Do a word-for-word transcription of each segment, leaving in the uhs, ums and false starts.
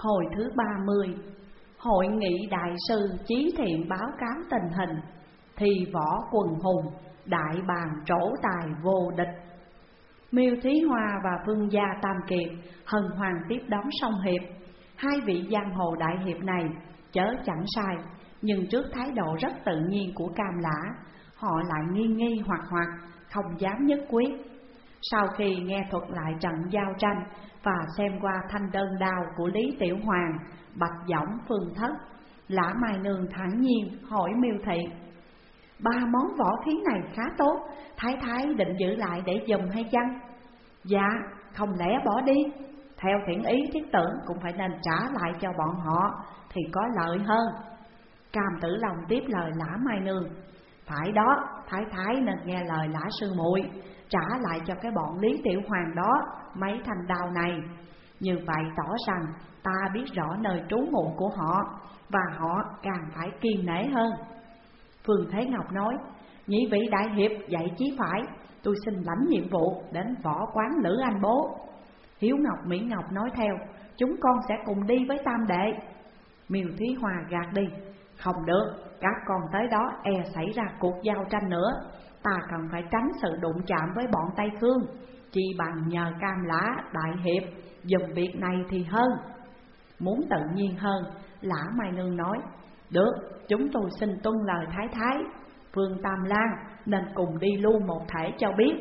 Hồi thứ ba mươi, hội nghị đại sư chí thiện báo cáo tình hình, thì võ quần hùng, đại bàng trổ tài vô địch. Miêu Thúy Hoa và Vương gia Tam Kiệt hân hoan tiếp đón song hiệp. Hai vị giang hồ đại hiệp này chớ chẳng sai, nhưng trước thái độ rất tự nhiên của Cam Lã, họ lại nghi nghi hoặc hoặc, không dám nhất quyết. Sau khi nghe thuật lại trận giao tranh và xem qua thanh đơn đao của Lý Tiểu Hoàng, Bạch Dõng, Phương Thất, Lã Mai Nương thản nhiên hỏi Miêu Thị: ba món võ khí này khá tốt, thái thái định giữ lại để giùm hay chăng? Dạ, không lẽ bỏ đi? Theo thiện ý thiết tưởng cũng phải nên trả lại cho bọn họ thì có lợi hơn. Cam Tử Long tiếp lời Lã Mai Nương: phải đó, thái thái nên nghe lời Lã sư muội, trả lại cho cái bọn Lý Tiểu Hoàng đó mấy thanh đao này. Như vậy tỏ rằng ta biết rõ nơi trú ngụ của họ, và họ càng phải kiên nể hơn. Phương Thế Ngọc nói: nhị vị đại hiệp dạy chí phải, tôi xin lãnh nhiệm vụ đến võ quán Lữ Anh Bố. Hiếu Ngọc, Mỹ Ngọc nói theo: chúng con sẽ cùng đi với tam đệ. Miêu Thúy Hoa gạt đi: không được, các con tới đó e xảy ra cuộc giao tranh nữa, ta cần phải tránh sự đụng chạm với bọn Tây Khương, chỉ bằng nhờ Cam Lã đại hiệp dùm việc này thì hơn. Muốn tự nhiên hơn, Lã Mai Nương nói: được, chúng tôi xin tuân lời thái thái, Vương Tam Lan nên cùng đi luôn một thể cho biết.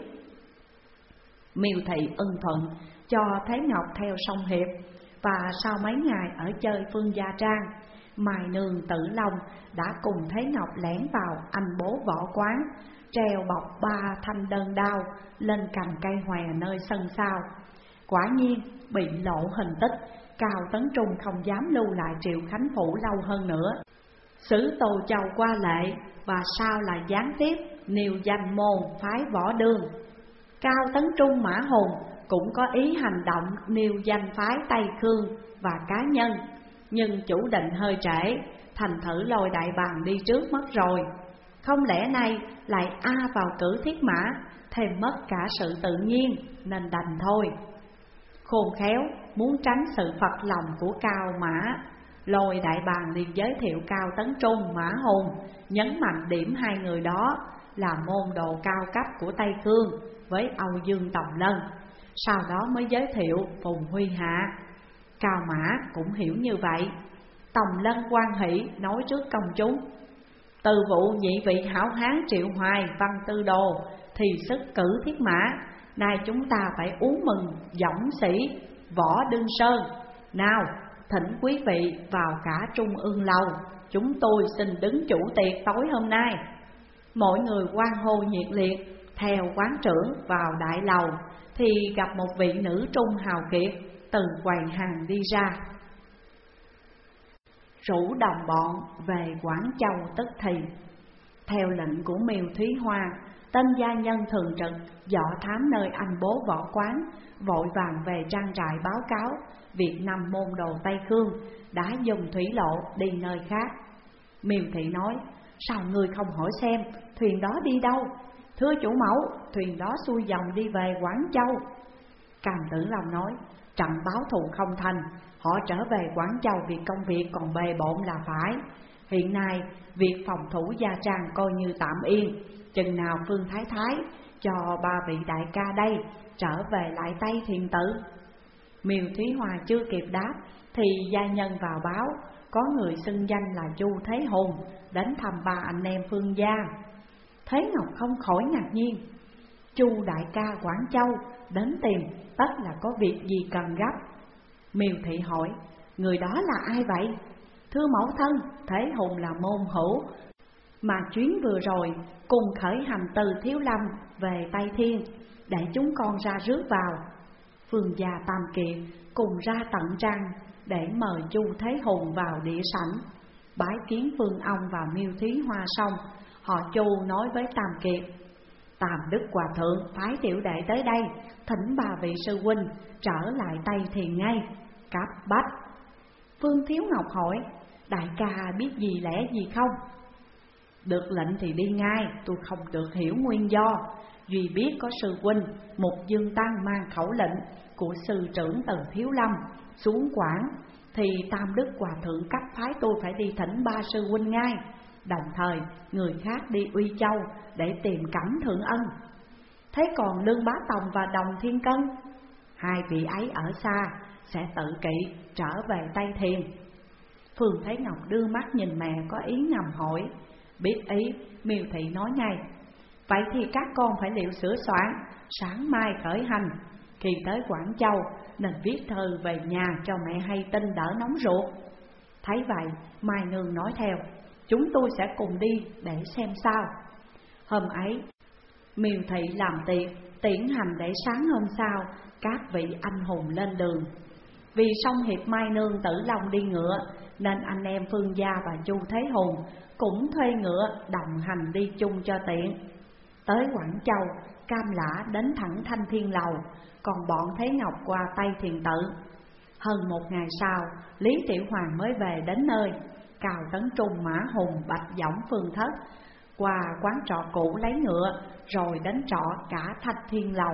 Miêu Thị ưng thuận, cho Thế Ngọc theo song hiệp. Và sau mấy ngày ở chơi Phương Gia Trang, Mai Nương, Tử Long đã cùng Thế Ngọc lẻn vào Anh Bố võ quán, treo bọc ba thanh đơn đao lên cành cây hòe nơi sân sau. Quả nhiên bị lộ hình tích, Cao Tấn Trung không dám lưu lại Triệu Khánh Phủ lâu hơn nữa. Sử Tô Châu qua lệ, và sau là gián tiếp nêu danh môn phái võ đường. Cao Tấn Trung Mã Hùng cũng có ý hành động nêu danh phái Tây Khương và cá nhân, nhưng chủ định hơi trễ, thành thử lôi đại bàng đi trước mất rồi. Không lẽ nay lại a vào cử thiết mã, thêm mất cả sự tự nhiên, nên đành thôi. Khôn khéo muốn tránh sự phật lòng của Cao Mã, lôi đại bàng liền giới thiệu Cao Tấn Trung, Mã Hùng, nhấn mạnh điểm hai người đó là môn đồ cao cấp của Tây Khương với Âu Dương Tòng Lân. Sau đó mới giới thiệu Phùng Huy Hạ. Cao Mã cũng hiểu như vậy. Tòng Lân quan hỷ nói trước công chúng: từ vụ nhị vị hảo hán Triệu Hoài, Văn Tư Đồ thì sức cử thiết mã, nay chúng ta phải uống mừng dõng sĩ Võ Đương Sơn. Nào, thỉnh quý vị vào cả Trung Ương Lầu, chúng tôi xin đứng chủ tiệc tối hôm nay. Mọi người hoan hô nhiệt liệt, theo quán trưởng vào đại lầu thì gặp một vị nữ trung hào kiệt từ quầy hàng đi ra, rủ đồng bọn về Quảng Châu tức thì. Theo lệnh của Miêu Thúy Hoa, tên gia nhân thường trực dọ thám nơi Anh Bố võ quán vội vàng về trang trại báo cáo việc năm môn đồ Tây Khương đã dùng thủy lộ đi nơi khác. Miêu Thị nói: sao ngươi không hỏi xem thuyền đó đi đâu? Thưa chủ mẫu, thuyền đó xuôi dòng đi về Quảng Châu. Cam Tử Long nói: trận báo thù không thành, họ trở về Quảng Châu vì công việc còn bề bộn là phải. Hiện nay việc phòng thủ Gia Trang coi như tạm yên, chừng nào Phương Thái Thái cho ba vị đại ca đây trở về lại Tây Thiền Tự. Miêu Thúy Hoa chưa kịp đáp thì gia nhân vào báo có người xưng danh là Chu Thế Hùng đến thăm ba anh em Phương gia. Thế Ngọc không khỏi ngạc nhiên: Chu đại ca Quảng Châu đến tìm tất là có việc gì cần gấp. Miêu Thị hỏi: người đó là ai vậy? Thưa mẫu thân, Thế Hùng là môn hữu mà chuyến vừa rồi cùng khởi hành từ Thiếu Lâm về Tây Thiên, để chúng con ra rước vào. Phương gia Tam Kiệt cùng ra tận trang để mời Chu Thế Hùng vào địa sảnh. Bái kiến Phương ông và Miêu Thúy Hoa xong, họ Chu nói với Tam Kiệt: Tam Đức Hòa Thượng phái tiểu đệ tới đây, thỉnh ba vị sư huynh trở lại Tây Thiền ngay, cấp bách. Phương Thiếu Ngọc hỏi: đại ca biết gì lẽ gì không? Được lệnh thì đi ngay, tôi không được hiểu nguyên do. Duy biết có sư huynh Mục Dương Tăng mang khẩu lệnh của sư trưởng từ Thiếu Lâm xuống Quảng, thì Tam Đức Hòa Thượng cấp phái tôi phải đi thỉnh ba sư huynh ngay. Đồng thời người khác đi Uy Châu để tìm Cẩm Thượng Ân. Thế còn Lương Bá Tòng và Đồng Thiên Cân, hai vị ấy ở xa sẽ tự kỵ trở về Tây Thiền. Phương Thế Ngọc đưa mắt nhìn mẹ có ý ngầm hỏi. Biết ý, Miêu Thị nói ngay: vậy thì các con phải liệu sửa soạn, sáng mai khởi hành. Khi tới Quảng Châu nên viết thư về nhà cho mẹ hay tin đỡ nóng ruột. Thấy vậy, Mai Nương nói theo: chúng tôi sẽ cùng đi để xem sao. Hôm ấy, Miêu Thị làm tiệc tiễn hành để sáng hôm sau các vị anh hùng lên đường. Vì Song Hiệp, Mai Nương, Tử Long đi ngựa nên anh em Phương Gia và Chu Thế Hùng cũng thuê ngựa đồng hành đi chung cho tiện. Tới Quảng Châu, Cam Lã đến thẳng Thanh Thiên Lầu, còn bọn Thế Ngọc qua Tây Thiền Tự. Hơn một ngày sau, Lý Tiểu Hoàng mới về đến nơi. Cào Tấn Trung, Mã Hùng, Bạch Dõng, Phương Thất qua quán trọ cũ lấy ngựa, rồi đến trọ cả Thanh Thiên Lầu.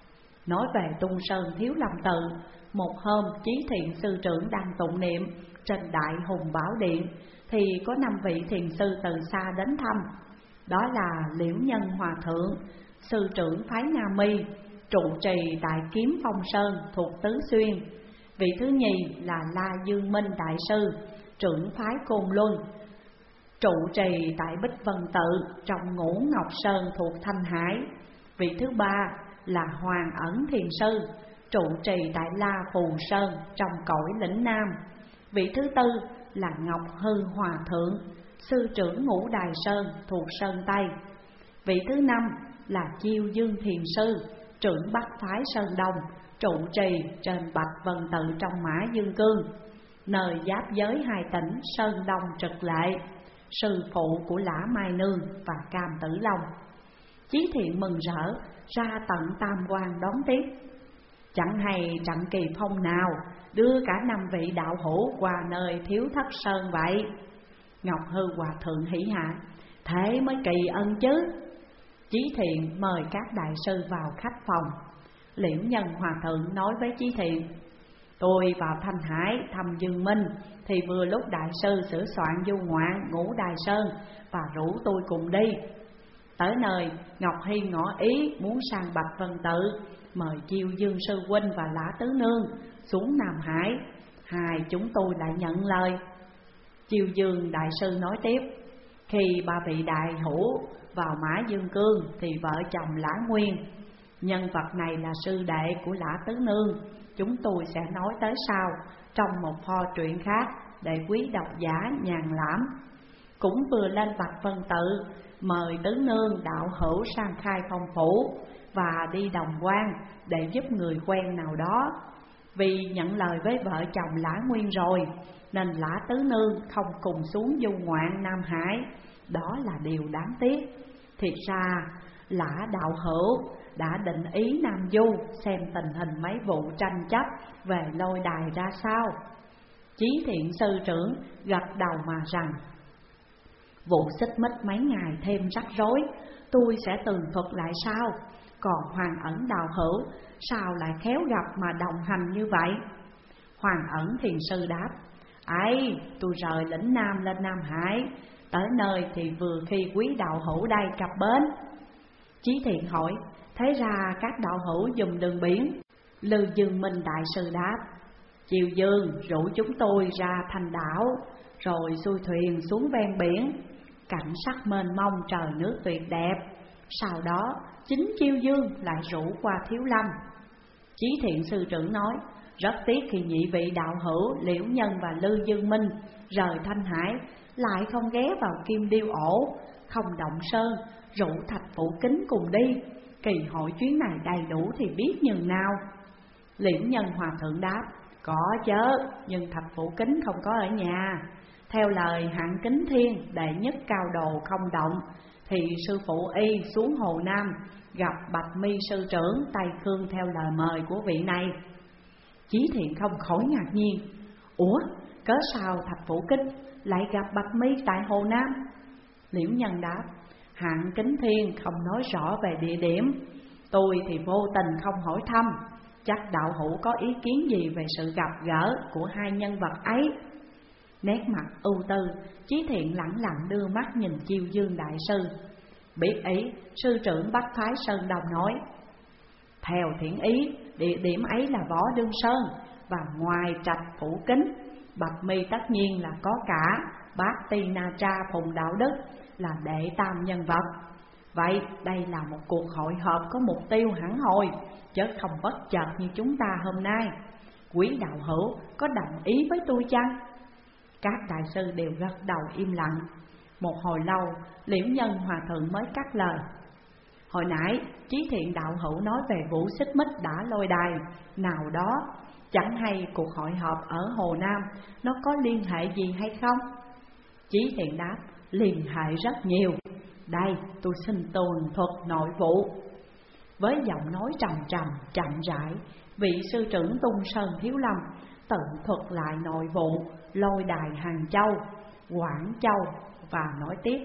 Nói về Tung Sơn Thiếu Lâm Tự, một hôm Chí Thiện sư trưởng đang tụng niệm trên Đại Hùng Bảo Điện, thì có năm vị thiền sư từ xa đến thăm. Đó là Liễu Nhân Hòa Thượng, sư trưởng phái Nga Mi, trụ trì tại Kiếm Phong Sơn thuộc Tứ Xuyên. Vị thứ nhì là La Dương Minh Đại Sư, trưởng phái Côn Luân, trụ trì tại Bích Vân Tự trong Ngũ Ngọc Sơn thuộc Thanh Hải. Vị thứ ba là Hoàng Ẩn Thiền Sư, trụ trì tại La Phù Sơn trong cõi Lĩnh Nam. Vị thứ tư là Ngọc Hư Hòa Thượng, sư trưởng Ngũ Đài Sơn thuộc Sơn Tây. Vị thứ năm là Chiêu Dương Thiền Sư, trưởng Bắc phái Sơn Đông, trụ trì trên Bạch Vân Tự trong Mã Dương Cương, nơi giáp giới hai tỉnh Sơn Đông Trực Lệ, sư phụ của Lã Mai Nương và Cam Tử Long. Chí Thiện mừng rỡ ra tận Tam Quan đón tiếp. Chẳng hay trận kỳ phong nào đưa cả năm vị đạo hữu qua nơi Thiếu Thất Sơn vậy. Ngọc Hư Hòa Thượng hỉ hạ: thế mới kỳ ân chứ. Chí Thiện mời các đại sư vào khách phòng. Liễu Nhân Hòa Thượng nói với Chí Thiện: tôi vào Thanh Hải thăm Dương Minh thì vừa lúc đại sư sửa soạn du ngoạn Ngũ Đài Sơn và rủ tôi cùng đi. Tới nơi, Ngọc Hy ngỏ ý muốn sang Bạch Vân Tự, mời Chiêu Dương Sư Huynh và Lã Tứ Nương xuống Nam Hải. Hai chúng tôi lại nhận lời. Chiêu Dương đại sư nói tiếp: khi ba vị đại hữu vào Mã Dương Cương thì vợ chồng Lã Nguyên, nhân vật này là sư đệ của Lã Tứ Nương, chúng tôi sẽ nói tới sau trong một pho truyện khác để quý độc giả nhàn lãm. Cũng vừa lên Bạch Vân Tự, mời Tứ Nương đạo hữu sang Khai Phong Phủ và đi Đồng Quan để giúp người quen nào đó. Vì nhận lời với vợ chồng Lã Nguyên rồi nên Lã Tứ Nương không cùng xuống du ngoạn Nam Hải. Đó là điều đáng tiếc. Thiệt ra Lã đạo hữu đã định ý Nam Du, xem tình hình mấy vụ tranh chấp về lôi đài ra sao. Chí Thiện sư trưởng gật đầu mà rằng: vụ xích mích mấy ngày thêm rắc rối, tôi sẽ tường thuật lại sau. Còn Hoàng Ẩn đạo hữu sao lại khéo gặp mà đồng hành như vậy? Hoàng Ẩn thiền sư đáp: ấy, tôi rời lĩnh Nam lên Nam Hải, tới nơi thì vừa khi quý đạo hữu đây cập bến. Chí Thiện hỏi: thế ra các đạo hữu dùng đường biển? Lư Dương Minh đại sư đáp: Chiêu Dương rủ chúng tôi ra thành đảo, rồi xuôi thuyền xuống ven biển. Cảnh sắc mênh mông, trời nước tuyệt đẹp. Sau đó chính Chiêu Dương lại rủ qua Thiếu Lâm. Chí Thiện sư trưởng nói: rất tiếc khi nhị vị đạo hữu Liễu Nhân và Lư Dương Minh rời Thanh Hải lại không ghé vào Kim Điêu Ổ, không Động Sơn, rủ Thạch Phủ Kính cùng đi. Kỳ hội chuyến này đầy đủ thì biết nhường nào. Liễu Nhân Hòa Thượng đáp: có chớ, nhưng Thạch Phủ Kính không có ở nhà. Theo lời Hạng Kính Thiên đệ nhất cao đồ không động, thì sư phụ y xuống Hồ Nam gặp Bạch Mi sư trưởng Tây Khương theo lời mời của vị này. Chí Thiện không khỏi ngạc nhiên: ủa, cớ sao Thạch Phủ Kính lại gặp Bạch Mi tại Hồ Nam? Liễu Nhân đáp: Hạng Kính Thiên không nói rõ về địa điểm, tôi thì vô tình không hỏi thăm. chắc đạo hữu có ý kiến gì về sự gặp gỡ của hai nhân vật ấy? Nét mặt ưu tư, Chí Thiện lẳng lặng đưa mắt nhìn Chiêu Dương đại sư. Biết ý, sư trưởng Bách Phái Sơn Đồng nói: theo thiện ý, địa điểm ấy là Võ Đương Sơn, và ngoài trạch Phủ Kính, Bạch Mi tất nhiên là có cả Bát Ti Na Tra Phùng Đạo Đức là đệ tam nhân vật. Vậy đây là một cuộc hội họp có mục tiêu hẳn hoi, chứ không bất chợt như chúng ta hôm nay. Quý đạo hữu có đồng ý với tôi chăng? Các đại sư đều gật đầu im lặng. Một hồi lâu, Liễu Nhân Hòa Thượng mới cắt lời: hồi nãy Chí Thiện đạo hữu nói về vụ xích mích đã lôi đài nào đó, chẳng hay cuộc hội họp ở Hồ Nam nó có liên hệ gì hay không? Chí Thiện đáp: liên hệ rất nhiều. Đây, tôi xin tường thuật nội vụ. Với giọng nói trầm trầm, chậm rãi, vị sư trưởng Tung Sơn Thiếu Lâm tự thuật lại nội vụ lôi đài Hàng Châu, Quảng Châu và nói tiếp: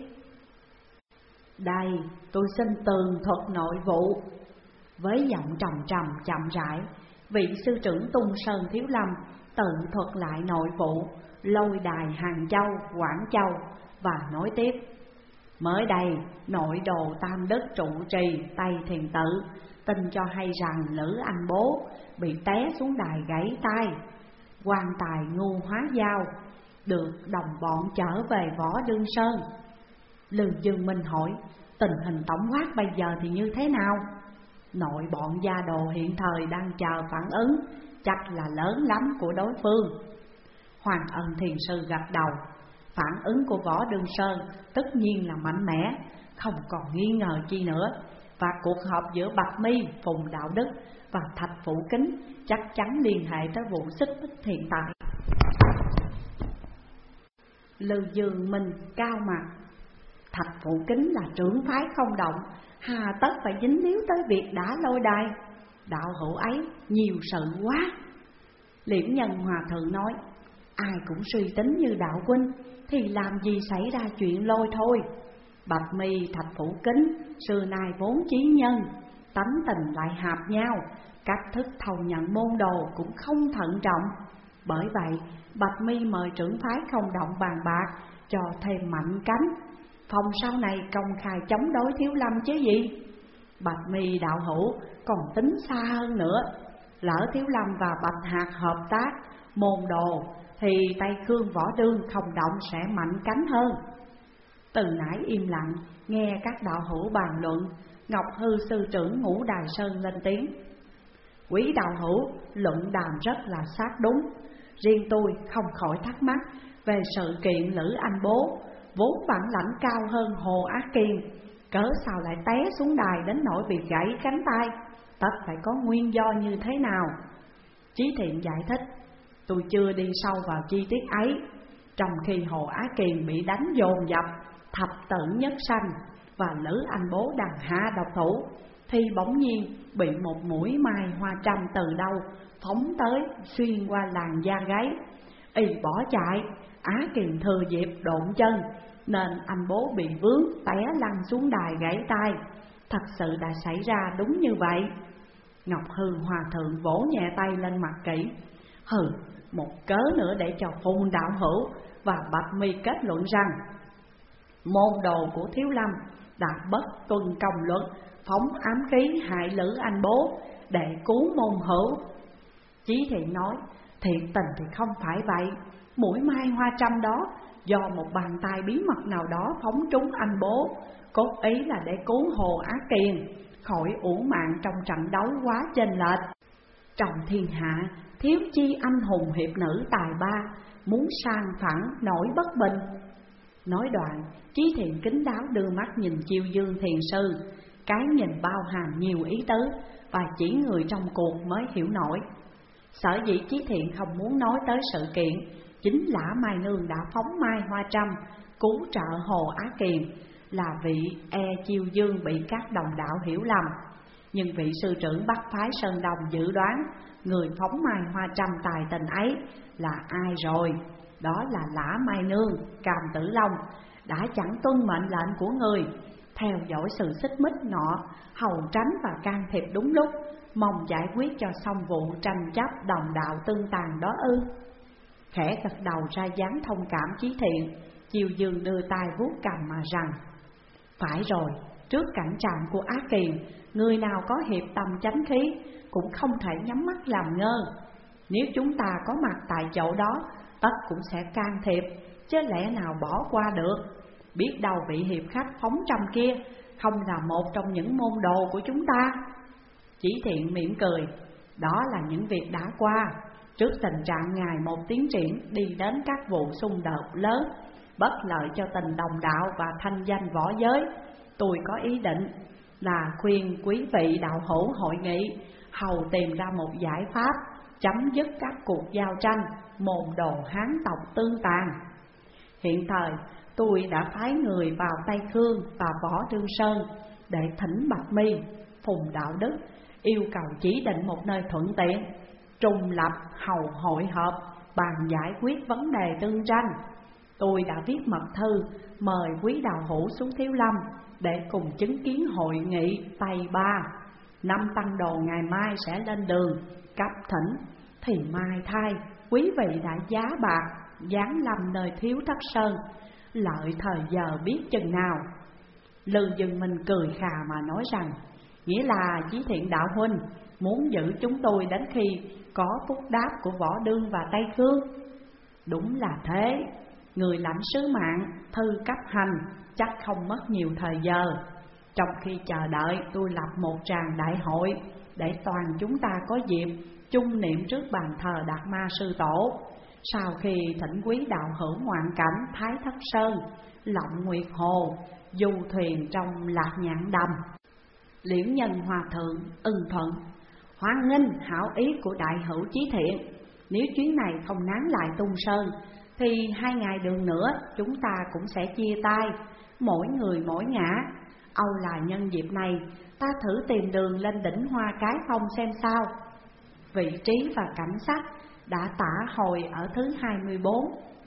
đây, tôi xin tường thuật nội vụ. Với giọng trầm trầm, chậm rãi, vị sư trưởng Tung Sơn Thiếu Lâm tự thuật lại nội vụ lôi đài Hàng Châu, Quảng Châu và nói tiếp: mới đây, nội đồ Tam Đức trụ trì Tây Thiền Tự tin cho hay rằng Lữ Anh Bố bị té xuống đài gãy tay. Quan tài Ngu Hóa Giao được đồng bọn trở về Võ Đương Sơn. Lư Dương Minh hỏi: tình hình tổng quát bây giờ thì như thế nào? Nội bọn gia đồ hiện thời đang chờ phản ứng, chắc là lớn lắm của đối phương. Hoàng Ân Thiền Sư gật đầu: phản ứng của Võ Đương Sơn tất nhiên là mạnh mẽ, không còn nghi ngờ chi nữa. Và cuộc họp giữa Bạch Mi, Phùng Đạo Đức và Thạch Phủ Kính chắc chắn liên hệ tới vụ xích mích hiện tại. Lư Dương Minh cao mặt: Thạch Phủ Kính là trưởng phái không động, hà tất phải dính líu tới việc đã lôi đài? Đạo hữu ấy nhiều sự quá. Liễu Nhân Hòa Thượng nói: ai cũng suy tính như đạo huynh thì làm gì xảy ra chuyện lôi thôi. Bạch Mi, Thạch Phủ Kính xưa nay vốn chí nhân, tánh tình lại hợp nhau, cách thức thầu nhận môn đồ cũng không thận trọng. Bởi vậy Bạch Mi mời trưởng phái không động bàn bạc cho thêm mạnh cánh, phòng sau này công khai chống đối Thiếu Lâm chứ gì. Bạch Mi đạo hữu còn tính xa hơn nữa, lỡ Thiếu Lâm và Bạch Hạc hợp tác môn đồ thì Tây Khương Võ Đương không động sẽ mạnh cánh hơn. Từ nãy im lặng nghe các đạo hữu bàn luận, Ngọc Hư sư trưởng Ngũ Đài Sơn lên tiếng: quý đạo hữu luận đàm rất là sát đúng. Riêng tôi không khỏi thắc mắc về sự kiện Lữ Anh Bố, vốn bản lãnh cao hơn Hồ Á Kiên, cớ sao lại té xuống đài đến nỗi bị gãy cánh tay, tất phải có nguyên do như thế nào? Chí Thiện giải thích: tôi chưa đi sâu vào chi tiết ấy. Trong khi Hồ Á Kiền bị đánh dồn dập, thập tử nhất sanh và Lữ Anh Bố đang hạ độc thủ, thì bỗng nhiên bị một mũi mai hoa trăm từ đâu phóng tới, xuyên qua làn da gáy. Y bỏ chạy, Á Kiền thừa dịp độn chân, nên anh Bố bị vướng té lăn xuống đài gãy tay. Thật sự đã xảy ra đúng như vậy. Ngọc Hư Hòa Thượng vỗ nhẹ tay lên mặt kỹ: hừ, một cớ nữa để cho Phùng đạo hữu và Bạch Mi kết luận rằng môn đồ của Thiếu Lâm đã bất tuân công luật, phóng ám khí hại Lữ Anh Bố để cứu môn hữu. Chí Thiện nói: thiệt tình thì không phải vậy. Mũi mai hoa trăm đó do một bàn tay bí mật nào đó phóng trúng anh Bố, cốt ý là để cứu Hồ Á Kiền khỏi uổng mạng trong trận đấu quá chênh lệch. Trong thiên hạ thiếu chi anh hùng hiệp nữ tài ba, muốn sang phẳng nổi bất bình. Nói đoạn, Chí Thiện kính đáo đưa mắt nhìn Chiêu Dương thiền sư, cái nhìn bao hàm nhiều ý tứ và chỉ người trong cuộc mới hiểu nổi. Sở dĩ Chí Thiện không muốn nói tới sự kiện chính Lã Mai Nương đã phóng mai hoa trăm cứu trợ Hồ Á Kiền là vì e Chiêu Dương bị các đồng đạo hiểu lầm. Nhưng vị sư trưởng Bắc Phái Sơn Đồng dự đoán người phóng mai hoa trăm tài tình ấy là ai rồi? Đó là Lã Mai Nương, Càm Tử Long đã chẳng tuân mệnh lệnh của người, theo dõi sự xích mích nọ, hầu tránh và can thiệp đúng lúc, mong giải quyết cho xong vụ tranh chấp đồng đạo tương tàn đó ư? Khẽ gật đầu ra dáng thông cảm chí thiện, Chiêu Dương đưa tay vuốt cằm mà rằng: phải rồi, trước cảnh trạng của Á Kiền, người nào có hiệp tâm chánh khí cũng không thể nhắm mắt làm ngơ. Nếu chúng ta có mặt tại chỗ đó, tất cũng sẽ can thiệp, chứ lẽ nào bỏ qua được. Biết đâu vị hiệp khách phóng trầm kia không là một trong những môn đồ của chúng ta. Chí Thiện mỉm cười: đó là những việc đã qua. Trước tình trạng ngày một tiến triển đi đến các vụ xung đột lớn, bất lợi cho tình đồng đạo và thanh danh võ giới, tôi có ý định là khuyên quý vị đạo hữu hội nghị hầu tìm ra một giải pháp chấm dứt các cuộc giao tranh môn đồ Hán tộc tương tàn. Hiện thời tôi đã phái người vào Tây Khương và Võ Đương Sơn để thỉnh Bạch Mi, Phùng Đạo Đức, yêu cầu chỉ định một nơi thuận tiện, trùng lập hầu hội họp bàn giải quyết vấn đề tương tranh. Tôi đã viết mật thư mời quý đạo hữu xuống Thiếu Lâm để cùng chứng kiến hội nghị Tây Ba. Năm tăng đồ ngày mai sẽ lên đường cấp thỉnh, thì mai thay quý vị đã giá bạc giáng lâm nơi Thiếu Thất Sơn, lợi thời giờ biết chừng nào. Lư Dương Minh cười khà mà nói rằng: nghĩa là Chí Thiện đạo huynh muốn giữ chúng tôi đến khi có phúc đáp của Võ Đương và Tây Khương. Đúng là thế, người lãnh sứ mạng thư cấp hành chắc không mất nhiều thời giờ. Trong khi chờ đợi, tôi lập một tràng đại hội để toàn chúng ta có dịp chung niệm trước bàn thờ Đạt Ma Sư Tổ. Sau khi thỉnh quý đạo hữu ngoạn cảnh Thái Thất Sơn, Lộng Nguyệt Hồ, du thuyền trong Lạc Nhạn Đầm. Liễu Nhân Hòa Thượng ưng thuận: hoan nghênh hảo ý của đại hữu Chí Thiện. Nếu chuyến này không nán lại Tung Sơn, thì hai ngày đường nữa chúng ta cũng sẽ chia tay, mỗi người mỗi ngã. Âu là nhân dịp này, ta thử tìm đường lên đỉnh Hoa Cái Phong xem sao. Vị trí và cảnh sắc đã tả hồi ở thứ hai mươi bốn.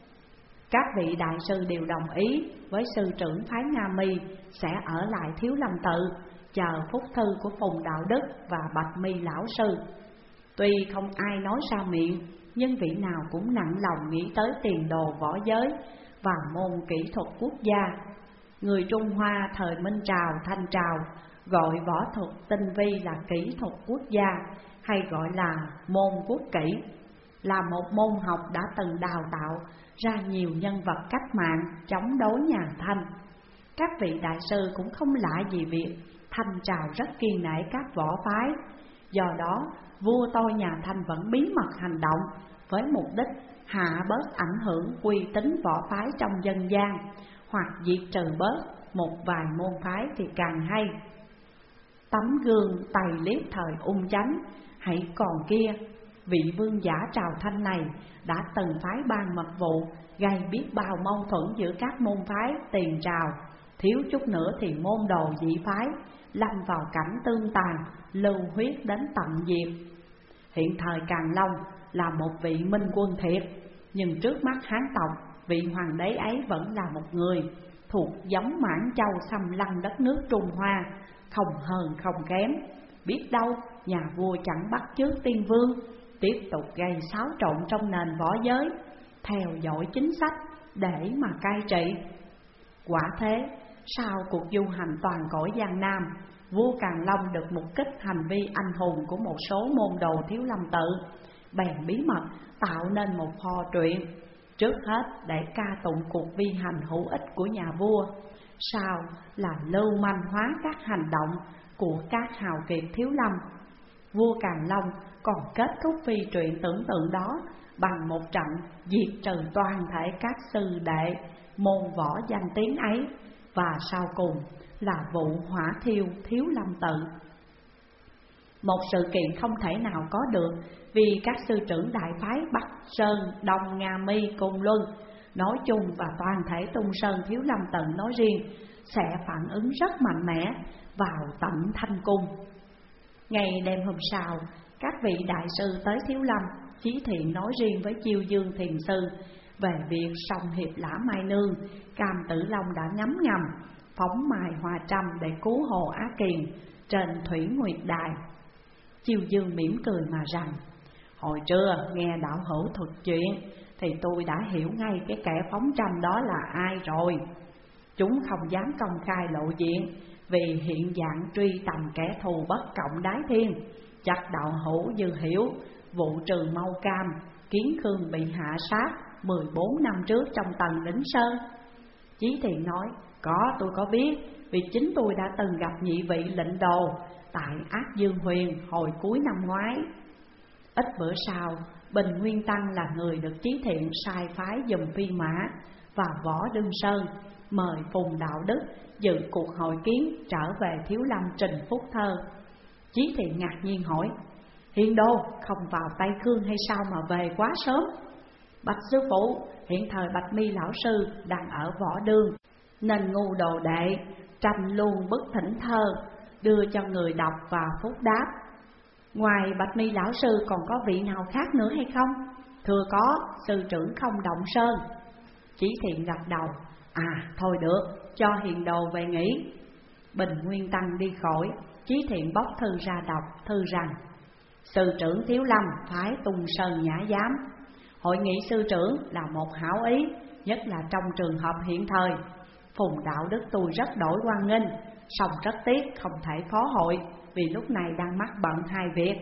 Các vị đại sư đều đồng ý với sư trưởng phái Nga Mi sẽ ở lại Thiếu Lâm Tự, chờ phúc thư của Phùng Đạo Đức và Bạch Mi lão sư. Tuy không ai nói ra miệng, nhưng vị nào cũng nặng lòng nghĩ tới tiền đồ võ giới và môn kỹ thuật quốc gia. Người Trung Hoa thời Minh Trào, Thanh Trào gọi võ thuật tinh vi là kỹ thuật quốc gia, hay gọi là môn quốc kỹ, là một môn học đã từng đào tạo ra nhiều nhân vật cách mạng chống đối nhà Thanh. Các vị đại sư cũng không lạ gì việc Thanh Trào rất kiêng nể các võ phái. Do đó vua tôi nhà Thanh vẫn bí mật hành động với mục đích hạ bớt ảnh hưởng uy tín võ phái trong dân gian, hoặc diệt trừ bớt một vài môn phái thì càng hay. Tấm gương tài liếp thời Ung Chánh hãy còn kia, vị vương giả Trào Thanh này đã từng phái ban mật vụ gây biết bao mâu thuẫn giữa các môn phái tiền Trào, thiếu chút nữa thì môn đồ dị phái lâm vào cảnh tương tàn, lưu huyết đến tận diệt. Hiện thời Càn Long là một vị minh quân thiệt, nhưng trước mắt Hán tộc, vị hoàng đế ấy vẫn là một người thuộc giống Mãn Châu xâm lăng đất nước Trung Hoa, không hơn không kém. Biết đâu nhà vua chẳng bắt chước tiên vương, tiếp tục gây xáo trộn trong nền võ giới, theo dõi chính sách để mà cai trị. Quả thế, sau cuộc du hành toàn cõi Giang Nam, vua Càn Long được mục kích hành vi anh hùng của một số môn đồ Thiếu Lâm Tự, bèn bí mật tạo nên một kho truyện, trước hết để ca tụng cuộc vi hành hữu ích của nhà vua, sau là lưu manh hóa các hành động của các hào kiệt Thiếu Lâm. Vua Càn Long còn kết thúc phi truyện tưởng tượng đó bằng một trận diệt trừ toàn thể các sư đệ môn võ danh tiếng ấy, và sau cùng là vụ hỏa thiêu Thiếu Lâm Tự. Một sự kiện không thể nào có được, vì các sư trưởng đại phái Bắc Sơn, Đông Nga Mi, Côn Luân nói chung và toàn thể Tung Sơn Thiếu Lâm Tự nói riêng sẽ phản ứng rất mạnh mẽ vào tận Thanh Cung. Ngày đêm hôm sau, các vị đại sư tới Thiếu Lâm, Chí Thiện nói riêng với Chiêu Dương Thiền Sư về việc song hiệp Lã Mai Nương, Cam Tử Long đã ngấm ngầm phóng mài hoa trăm để cứu Hồ Á Kiền trên Thủy Nguyệt Đài. Chiêu Dương mỉm cười mà rằng: hồi trưa nghe đạo hữu thuật chuyện thì tôi đã hiểu ngay cái kẻ phóng tranh đó là ai rồi. Chúng không dám công khai lộ diện, vì hiện dạng truy tầm kẻ thù bất cộng đái thiên. Chắc đạo hữu dư hiểu vụ trừ Mâu Cam, Kiến Khương bị hạ sát mười bốn năm trước trong Tần Lĩnh Sơn. Chí Thiện nói: có, tôi có biết, vì chính tôi đã từng gặp nhị vị lệnh đồ tại Ác Dương Huyền hồi cuối năm ngoái. Ít bữa sau, Bình Nguyên Tăng là người được Chí Thiện sai phái dùm phi mã và Võ Đương Sơn mời Phùng Đạo Đức dự cuộc hội kiến trở về Thiếu Lâm trình Phúc Thơ. Chí Thiện ngạc nhiên hỏi: Hiền Đô không vào Tây Khương hay sao mà về quá sớm? Bạch sư phụ, hiện thời Bạch Mi lão sư đang ở Võ Đương, nên ngu đồ đệ tranh luôn bức thỉnh thơ đưa cho người đọc và phúc đáp. Ngoài Bạch Mi lão sư còn có vị nào khác nữa hay không? Thưa có, sư trưởng Không Động Sơn. Chí Thiện gật đầu: à thôi được, cho Hiền Đồ về nghỉ. Bình Nguyên Tăng đi khỏi, Chí Thiện bóc thư ra đọc thư rằng: sư trưởng Thiếu Lâm phái Tung Sơn Nhã Giám. Hội nghị sư trưởng là một hảo ý, nhất là trong trường hợp hiện thời. Phùng Đạo Đức tôi rất đổi hoan nghênh, song rất tiếc không thể phó hội, vì lúc này đang mắc bận hai việc.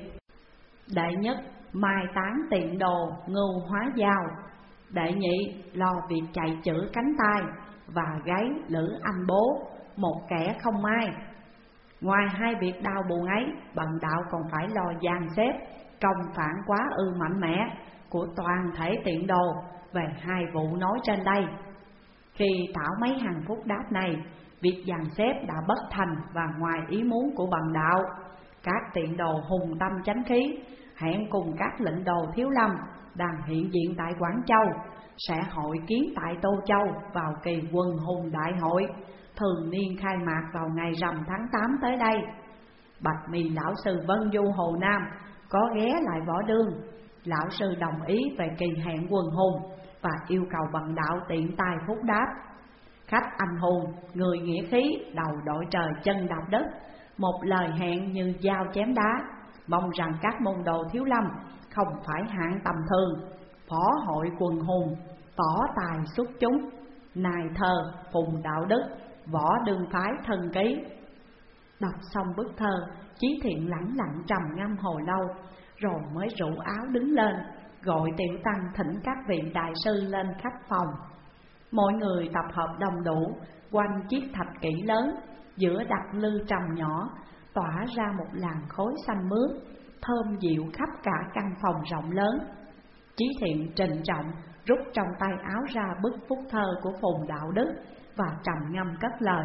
Đệ nhất, mai táng tiện đồ Ngưu Hóa Giao. Đệ nhị, lo việc chạy chữa cánh tay và gáy Lữ Anh Bố, một kẻ không mai. Ngoài hai việc đau buồn ấy, bần đạo còn phải lo dàn xếp công phản quá ư mạnh mẽ của toàn thể tiện đồ về hai vụ nói trên đây. Khi tảo mấy hàng phúc đáp này, việc dàn xếp đã bất thành và ngoài ý muốn của bần đạo. Các tiện đồ hùng tâm chánh khí hẹn cùng các lệnh đồ Thiếu Lâm đang hiện diện tại Quảng Châu sẽ hội kiến tại Tô Châu vào kỳ Quần Hùng Đại Hội thường niên khai mạc vào ngày rằm tháng tám tới đây. Bạch Mi lão sư Vân Du Hồ Nam có ghé lại Võ Đương. Lão sư đồng ý về kỳ hẹn quần hùng và yêu cầu bần đạo tiện tay phúc đáp. Khách anh hùng, người nghĩa khí, đầu đội trời chân đạp đất, một lời hẹn như dao chém đá. Mong rằng các môn đồ Thiếu Lâm không phải hạng tầm thường, phó hội quần hùng, tỏ tài xuất chúng. Nài thơ Phùng Đạo Đức, Võ Đương phái thân ký. Đọc xong bức thơ, Chí Thiện lẳng lặng trầm ngâm hồi lâu, rồi mới rủ áo đứng lên, gọi tiểu tăng thỉnh các vị đại sư lên khách phòng. Mọi người tập hợp đông đủ quanh chiếc thạch kỷ lớn, giữa đặt lư trầm nhỏ, tỏa ra một làn khói xanh mướt, thơm dịu khắp cả căn phòng rộng lớn. Chí Thiện trịnh trọng rút trong tay áo ra bức phúc thơ của Phùng Đạo Đức và trầm ngâm cất lời: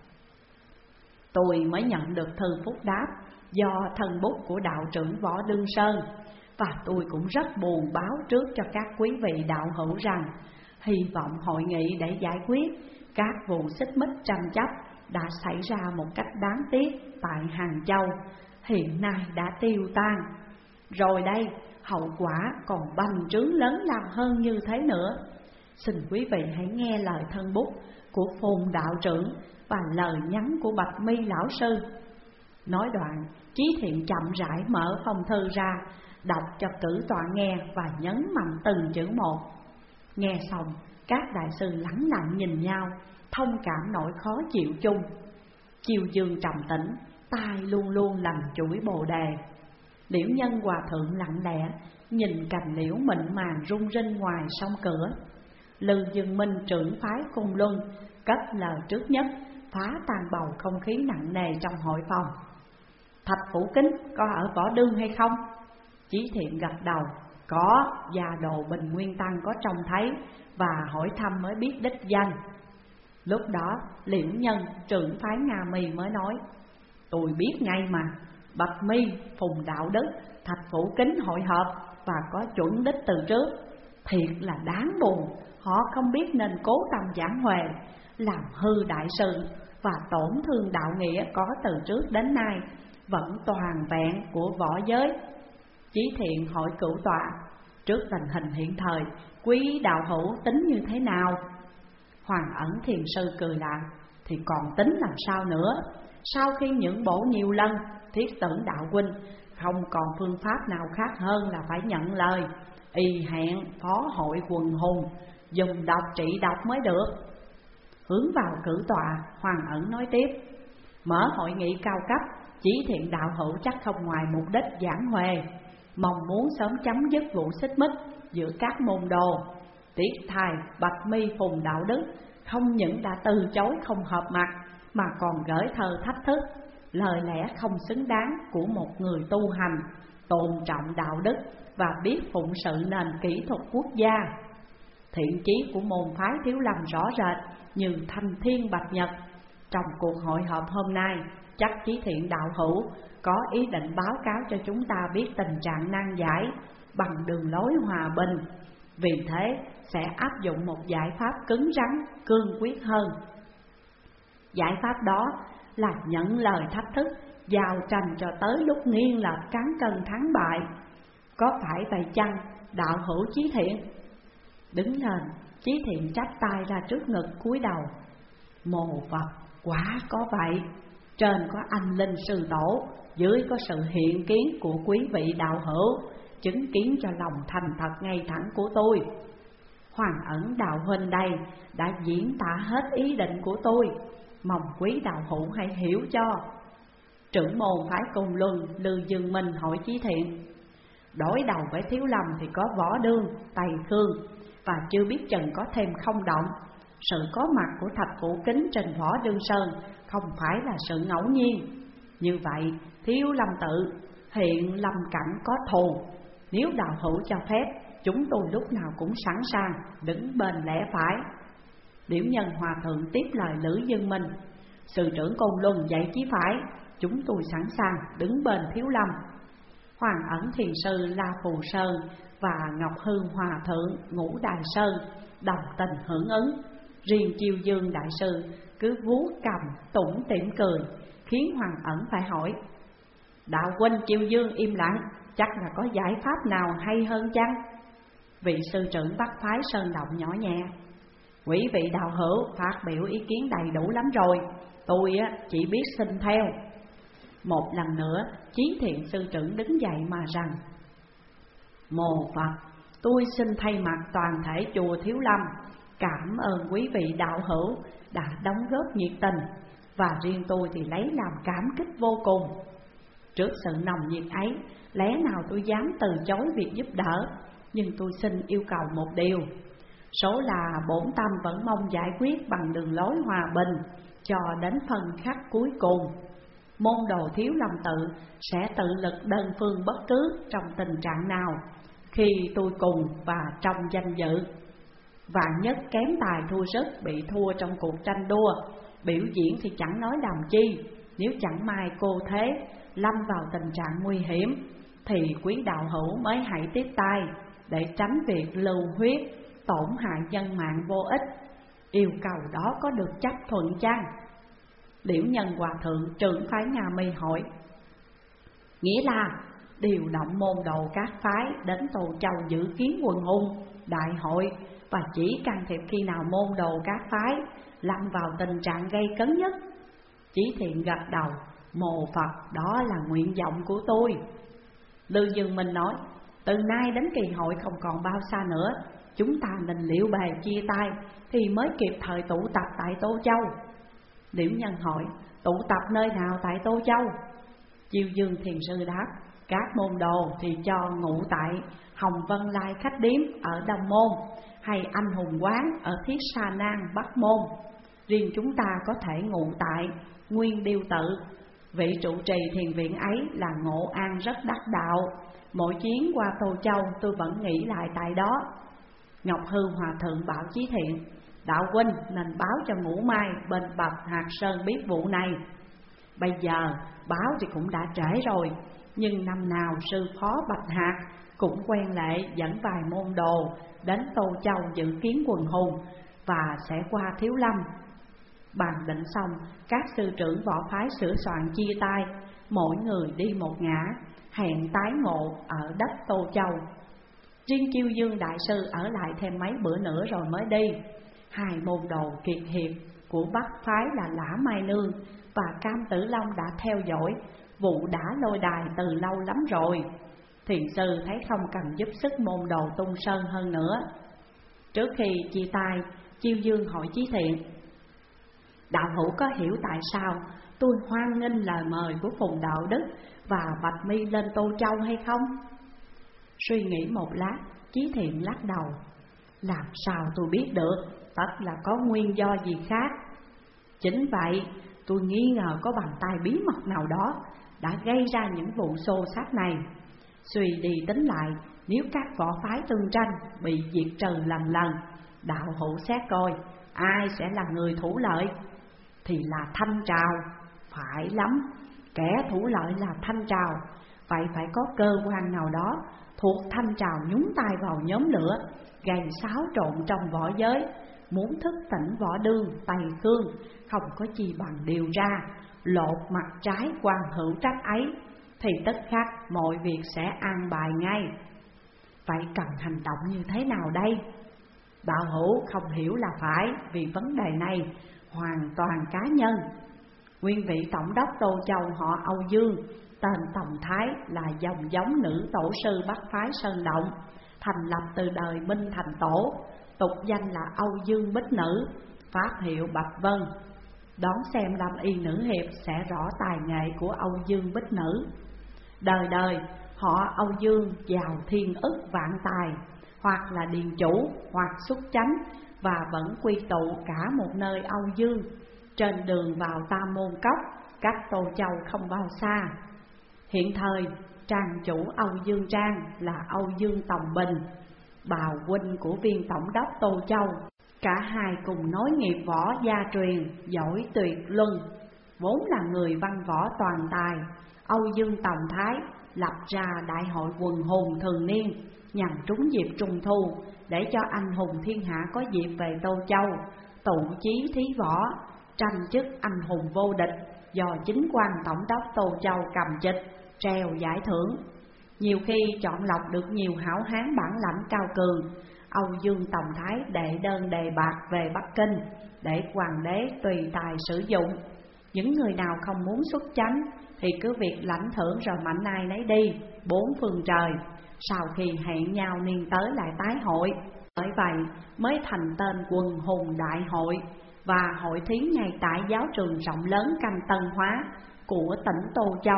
tôi mới nhận được thư phúc đáp do thân bút của đạo trưởng Võ Đương Sơn, và tôi cũng rất buồn báo trước cho các quý vị đạo hữu rằng hy vọng hội nghị để giải quyết các vụ xích mích tranh chấp đã xảy ra một cách đáng tiếc tại Hàng Châu hiện nay đã tiêu tan. Rồi đây, hậu quả còn bành trướng lớn lao hơn như thế nữa. Xin quý vị hãy nghe lời thân bút của Phùng đạo trưởng và lời nhắn của Bạch Mi lão sư. Nói đoạn, Chí Thiện chậm rãi mở phong thư ra, đọc cho cử tọa nghe và nhấn mạnh từng chữ một. Nghe xong, các đại sư lắng lặng nhìn nhau, thông cảm nỗi khó chịu chung. Chiêu Dương trầm tĩnh, tai luôn luôn lành chuỗi bồ đề. Liễu Nhân hòa thượng lặng lẽ nhìn cành liễu mịn màng rung rinh ngoài sông cửa. Lư Dương Minh trưởng phái Cung Luân cất lời trước nhất, phá tan bầu không khí nặng nề trong hội phòng. Thạch Phủ Kính có ở Võ Đương hay không? Chí Thiện gật đầu: có, gia đồ Bình Nguyên Tăng có trông thấy và hỏi thăm mới biết đích danh. Lúc đó Liễu Nhân trưởng phái Nga Mi mới nói: tôi biết ngay mà, Bạch Mi, Phùng Đạo Đức, Thạch Phủ Kính hội họp và có chuẩn đích từ trước. Thiệt là đáng buồn, họ không biết nên cố tâm giảng huệ, làm hư đại sự và tổn thương đạo nghĩa có từ trước đến nay vẫn toàn vẹn của võ giới. Chí Thiện hỏi cửu tọa: trước tình hình hiện thời, quý đạo hữu tính như thế nào? Hoàng Ẩn thiền sư cười lại: thì còn tính làm sao nữa? Sau khi nhượng bổ nhiều lần, Thiết Tử đạo huynh không còn phương pháp nào khác hơn là phải nhận lời, y hẹn phó hội quần hùng dùng độc trị độc mới được. Hướng vào cử tọa, Hoàng Ẩn nói tiếp: mở hội nghị cao cấp, Chí Thiện đạo hữu chắc không ngoài mục đích giảng huề, mong muốn sớm chấm dứt vụ xích mích giữa các môn đồ. Tiết thai Bạch Mi Phùng đạo đức không những đã từ chối không hợp mặt, mà còn gửi thơ thách thức, lời lẽ không xứng đáng của một người tu hành tôn trọng đạo đức và biết phụng sự nền kỹ thuật quốc gia. Thiện chí của môn phái Thiếu Lâm rõ rệt như thanh thiên bạch nhật. Trong cuộc hội họp hôm nay, chắc Chí Thiện đạo hữu có ý định báo cáo cho chúng ta biết tình trạng nan giải bằng đường lối hòa bình. Vì thế sẽ áp dụng một giải pháp cứng rắn, cương quyết hơn. Giải pháp đó là nhận lời thách thức, giao tranh cho tới lúc nghiêng lệch cán cân thắng bại. Có phải vậy chăng, đạo hữu Chí Thiện? Đứng lên, Chí Thiện chắp tay ra trước ngực cúi đầu: mồ Phật, quả có vậy. Trên có anh linh sư tổ, dưới có sự hiện kiến của quý vị đạo hữu, chứng kiến cho lòng thành thật ngay thẳng của tôi. Hoàng Ẩn đạo huynh đây đã diễn tả hết ý định của tôi, mong quý đạo hữu hãy hiểu cho. Trưởng môn phái Côn Luân Lư Dương Minh hỏi Chí Thiện: đối đầu với Thiếu Lâm thì có Võ Đương, Tây Khương, và chưa biết chừng có thêm Không Động. Sự có mặt của Thạch Phủ Kính trên Võ Đương Sơn không phải là sự ngẫu nhiên. Như vậy Thiếu Lâm tự hiện lâm cảnh có thù, nếu đạo hữu cho phép, chúng tôi lúc nào cũng sẵn sàng đứng bên lẽ phải. Điểu Nhân Hòa Thượng tiếp lời Lữ Dương Minh: sư trưởng Côn Luân dạy chí phải, chúng tôi sẵn sàng đứng bên Thiếu Lâm. Hoàng Ẩn Thiền Sư La Phù Sơn và Ngọc Hư Hòa Thượng Ngũ Đài Sơn đồng tình hưởng ứng. Riêng Chiêu Dương Đại Sư cứ vuốt cầm tủm tỉm cười, khiến Hoàng Ẩn phải hỏi: đạo huynh Chiêu Dương im lặng, chắc là có giải pháp nào hay hơn chăng? Vị sư trưởng Bắc phái Sơn Động nhỏ nhẹ: quý vị đạo hữu phát biểu ý kiến đầy đủ lắm rồi, tôi chỉ biết xin theo. Một lần nữa, Chí Thiện sư trưởng đứng dậy mà rằng: mồ Phật, tôi xin thay mặt toàn thể chùa Thiếu Lâm cảm ơn quý vị đạo hữu đã đóng góp nhiệt tình, và riêng tôi thì lấy làm cảm kích vô cùng. Trước sự nồng nhiệt ấy, lẽ nào tôi dám từ chối việc giúp đỡ, nhưng tôi xin yêu cầu một điều, số là bổn tâm vẫn mong giải quyết bằng đường lối hòa bình cho đến phần khắc cuối cùng. Môn đồ Thiếu Lâm tự sẽ tự lực đơn phương bất cứ trong tình trạng nào khi tôi cùng và trong danh dự. Vạn nhất kém tài thua sức, bị thua trong cuộc tranh đua, biểu diễn thì chẳng nói làm chi. Nếu chẳng may cô thế lâm vào tình trạng nguy hiểm, thì quý đạo hữu mới hãy tiếp tay, để tránh việc lưu huyết, tổn hại nhân mạng vô ích. Yêu cầu đó có được chấp thuận chăng? Liễu Nhân Hòa Thượng trưởng phái Nga Mi hỏi: nghĩa là điều động môn đồ các phái đến Tô Châu dự kiến quần hùng đại hội, và chỉ can thiệp khi nào môn đồ các phái lâm vào tình trạng gây cấn nhất. Chí Thiện gật đầu: mồ Phật, đó là nguyện vọng của tôi. Lư Dương Minh nói: từ nay đến kỳ hội không còn bao xa nữa, chúng ta nên liệu bề chia tay thì mới kịp thời tụ tập tại Tô Châu. Liễu Nhân hỏi: tụ tập nơi nào tại Tô Châu? Chiêu Dương Thiền Sư đáp: các môn đồ thì cho ngụ tại Hồng Vân Lai Khách Điếm ở Đông Môn, hay Anh Hùng Quán ở Thiết Sa Nan Bắc Môn. Riêng chúng ta có thể ngụ tại Nguyên Điêu Tự. Vị trụ trì thiền viện ấy là Ngộ An rất đắc đạo, mỗi chuyến qua Tô Châu tôi vẫn nghĩ lại tại đó. Ngọc Hư Hòa Thượng bảo Chí Thiện: đạo huynh nên báo cho Ngũ Mai bên Bạch Hạt Sơn biết vụ này. Bây giờ báo thì cũng đã trễ rồi, nhưng năm nào sư phó Bạch Hạt cũng quen lệ dẫn vài môn đồ đến Tô Châu dự kiến quần hùng, và sẽ qua Thiếu Lâm. Bàn định xong, các sư trưởng võ phái sửa soạn chia tay, mỗi người đi một ngã, hẹn tái ngộ ở đất Tô Châu. Riêng Chiêu Dương Đại Sư ở lại thêm mấy bữa nữa rồi mới đi. Hai môn đồ kiệt hiệp của Bắc phái là Lã Mai Nương và Cam Tử Long đã theo dõi, vụ đã lôi đài từ lâu lắm rồi. Thiền sư thấy không cần giúp sức môn đồ tung sơn hơn nữa. Trước khi chia tay, Chiêu Dương hỏi Chí Thiện: đạo hữu có hiểu tại sao tôi hoan nghênh lời mời của Phùng Đạo Đức và Bạch Mi lên Tô Châu hay không? Suy nghĩ một lát, Chí Thiện lắc đầu: làm sao tôi biết được, tất là có nguyên do gì khác. Chính vậy, tôi nghi ngờ có bàn tay bí mật nào đó đã gây ra những vụ xô xát này. Suy đi tính lại, nếu các võ phái tương tranh bị diệt trừ lần lần, đạo hữu xét coi ai sẽ là người thủ lợi? Thì là Thanh Trào. Phải lắm, kẻ thủ lợi là Thanh Trào. Vậy phải có cơ quan nào đó thuộc Thanh Trào nhúng tay vào nhóm lửa, gây xáo trộn trong võ giới, muốn thức tỉnh võ đương Tây Cương, không có chi bằng điều ra, lột mặt trái quan hữu trách ấy, thì tất khắc mọi việc sẽ an bài ngay. Vậy cần hành động như thế nào đây? Đạo hữu không hiểu là phải, vì vấn đề này hoàn toàn cá nhân. Nguyên vị tổng đốc Tô Châu họ Âu Dương, tên Tòng Thái, là dòng giống nữ tổ sư Bắc phái Sơn Động, thành lập từ đời Minh Thành Tổ, tục danh là Âu Dương Bích Nữ, pháp hiệu Bạch Vân. Đón xem Lâm Y Nữ Hiệp sẽ rõ tài nghệ của Âu Dương Bích Nữ. Đời đời họ Âu Dương giàu thiên ức vạn tài, hoặc là điền chủ, hoặc xuất chánh, và vẫn quy tụ cả một nơi Âu Dương, trên đường vào Tam Môn Cốc, cách Tô Châu không bao xa. Hiện thời, trang chủ Âu Dương Trang là Âu Dương Tòng Bình, bào huynh của viên tổng đốc Tô Châu. Cả hai cùng nối nghiệp võ gia truyền, giỏi tuyệt luân, vốn là người văn võ toàn tài. Âu Dương Tòng Thái lập ra đại hội quần hùng thường niên, nhằm trúng dịp trung thu, để cho anh hùng thiên hạ có dịp về Tô Châu, tụ chí thí võ, tranh chức anh hùng vô địch, do chính quan tổng đốc Tô Châu cầm trịch, treo giải thưởng. Nhiều khi chọn lọc được nhiều hảo hán bản lãnh cao cường, Âu Dương Tòng Thái đệ đơn đề bạc về Bắc Kinh, để hoàng đế tùy tài sử dụng. Những người nào không muốn xuất chánh thì cứ việc lãnh thưởng rồi mạnh ai nấy đi, bốn phương trời. Sau khi hẹn nhau niên tới lại tái hội. Bởi vậy mới thành tên quần hùng đại hội, và hội thí ngay tại giáo trường rộng lớn Canh Tân Hóa của tỉnh Tô Châu.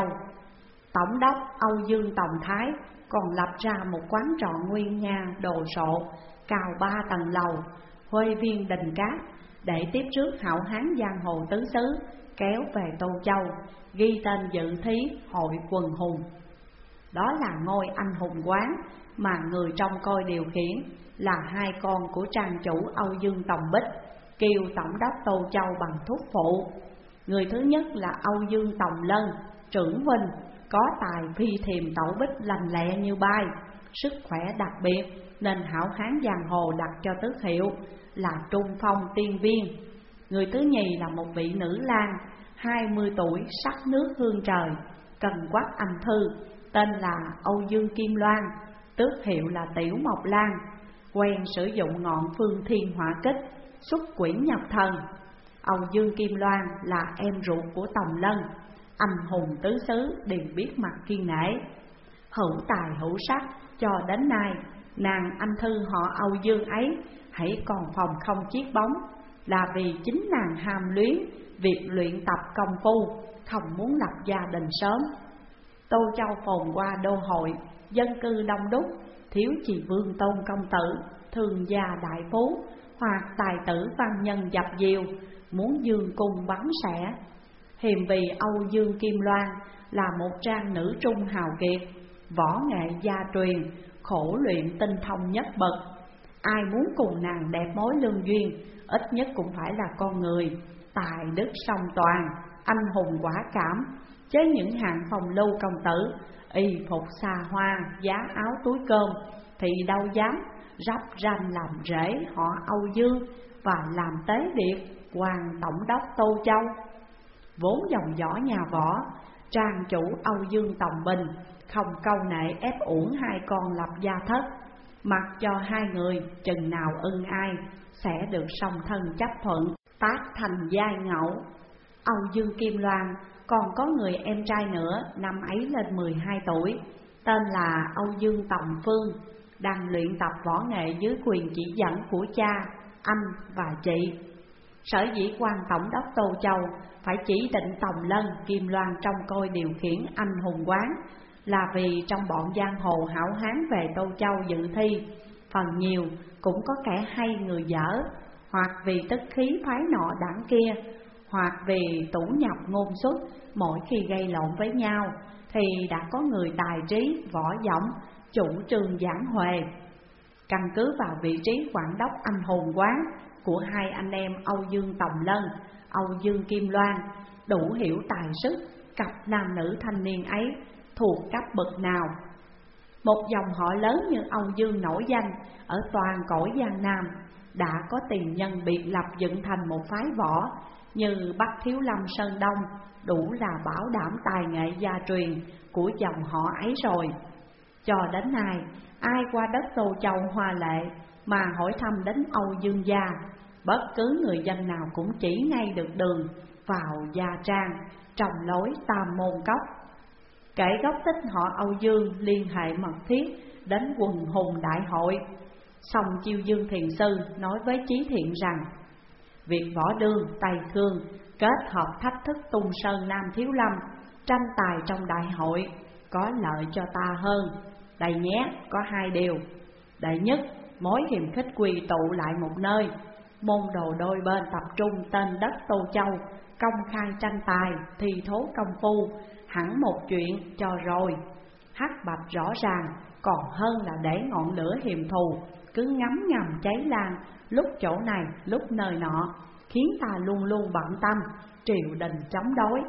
Tổng đốc Âu Dương Tòng Thái còn lập ra một quán trọ nguyên nga đồ sộ, cao ba tầng lầu, Huê Viên Đình Cát, để tiếp trước hảo hán giang hồ tứ xứ kéo về Tô Châu, ghi tên dự thí hội quần hùng. Đó là ngôi anh hùng quán mà người trông coi điều khiển là hai con của trang chủ Âu Dương Tòng Bích, kêu tổng đốc Tô Châu bằng thúc phụ. Người thứ nhất là Âu Dương Tòng Lân, trưởng huynh, có tài phi thiềm tẩu bích lành lẹ như bay, sức khỏe đặc biệt, nên hảo hán giang hồ đặt cho tước hiệu là Trung Phong Tiên Viên. Người thứ nhì là một vị nữ lang, hai mươi tuổi, sắc nước hương trời, cần quắc anh thư, tên là Âu Dương Kim Loan, tước hiệu là Tiểu Mộc Lan, quen sử dụng ngọn phương thiên hỏa kích, xuất quyển nhập thần. Âu Dương Kim Loan là em ruột của Tòng Lân, anh hùng tứ xứ đều biết mặt kiên nể, hữu tài hữu sắc. Cho đến nay, nàng anh thư họ Âu Dương ấy hãy còn phòng không chiếc bóng, là vì chính nàng ham luyến việc luyện tập công phu, không muốn lập gia đình sớm. Tô Châu phồn qua đô hội, dân cư đông đúc, thiếu chỉ vương tôn công tử, thường gia đại phú, hoặc tài tử văn nhân dập dìu, muốn dương cung bắn sẻ. Hiềm vì Âu Dương Kim Loan là một trang nữ trung hào kiệt, võ nghệ gia truyền, khổ luyện tinh thông nhất bậc. Ai muốn cùng nàng đẹp mối lương duyên, ít nhất cũng phải là con người tài đức song toàn, anh hùng quả cảm, chứ những hạng phòng lưu công tử, y phục xa hoa, giá áo túi cơm, thì đâu dám rắp ranh làm rễ họ Âu Dương và làm tế biệt hoàng tổng đốc Tô Châu. Vốn dòng võ nhà võ, trang chủ Âu Dương Tòng Bình không câu nệ ép uổng hai con lập gia thất, mặc cho hai người chừng nào ưng ai sẽ được song thân chấp thuận, tác thành giai ngẫu. Âu Dương Kim Loan còn có người em trai nữa, năm ấy lên mười hai tuổi, tên là Âu Dương Tòng Phương, đang luyện tập võ nghệ dưới quyền chỉ dẫn của cha, anh và chị. Sở dĩ quan tổng đốc Tô Châu phải chỉ định Tòng Lân, Kim Loan trong coi điều khiển anh hùng quán là vì trong bọn giang hồ hảo hán về Tô Châu dự thi, phần nhiều cũng có kẻ hay người dở, hoặc vì tức khí phái nọ đảng kia, hoặc vì tủ nhập ngôn xuất, mỗi khi gây lộn với nhau thì đã có người tài trí, võ dõng, chủ trương giảng huề. Căn cứ vào vị trí quản đốc anh hùng quán của hai anh em Âu Dương Tòng Lân, Âu Dương Kim Loan, đủ hiểu tài sức cặp nam nữ thanh niên ấy thuộc cấp bậc nào. Một dòng họ lớn như Âu Dương nổi danh ở toàn cõi Giang Nam, đã có tiền nhân biệt lập dựng thành một phái võ như Bắc Thiếu Lâm Sơn Đông, đủ là bảo đảm tài nghệ gia truyền của dòng họ ấy rồi. Cho đến nay, ai qua đất Tô Châu hoa lệ mà hỏi thăm đến Âu Dương gia, bất cứ người dân nào cũng chỉ ngay được đường vào Gia Trang trong lối Tam Môn Cốc. Kể gốc tích họ Âu Dương liên hệ mật thiết đến quần hùng đại hội. Song Chiêu Dương Thiền Sư nói với Chí Thiện rằng, việc võ đương Tây Khương kết hợp thách thức Tung Sơn Nam Thiếu Lâm, tranh tài trong đại hội có lợi cho ta hơn. Đây nhé, có hai điều. Đệ nhất, mối hiềm khích quy tụ lại một nơi, môn đồ đôi bên tập trung tên đất Tô Châu, công khai tranh tài, thi thố công phu, hẳn một chuyện cho rồi. Hắc bạch rõ ràng, còn hơn là để ngọn lửa hiềm thù cứ ngấm ngầm cháy lan, lúc chỗ này lúc nơi nọ, khiến ta luôn luôn bận tâm triều đình chống đối.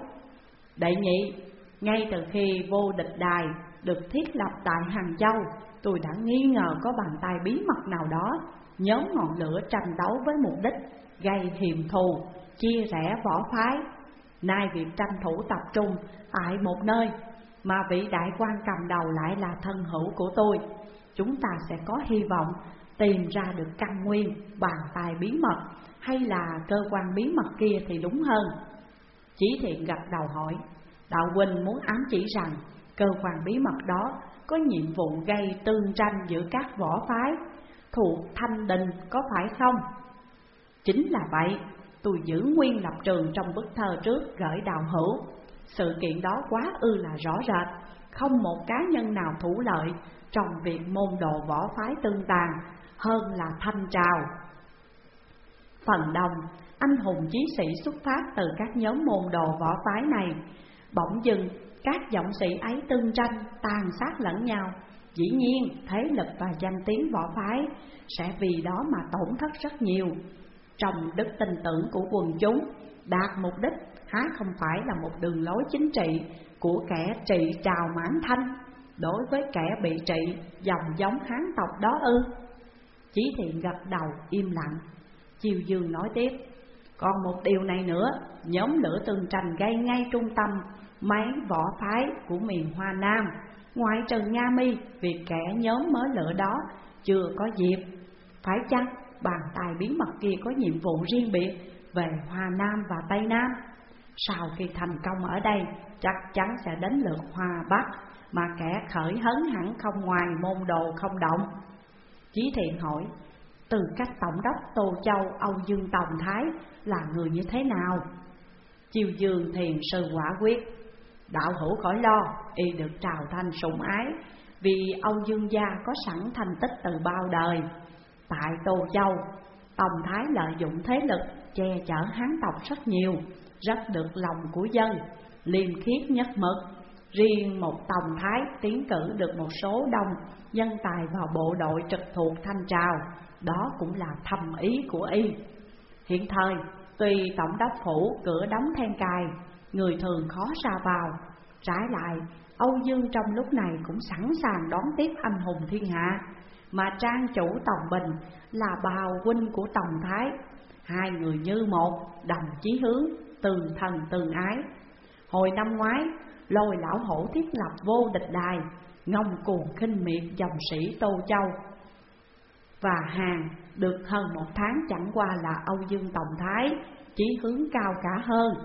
Đệ nhị, ngay từ khi vô địch đài được thiết lập tại Hàng Châu, tôi đã nghi ngờ có bàn tay bí mật nào đó nhóm ngọn lửa tranh đấu với mục đích gây hiềm thù, chia rẽ võ phái. Nay việc tranh thủ tập trung tại một nơi mà vị đại quan cầm đầu lại là thân hữu của tôi, chúng ta sẽ có hy vọng tìm ra được căn nguyên bàn tay bí mật hay là cơ quan bí mật kia thì đúng hơn. Chí Thiện gật đầu hỏi, đạo huynh muốn ám chỉ rằng cơ quan bí mật đó có nhiệm vụ gây tương tranh giữa các võ phái thuộc Thanh Đình có phải không? Chính là vậy, tôi giữ nguyên lập trường trong bức thơ trước gửi đạo hữu. Sự kiện đó quá ư là rõ rệt, không một cá nhân nào thủ lợi trong việc môn đồ võ phái tương tàn hơn là Thanh Trào. Phần đông, anh hùng chí sĩ xuất phát từ các nhóm môn đồ võ phái này. Bỗng dưng, các dòng sĩ ấy tương tranh, tàn sát lẫn nhau. Dĩ nhiên, thế lực và danh tiếng võ phái sẽ vì đó mà tổn thất rất nhiều. Trong đức tin tưởng của quần chúng, đạt mục đích há không phải là một đường lối chính trị của kẻ trị Trào Mãn Thanh đối với kẻ bị trị dòng giống Hán tộc đó ư? Chí Thiện gật đầu im lặng. Chiêu Dương nói tiếp, còn một điều này nữa, nhóm lửa tương tranh gây ngay trung tâm mấy võ phái của miền Hoa Nam, ngoại trừ Nga Mi, việc kẻ nhóm mới lửa đó chưa có dịp. Phải chăng bàn tay bí mật kia có nhiệm vụ riêng biệt về Hoa Nam và Tây Nam? Sau khi thành công ở đây, chắc chắn sẽ đến lượt Hoa Bắc, mà kẻ khởi hấn hẳn không ngoài môn đồ không động. Chí Thiện hỏi, từ cách tổng đốc Tô Châu Âu Dương Tòng Thái là người như thế nào? Chiêu Dương Thiền Sư quả quyết, đạo hữu khỏi lo, y được Trào Thanh sủng ái, vì Âu Dương gia có sẵn thành tích từ bao đời. Tại Tô Châu, Tòng Thái lợi dụng thế lực che chở Hán tộc rất nhiều, rất được lòng của dân, liêm khiết nhất mực. Riêng một Tòng Thái tiến cử được một số đông nhân tài vào bộ đội trực thuộc Thanh Trào, đó cũng là thầm ý của y. Hiện thời, tuy tổng đốc phủ cửa đóng then cài, người thường khó ra vào, trái lại Âu Dương trong lúc này cũng sẵn sàng đón tiếp anh hùng thiên hạ, mà trang chủ Tòng Bình là bào huynh của Tòng Thái, hai người như một, đồng chí hướng, tương thân tương ái. Hồi năm ngoái, lôi lão hổ thiết lập vô địch đài, ngông cuồng khinh miệt dòng sĩ Tô Châu, và hàng được hơn một tháng chẳng qua là Âu Dương Tòng Thái chí hướng cao cả hơn.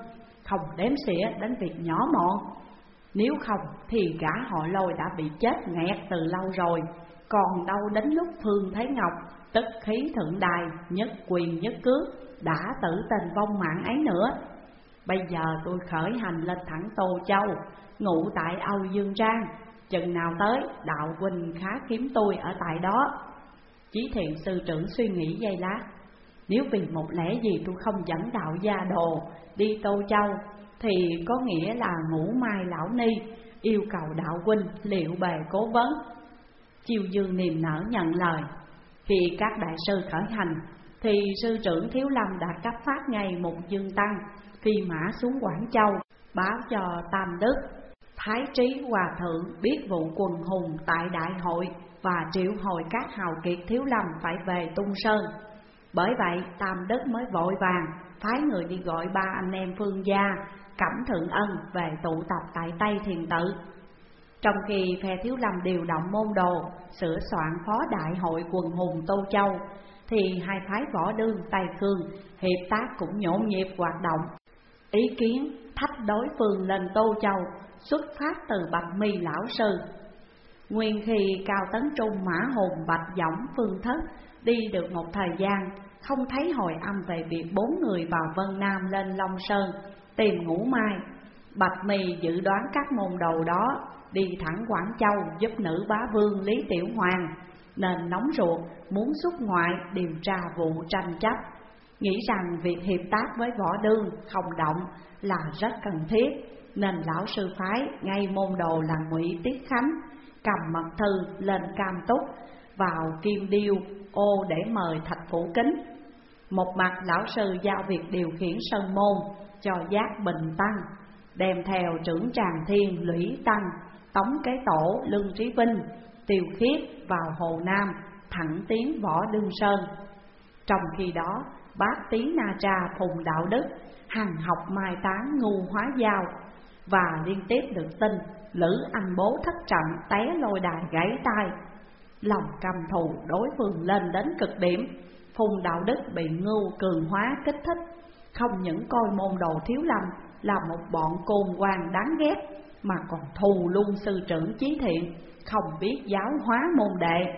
không đếm xỉa đến việc nhỏ mọn. Nếu không thì gã họ Lôi đã bị chết nghẹt từ lâu rồi, còn đâu đến lúc Phương Thế Ngọc tức khí thượng đài, nhất quyền nhất cước, đã tử tình vong mạng ấy nữa. Bây giờ tôi khởi hành lên thẳng Tô Châu, ngụ tại Âu Dương Trang. Chừng nào tới, đạo huynh khá kiếm tôi ở tại đó. Chí Thiện sư trưởng suy nghĩ giây lát. Nếu vì một lẽ gì tôi không dẫn đạo gia đồ đi Tô Châu, thì có nghĩa là Ngũ Mai Lão Ni yêu cầu đạo huynh liệu bề cố vấn. Chiêu Dương niềm nở nhận lời. Khi các đại sư khởi hành, thì sư trưởng Thiếu Lâm đã cấp phát ngay một dương tăng phi mã xuống Quảng Châu, báo cho Tam Đức Thái Trí Hòa Thượng biết vụ quần hùng tại đại hội và triệu hồi các hào kiệt Thiếu Lâm phải về Tung Sơn. Bởi vậy Tam Đức mới vội vàng phái người đi gọi ba anh em Phương gia, Cẩm Thượng Ân về tụ tập tại Tây Thiền Tự. Trong khi phe Thiếu Lâm điều động môn đồ sửa soạn phó đại hội quần hùng Tô Châu, thì hai phái Võ Đương, Tây Khương hiệp tác cũng nhộn nhịp hoạt động. Ý kiến thách đối phương lên Tô Châu xuất phát từ Bạch Mi lão sư. Nguyên khi Cao Tấn Trung, Mã Hùng, Bạch Dõng, Phương Thất đi được một thời gian, không thấy hồi âm về việc bốn người vào Vân Nam lên Long Sơn tìm Ngũ Mai. Bạch Mi dự đoán các môn đồ đó đi thẳng Quảng Châu giúp nữ bá vương Lý Tiểu Hoàng, nên nóng ruột muốn xuất ngoại điều tra vụ tranh chấp, nghĩ rằng việc hiệp tác với Võ Đương không động là rất cần thiết, nên lão sư phái ngay môn đồ là Ngụy Tiết Khánh cầm mật thư lên Cam Túc vào Kim Điêu ô để mời Thạch Phủ Kính. Một mặt lão sư giao việc điều khiển sơn môn cho Giác Bình Tăng, đem theo trưởng Tràng Thiên Lũy Tăng, Tống Kế Tổ Lương Trí Vinh, Tiêu Khiết vào Hồ Nam thẳng tiến Võ Đương Sơn. Trong khi đó Bác Tý Na Tra Phùng Đạo Đức hằng học mai táng ngu hóa giao, và liên tiếp được tin Lữ Anh Bố thất trận té lôi đài gãy tay. Lòng căm thù đối phương lên đến cực điểm, Phùng Đạo Đức bị Ngưu cường hóa kích thích, không những coi môn đồ Thiếu Lâm là một bọn côn quan đáng ghét, mà còn thù luôn sư trưởng Chí Thiện, không biết giáo hóa môn đệ.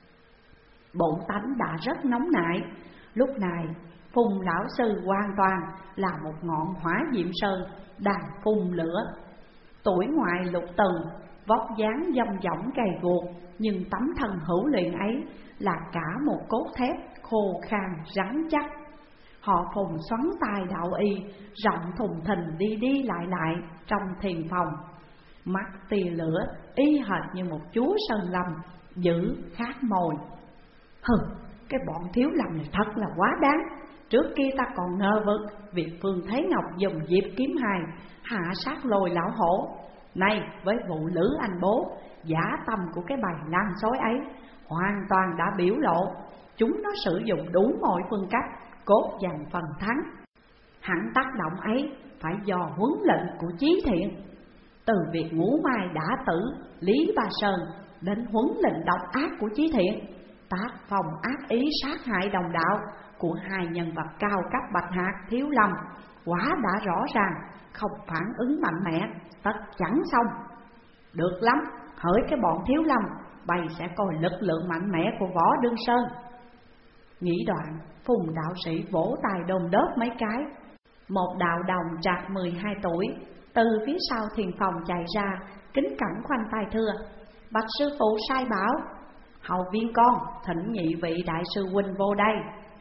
Bổn tánh đã rất nóng nảy. Lúc này Phùng lão sư hoàn toàn là một ngọn hỏa diệm sơn đang phun lửa. Tuổi ngoại lục tầng, vóc dáng dông dỏng gầy guộc, nhưng tấm thân hữu luyện ấy là cả một cốt thép khô khan rắn chắc. Họ Phùng xoắn tay đạo y, rộng thùng thình đi đi lại lại trong thiền phòng, mắt tia lửa y hệt như một chúa sơn lâm giữ khát mồi. Hừ, cái bọn Thiếu Lâm này thật là quá đáng. Trước kia ta còn ngờ vực việc Phương Thế Ngọc dùng Diệp Kiếm Hài hạ sát Lôi lão hổ. Nay với vụ Lữ Anh Bố, giả tâm của cái bài lan sói ấy hoàn toàn đã biểu lộ. Chúng nó sử dụng đủ mọi phương cách cốt giành phần thắng. Hẳn tác động ấy phải do huấn lệnh của Chí Thiện. Từ việc Ngũ Mai đã tử Lý Ba Sơn đến huấn lệnh độc ác của Chí Thiện, tác phòng ác ý sát hại đồng đạo của hai nhân vật cao cấp Bạch Hạc Thiếu Lâm, quả đã rõ ràng, không phản ứng mạnh mẽ tất chẳng xong. Được lắm, hỡi cái bọn Thiếu Lâm, bày sẽ coi lực lượng mạnh mẽ của Võ Đương Sơn. Nghĩ đoạn, Phùng đạo sĩ vỗ tài đôn đớp mấy cái. Một đạo đồng trạc mười hai tuổi từ phía sau thiền phòng chạy ra, kính cẩn khoanh tay thưa: Bạch sư phụ sai bảo, hầu viên con thỉnh nhị vị đại sư huynh vô đây.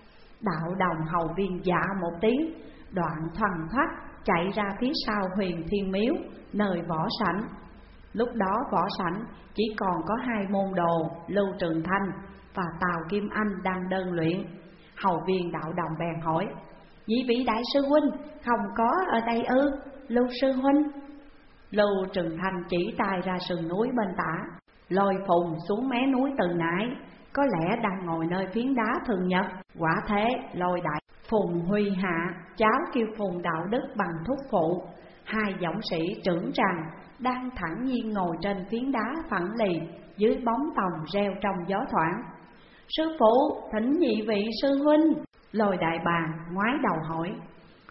Đạo đồng hầu viên dạ một tiếng, đoạn thoăn thoắt chạy ra phía sau Huyền Thiên Miếu, nơi võ sảnh. Lúc đó võ sảnh chỉ còn có hai môn đồ Lưu Trường Thanh và Tào Kim Anh đang đơn luyện. Hầu viên đạo đồng bèn hỏi: nhị vị đại sư huynh không có ở đây ư? Lưu sư huynh. Lưu Trường Thanh chỉ tay ra sườn núi bên tả: Lôi Phùng xuống mé núi từ nãy, có lẽ đang ngồi nơi phiến đá thường nhật. Quả thế Lôi đại Phùng Huy Hạ, cháu kêu Phùng Đạo Đức bằng thúc phụ, hai dõng sĩ trưởng tràng đang thẳng nhiên ngồi trên phiến đá phẳng lì dưới bóng tòng reo trong gió thoảng. Sư phụ thỉnh nhị vị sư huynh. Lôi đại bàng ngoái đầu hỏi: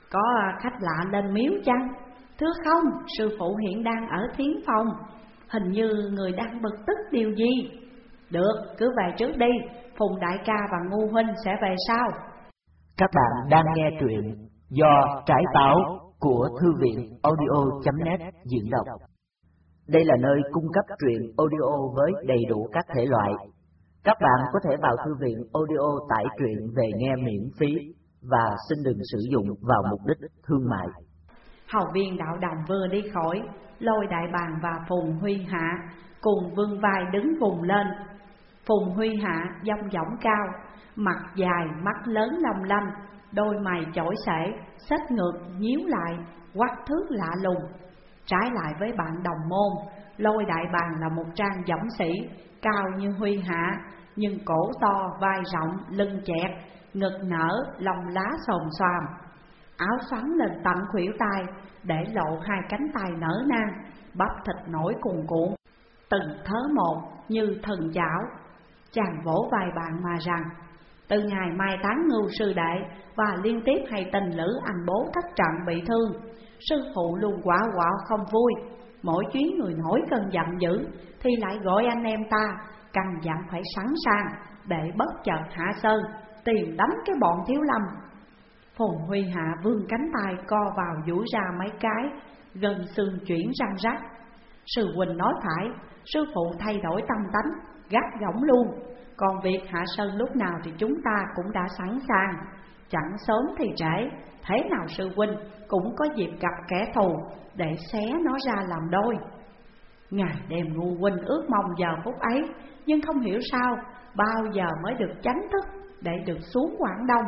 Có khách lạ lên miếu chăng? Thưa không, sư phụ hiện đang ở thiến phòng. Hình như người đang bực tức điều gì. Được, cứ về trước đi, Phùng đại ca và Ngu huynh sẽ về sau. Các bạn đang nghe truyện do Trái Táo của thư viện audio chấm net diễn đọc. Đây là nơi cung cấp truyện audio với đầy đủ các thể loại. Các bạn có thể vào thư viện audio tải truyện về nghe miễn phí và xin đừng sử dụng vào mục đích thương mại. Hầu viên đạo đồng vừa đi khỏi, Lôi Đại Bàng và Phùng Huy Hạ cùng vươn vai đứng vùng lên. Phùng Huy Hạ dong dỏng cao, mặt dài, mắt lớn long lanh, đôi mày chổi xể, xếch ngược nhíu lại, quắc thước lạ lùng. Trái lại với bạn đồng môn, Lôi Đại Bàng là một trang dõng sĩ, cao như Huy Hạ, nhưng cổ to, vai rộng, lưng chẹt, ngực nở, lông lá xồm xoàm. Áo xoắn lên tận khuỷu tay, để lộ hai cánh tay nở nang, bắp thịt nổi cuồn cuộn, từng thớ một như thần chảo. Chàng vỗ vai bạn mà rằng, từ ngày mai táng Ngưu sư đệ và liên tiếp hay tin Lữ anh bố thất trận bị thương, sư phụ luôn quả quạo không vui. Mỗi chuyến người nổi cơn giận dữ thì lại gọi anh em ta căn dặn phải sẵn sàng để bất chợt hạ sơn tìm đánh cái bọn Thiếu Lâm. Phùng Huy Hạ vươn cánh tay co vào duỗi ra mấy cái, gần xương chuyển răng rắc. Sư huynh nói phải, sư phụ thay đổi tâm tánh, gắt gỏng luôn. Còn việc hạ sơn lúc nào thì chúng ta cũng đã sẵn sàng, chẳng sớm thì trễ. Thế nào sư huynh cũng có dịp gặp kẻ thù để xé nó ra làm đôi. Ngày đêm Ngu huynh ước mong giờ phút ấy, nhưng không hiểu sao bao giờ mới được chánh thức để được xuống Quảng Đông.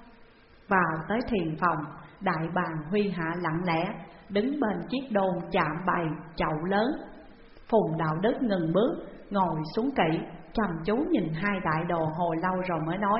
Vào tới thiền phòng, Đại Bàng Huy Hạ lặng lẽ đứng bên chiếc đôn chạm bày chậu lớn. Phùng Đạo Đức ngừng bước, ngồi xuống kỹ, chăm chú nhìn hai đại đồ hồi lâu rồi mới nói: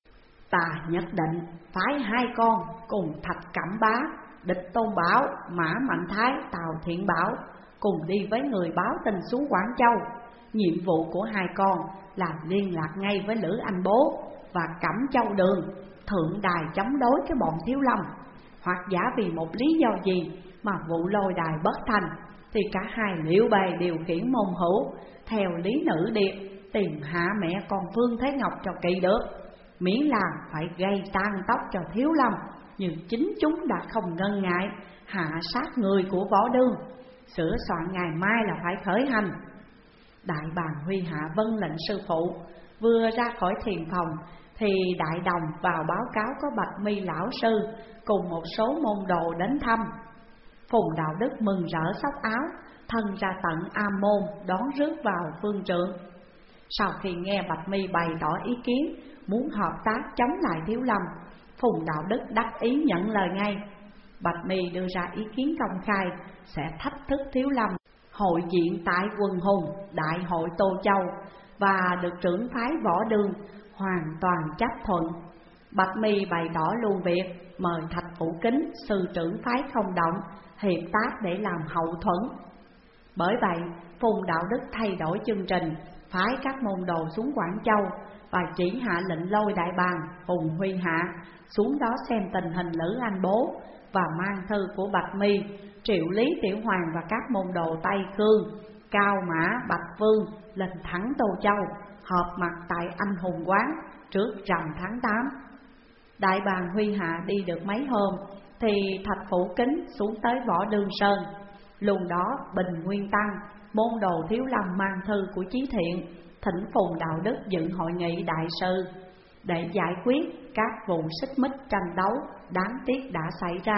Ta nhất định phái hai con cùng Thạch Cẩm Bá, Địch Tôn Bảo, Mã Mạnh Thái, Tào Thiện Bảo cùng đi với người báo tin xuống Quảng Châu. Nhiệm vụ của hai con là liên lạc ngay với Lữ Anh Bố và Cẩm Châu Đường, thượng đài chống đối cái bọn Thiếu Lâm. Hoặc giả vì một lý do gì mà vụ lôi đài bất thành, thì cả hai liệu bề điều khiển môn hữu theo lý nữ điệp tìm hạ mẹ con Phương Thế Ngọc cho kỳ được. Miễn là phải gây tan tóc cho Thiếu Lâm, nhưng chính chúng đã không ngần ngại hạ sát người của Võ Đương. Sửa soạn ngày mai là phải khởi hành. Đại Bàng Huy Hạ vâng lệnh sư phụ. Vừa ra khỏi thiền phòng thì đại đồng vào báo cáo có Bạch Mi lão sư cùng một số môn đồ đến thăm. Phùng Đạo Đức mừng rỡ xốc áo, thân ra tận am môn đón rước vào phương trượng. Sau khi nghe Bạch Mi bày tỏ ý kiến muốn hợp tác chống lại Thiếu Lâm, Phùng Đạo Đức đắc ý nhận lời ngay. Bạch Mi đưa ra ý kiến công khai sẽ thách thức Thiếu Lâm hội diện tại Quần Hùng Đại hội Tô Châu, và được trưởng phái Võ Đương hoàn toàn chấp thuận. Bạch Mi bày tỏ luôn việc mời Thạch Phủ Kính, sư trưởng phái Không Động, hiệp tác để làm hậu thuẫn. Bởi vậy, Phùng Đạo Đức thay đổi chương trình, phái các môn đồ xuống Quảng Châu và chỉ hạ lệnh Lôi Đại Bàng Phùng Huy Hạ xuống đó xem tình hình Lữ Anh Bố, và mang thư của Bạch Mi triệu Lý Tiểu Hoàng và các môn đồ Tây Khương, Cao Mã, Bạch Vương lên thẳng Tô Châu, họp mặt tại Anh Hùng Quán trước rằm tháng tám. Đại Bàng Huy Hạ đi được mấy hôm thì Thạch Phủ Kính xuống tới Võ Đương Sơn. Lúc đó Bình Nguyên Tăng, môn đồ Thiếu Lâm mang thư của Chí Thiện thỉnh Phùng Đạo Đức dự hội nghị đại sự để giải quyết các vụ xích mích tranh đấu đáng tiếc đã xảy ra.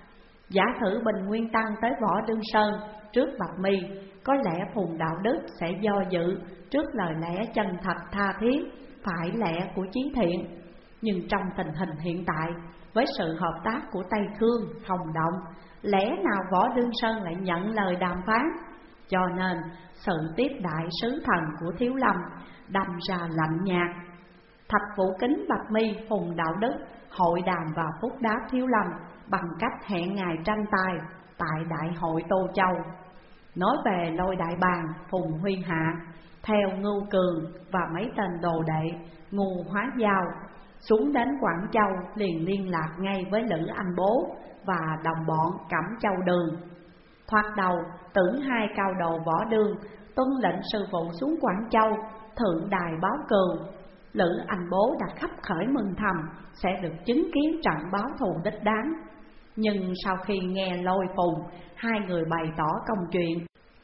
Giả thử Bình Nguyên Tăng tới Võ Đương Sơn trước Bạch Mi, có lẽ Phùng Đạo Đức sẽ do dự trước lời lẽ chân thật tha thiết, phải lẽ của Chí Thiện. Nhưng trong tình hình hiện tại, với sự hợp tác của Tây Khương, Không Động, lẽ nào Võ Đương Sơn lại nhận lời đàm phán? Cho nên sự tiếp đại sứ thần của Thiếu Lâm đâm ra lạnh nhạt. Thạch Phủ Kính, Bạch Mi, Phùng Đạo Đức hội đàm và phúc đáp Thiếu Lâm bằng cách hẹn ngày tranh tài tại Đại hội Tô Châu. Nói về Lôi Đại Bàng Phùng Huy Hạ, theo Ngưu Cường và mấy tên đồ đệ Ngu Hóa Giao, xuống đến Quảng Châu liền liên lạc ngay với Lữ Anh Bố và đồng bọn Cẩm Châu Đường. Thoạt đầu tưởng hai cao đồ võ đường tuân lệnh sư phụ xuống Quảng Châu thượng đài báo cừu. Lữ Anh Bố đã khắp khởi mừng thầm sẽ được chứng kiến trận báo thù đích đáng. Nhưng sau khi nghe Lôi Phùng hai người bày tỏ công chuyện,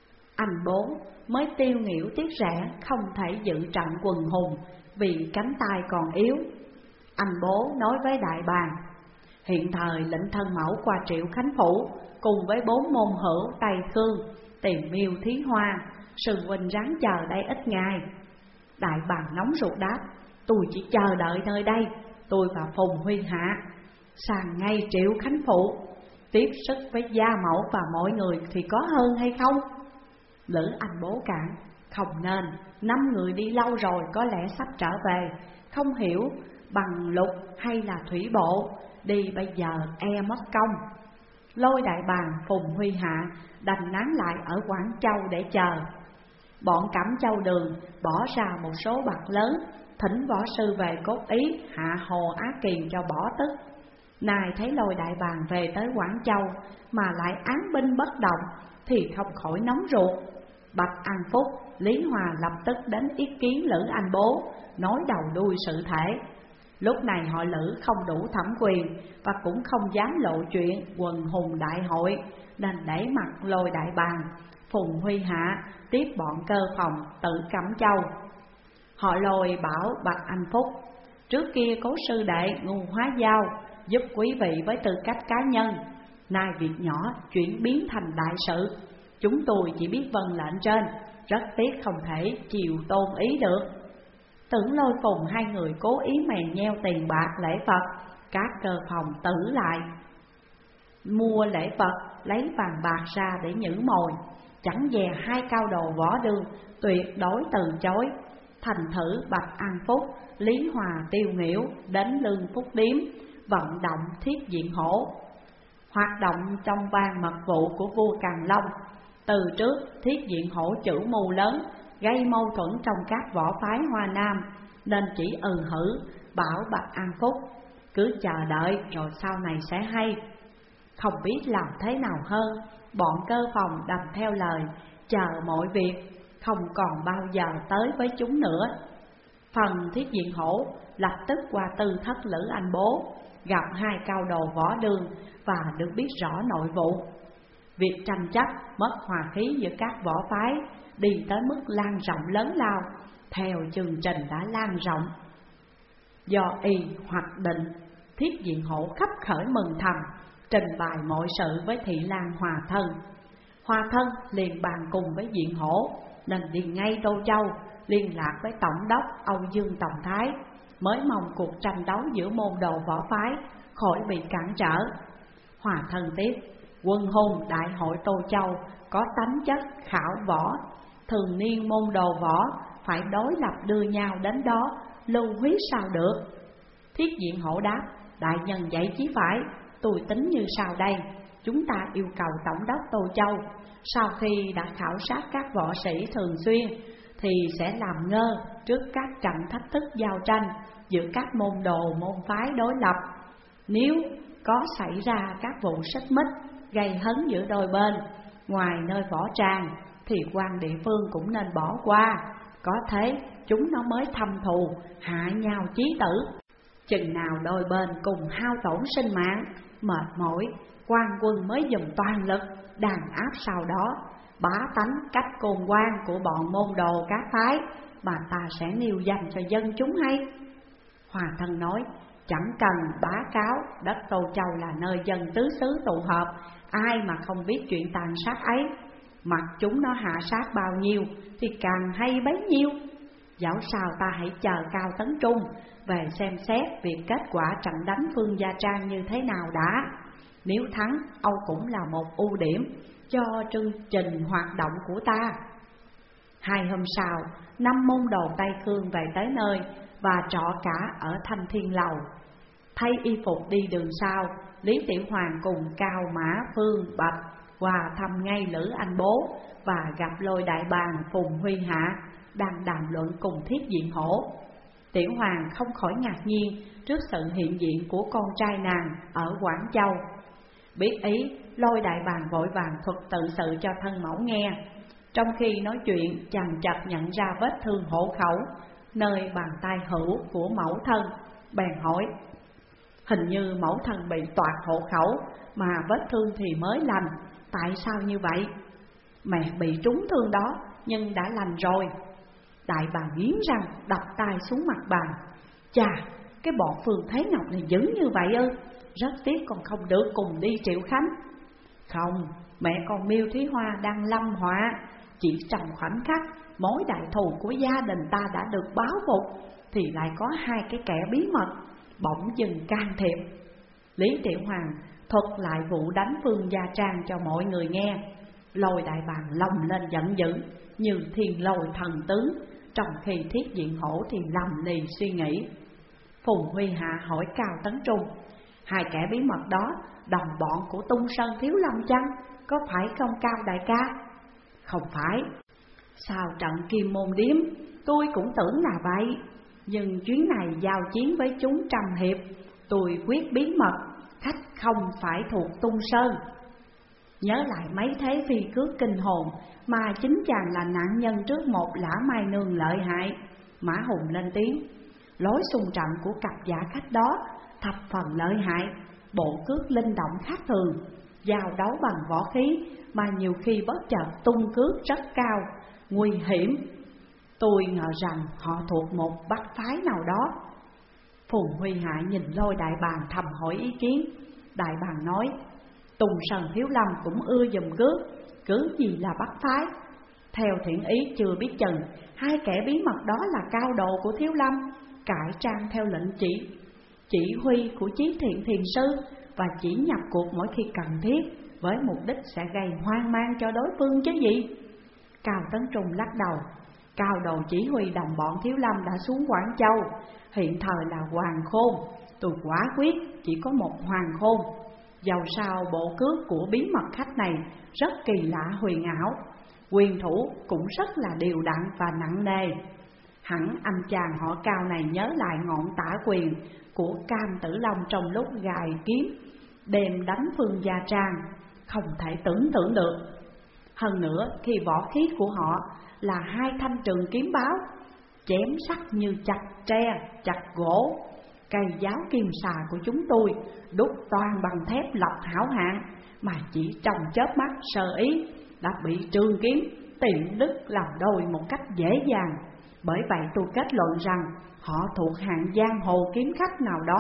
anh Bố mới tiêu nghỉu tiếc rẻ không thể dự trận quần hùng vì cánh tay còn yếu. Anh Bố nói với đại bàng: hiện thời lệnh thân mẫu qua Triệu Khánh Phủ cùng với bốn môn hữu Tây Khương tìm Miêu Thí Hoa, sư huynh ráng chờ đây ít ngày. Đại bàng nóng ruột đáp: tôi chỉ chờ đợi nơi đây, tôi và Phùng Huy Hạ sang ngay Triệu Khánh Phủ tiếp sức với gia mẫu và mọi người thì có hơn hay không? Lữ Anh Bố cản: không nên, năm người đi lâu rồi có lẽ sắp trở về, không hiểu bằng lục hay là thủy bộ, đi bây giờ e mất công. Lôi đại bàng Phùng Huy Hạ đành nán lại ở Quảng Châu để chờ. Bọn Cẩm Châu Đường bỏ ra một số bạc lớn thỉnh võ sư về cốt ý hạ Hồ Á Kiền cho bỏ tức. Này thấy Lôi đại bàng về tới Quảng Châu mà lại án binh bất động thì không khỏi nóng ruột. Bạch An Phúc, Lý Hòa lập tức đến ý kiến Lữ Anh Bố, nói đầu đuôi sự thể. Lúc này họ Lữ không đủ thẩm quyền và cũng không dám lộ chuyện quần hùng đại hội, nên để mặt Lôi đại bàng Phùng Huy Hạ tiếp bọn Cơ Phòng tự Cẩm Châu. Họ Lôi bảo Bạch Anh Phúc: trước kia cố sư đệ ngu hóa giao giúp quý vị với tư cách cá nhân, nay việc nhỏ chuyển biến thành đại sự, chúng tôi chỉ biết vâng lệnh trên, rất tiếc không thể chiều tôn ý được. Tưởng Lôi Phùng hai người cố ý mèn nheo tiền bạc lễ vật, các Cơ Phòng tử lại mua lễ vật lấy vàng bạc ra để nhử mồi, chẳng dè hai cao đồ võ đường tuyệt đối từ chối. Thành thử Bạch An Phúc, Lý Hòa tiêu nghỉu đến Lương Phúc Điếm vận động Thiết Diện Hổ. Hoạt động trong ban mật vụ của vua Càn Long, từ trước Thiết Diện Hổ chữ mưu lớn, gây mâu thuẫn trong các võ phái Hoa Nam, nên chỉ ừ hử bảo Bạch An Phúc cứ chờ đợi rồi sau này sẽ hay. Không biết làm thế nào hơn, bọn Cơ Phòng đành theo lời, chờ mọi việc, không còn bao giờ tới với chúng nữa. Phần Thiết Diện Hổ lập tức qua tư thất Lữ Anh Bố, gặp hai cao đồ võ đường và được biết rõ nội vụ. Việc tranh chấp mất hòa khí giữa các võ phái đi tới mức lan rộng lớn lao, theo chương trình đã lan rộng. Do y hoạch định, Thiết Diện Hổ khắp khởi mừng thầm, trình bày mọi sự với Thị Lan Hòa Thân. Hòa Thân liền bàn cùng với Diện Hổ, nên đi ngay Tô Châu liên lạc với Tổng đốc Âu Dương Tòng Thái, mới mong cuộc tranh đấu giữa môn đồ võ phái khỏi bị cản trở. Hòa Thân tiếp: quân hùng đại hội Tô Châu có tánh chất khảo võ, thường niên môn đồ võ phải đối lập đưa nhau đến đó, lưu huyết sao được? Thiết Diện Hổ đáp: đại nhân vậy chí phải, tôi tính như sau đây. Chúng ta yêu cầu Tổng đốc Tô Châu sau khi đã khảo sát các võ sĩ thường xuyên thì sẽ làm ngơ trước các trận thách thức giao tranh giữa các môn đồ môn phái đối lập. Nếu có xảy ra các vụ xích mích gây hấn giữa đôi bên ngoài nơi võ tràng thì quan địa phương cũng nên bỏ qua, có thế chúng nó mới thâm thù hạ nhau chí tử. Chừng nào đôi bên cùng hao tổn sinh mạng, mệt mỏi, quan quân mới dùng toàn lực đàn áp, sau đó bá tánh cách côn quan của bọn môn đồ các phái mà ta sẽ nêu danh cho dân chúng hay. Hòa Thân nói: chẳng cần bá cáo, đất Tô Châu là nơi dân tứ xứ tụ họp, ai mà không biết chuyện tàn sát ấy. Mặc chúng nó hạ sát bao nhiêu thì càng hay bấy nhiêu. Dẫu sao ta hãy chờ Cao Tấn Trung về xem xét việc kết quả trận đánh Phương Gia Trang như thế nào đã. Nếu thắng, Âu cũng là một ưu điểm cho chương trình hoạt động của ta. Hai hôm sau, năm môn đồ Tây Khương về tới nơi và trọ cả ở Thanh Thiên Lầu. Thay y phục đi đường sau, Lý Tiểu Hoàng cùng Cao Mã Phương Bạch qua thăm ngay Lữ Anh Bố và gặp Lôi đại bàng Phùng Huy Hạ đang đàm luận cùng Thiết Diện Hổ. Tiểu Hoàng không khỏi ngạc nhiên trước sự hiện diện của con trai nàng ở Quảng Châu. Biết ý, Lôi đại bàng vội vàng thuật tự sự cho thân mẫu nghe. Trong khi nói chuyện, chàng chợt nhận ra vết thương hộ khẩu nơi bàn tay hữu của mẫu thân, bèn hỏi: hình như mẫu thân bị toạc hộ khẩu mà vết thương thì mới lành, tại sao như vậy? Mẹ bị trúng thương đó nhưng đã lành rồi. Đại bàng nghiến răng đập tay xuống mặt bàn: chà, cái bọn Phương Thế Ngọc này dữ như vậy ư? Rất tiếc con không được cùng đi Triệu Khánh. Không, mẹ con Miêu Thúy Hoa đang lâm họa. Chỉ trong khoảnh khắc mối đại thù của gia đình ta đã được báo phục, thì lại có hai cái kẻ bí mật bỗng dừng can thiệp. Lý Tiểu Hoàng thuật lại vụ đánh Phương Gia Trang cho mọi người nghe. Lôi đại bàng lồng lên giận dữ như thiên lôi thần tướng, trong khi Thiết Diện Hổ thì lầm lì suy nghĩ. Phùng Huy Hạ hỏi Cao Tấn Trung: hai kẻ bí mật đó đồng bọn của Tung Sơn Thiếu Lâm chăng? Có phải không Cao đại ca? Không phải. Sau trận Kim Môn Điếm tôi cũng tưởng là vậy, nhưng chuyến này giao chiến với chúng trăm hiệp, tôi quyết bí mật khách không phải thuộc Tung Sơn. Nhớ lại mấy thế phi cước kinh hồn mà chính chàng là nạn nhân trước một Lã Mai Nương lợi hại. Mã Hùng lên tiếng: lối xung trận của cặp giả khách đó thập phần lợi hại, bộ cước linh động khác thường, giao đấu bằng võ khí mà nhiều khi bất chợt tung cước rất cao, nguy hiểm. Tôi ngờ rằng họ thuộc một bát phái nào đó. Phùng Huy Hạ nhìn Lôi đại bàng thầm hỏi ý kiến. Đại bàng nói: Tùng Sơn Thiếu Lâm cũng ưa dùm cước, cứ gì là bắt phái. Theo thiện ý chưa biết chừng hai kẻ bí mật đó là cao độ của Thiếu Lâm, cải trang theo lệnh chỉ chỉ huy của Chí Thiện Thiền Sư, và chỉ nhập cuộc mỗi khi cần thiết, với mục đích sẽ gây hoang mang cho đối phương chứ gì. Cao Tấn Trung lắc đầu: cao độ chỉ huy đồng bọn Thiếu Lâm đã xuống Quảng Châu, hiện thời là Hoàng Khôn. Tôi quả quyết chỉ có một Hoàng Khôn. Dầu sao bộ cước của bí mật khách này rất kỳ lạ huyền ảo, quyền thủ cũng rất là đều đặn và nặng nề. Hẳn anh chàng họ Cao này nhớ lại ngọn tả quyền của Cam Tử Long trong lúc gài kiếm đêm đánh Phương Gia Trang, không thể tưởng tượng được. Hơn nữa khi võ khí của họ là hai thanh trường kiếm báo, chém sắc như chặt tre, chặt gỗ. Cây giáo kim xà của chúng tôi đúc toàn bằng thép lọc hảo hạng, mà chỉ trong chớp mắt sơ ý đã bị trường kiếm tiện đứt làm đôi một cách dễ dàng. Bởi vậy tôi kết luận rằng họ thuộc hạng giang hồ kiếm khách nào đó.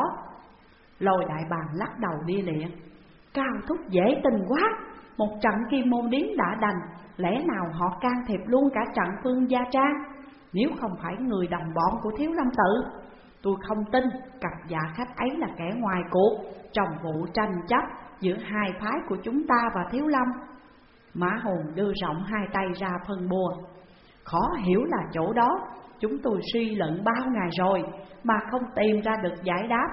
Lôi đại bàng lắc đầu lia lịa: Cao thúc dễ tình quá, một trận Kim Môn Điếm đã đành, lẽ nào họ can thiệp luôn cả trận Phương Gia Trang? Nếu không phải người đồng bọn của Thiếu Lâm Tự, tôi không tin cặp dạ khách ấy là kẻ ngoài cuộc trong vụ tranh chấp giữa hai phái của chúng ta và Thiếu Lâm. Mã Hùng đưa rộng hai tay ra phân bùa: khó hiểu là chỗ đó, chúng tôi suy luận bao ngày rồi mà không tìm ra được giải đáp.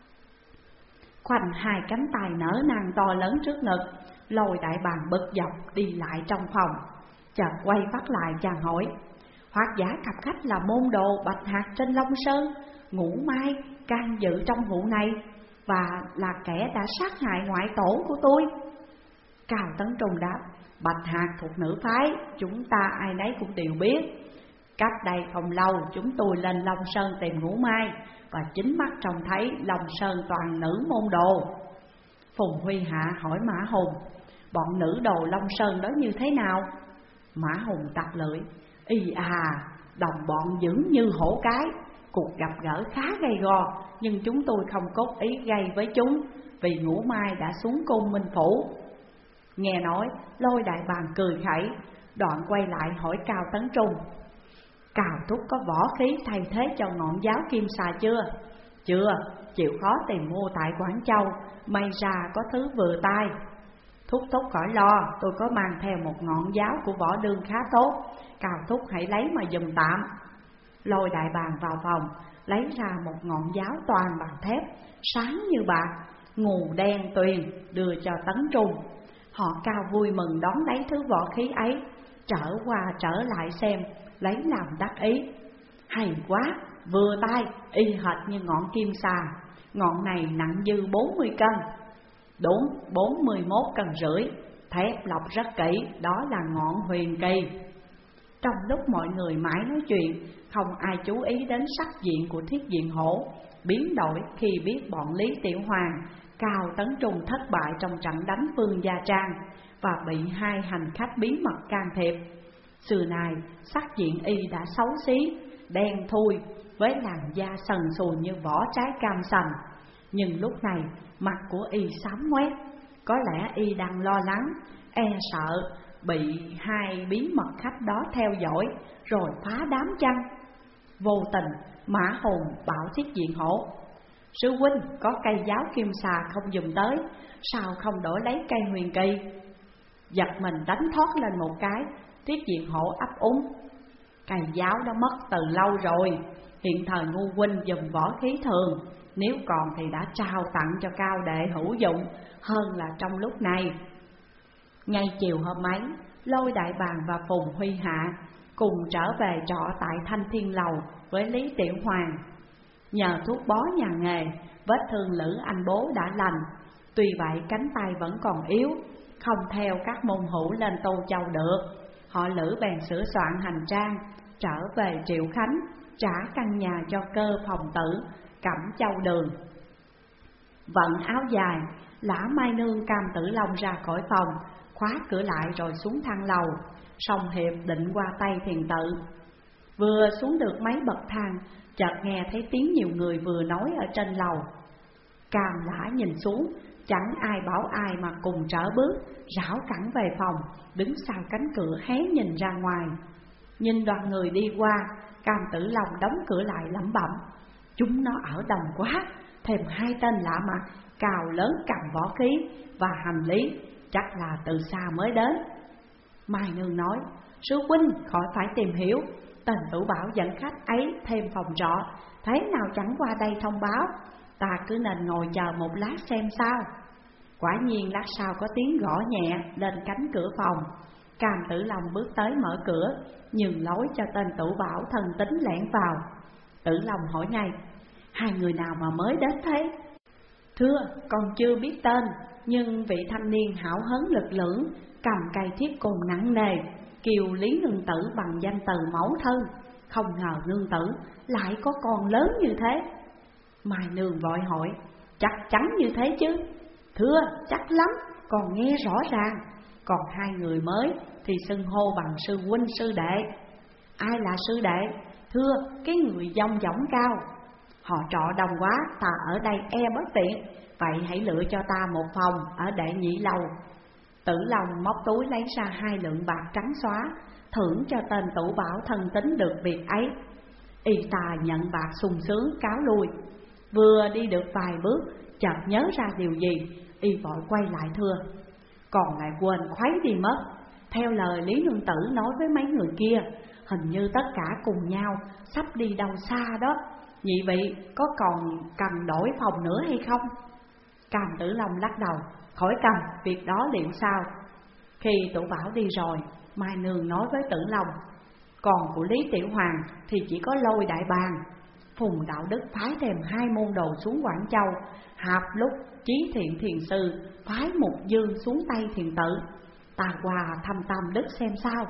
Khoanh hai cánh tay nở nang to lớn trước ngực, Lôi đại bàng bực dọc đi lại trong phòng. Chợt quay phát lại chàng hỏi: Hoạt giả cặp khách là môn đồ Bạch Hạc trên Long Sơn, Ngũ Mai can dự trong vụ này, và là kẻ đã sát hại ngoại tổ của tôi. Cao Tấn Trung đáp: Bạch Hạc thuộc nữ phái, chúng ta ai nấy cũng đều biết. Cách đây không lâu chúng tôi lên Long Sơn tìm Ngũ Mai, và chính mắt trông thấy Long Sơn toàn nữ môn đồ. Phùng Huy Hạ hỏi Mã Hùng: bọn nữ đồ Long Sơn đó như thế nào? Mã Hùng tặc lưỡi: Y à, đồng bọn dữ như hổ cái. Cuộc gặp gỡ khá gay go, nhưng chúng tôi không cốt ý gây với chúng, vì Ngũ Mai đã xuống Côn Minh Phủ. Nghe nói, Lôi đại bàng cười khẩy, đoạn quay lại hỏi Cao Tấn Trung: Cao thúc có võ khí thay thế cho ngọn giáo kim xà chưa? Chưa, chịu khó tìm mua tại Quảng Châu, may ra có thứ vừa tay. Thúc thúc khỏi lo, tôi có mang theo một ngọn giáo của võ đương khá tốt, Cao thúc hãy lấy mà giùm tạm. Lôi đại bàng vào phòng, lấy ra một ngọn giáo toàn bằng thép, sáng như bạc, ngù đen tuyền, đưa cho Tấn Trung. Họ Cao vui mừng đón lấy thứ võ khí ấy, trở qua trở lại xem, lấy làm đắc ý. Hay quá, vừa tay y hệt như ngọn kim xà. Ngọn này nặng dư bốn mươi cân. Đúng, bốn mươi mốt cân rưỡi. Thép lọc rất kỹ, đó là ngọn huyền kỳ. Trong lúc mọi người mãi nói chuyện, không ai chú ý đến sắc diện của Thiết Diện Hổ biến đổi khi biết bọn Lý Tiểu Hoàng, Cao Tấn Trung thất bại trong trận đánh Vương Gia Trang và bị hai hành khách bí mật can thiệp. Xưa này sắc diện y đã xấu xí, đen thui, với làn da sần sùi như vỏ trái cam sành. Nhưng lúc này mặt của y xám ngoét, có lẽ y đang lo lắng, e sợ bị hai bí mật khách đó theo dõi rồi phá đám chăng. Vô tình Mã Hùng bảo Thiết Diện Hổ: sư huynh có cây giáo kim xà không dùng tới, sao không đổi lấy cây huyền kỳ? Giật mình đánh thoát lên một cái, Thiết Diện Hổ ấp úng: cây giáo đó mất từ lâu rồi, hiện thời ngu huynh dùng võ khí thường, nếu còn thì đã trao tặng cho cao đệ hữu dụng hơn là trong lúc này. Ngay chiều hôm ấy, Lôi Đại Bàng và Phùng Huy Hạ cùng trở về trọ tại Thanh Thiên Lầu với Lý Tiểu Hoàng. Nhờ thuốc bó nhà nghề, vết thương Lữ Anh Bố đã lành. Tuy vậy cánh tay vẫn còn yếu, không theo các môn hữu lên Tô Châu được. Họ Lữ bèn sửa soạn hành trang, trở về Triệu Khánh, trả căn nhà cho Cơ Phòng Tử, Cẩm Châu Đường. Vận áo dài, Lã Mai Nương cam Tử Long ra khỏi phòng, khóa cửa lại rồi xuống thang lầu. Song Hiệp định qua tay Thiền Tự. Vừa xuống được mấy bậc thang, chợt nghe thấy tiếng nhiều người vừa nói ở trên lầu. Cam Lã nhìn xuống, chẳng ai bảo ai mà cùng trở bước, rảo cẳng về phòng, đứng sau cánh cửa hé nhìn ra ngoài. Nhìn đoàn người đi qua, Cam Tử Long đóng cửa lại lẩm bẩm: chúng nó ở đồng quá, thêm hai tên lạ mặt, cao lớn cầm võ khí và hành lý, chắc là từ xa mới đến. Mai Nương nói: sư huynh khỏi phải tìm hiểu, tên Tử Bảo dẫn khách ấy thêm phòng trọ, thế nào chẳng qua đây thông báo, ta cứ nên ngồi chờ một lát xem sao. Quả nhiên lát sau có tiếng gõ nhẹ lên cánh cửa phòng. Cam Tử Long bước tới mở cửa, nhường lối cho tên Tử Bảo thần tính lẻn vào. Tử Long hỏi ngay: hai người nào mà mới đến thế? Thưa, còn chưa biết tên, nhưng vị thanh niên hảo hấn lực lưỡng, cầm cây thiết côn nặng nề, kiều Lý Nương Tử bằng danh từ mẫu thân. Không ngờ nương tử lại có con lớn như thế. Mai Nương vội hỏi: chắc chắn như thế chứ? Thưa, chắc lắm, còn nghe rõ ràng. Còn hai người mới thì xưng hô bằng sư huynh sư đệ. Ai là sư đệ? Thưa, cái người dông dỏng cao. Họ trọ đông quá, ta ở đây e bất tiện, vậy hãy lựa cho ta một phòng ở đệ nhị lầu. Tử Long móc túi lấy ra hai lượng bạc trắng xóa, thưởng cho tên Tử Bảo thân tín được việc ấy. Y ta nhận bạc sung sướng cáo lui. Vừa đi được vài bước, chợt nhớ ra điều gì, y vội quay lại thưa: còn lại quên khuấy đi mất. Theo lời Lý Nương Tử nói với mấy người kia, hình như tất cả cùng nhau sắp đi đâu xa đó. Nhị vị có còn cần đổi phòng nữa hay không? Cam Tử Long lắc đầu: khỏi cần, việc đó liệu sao? Khi Tử Bảo đi rồi, Mai Nương nói với Tử Long: còn của Lý Tiểu Hoàng thì chỉ có Lôi Đại Bàng. Phùng Đạo Đức phái thêm hai môn đồ xuống Quảng Châu, Hạp lúc Chí Thiện Thiền Sư phái Mục Dương xuống Tây Thiền Tự. Ta qua thăm Tam Đức xem sao.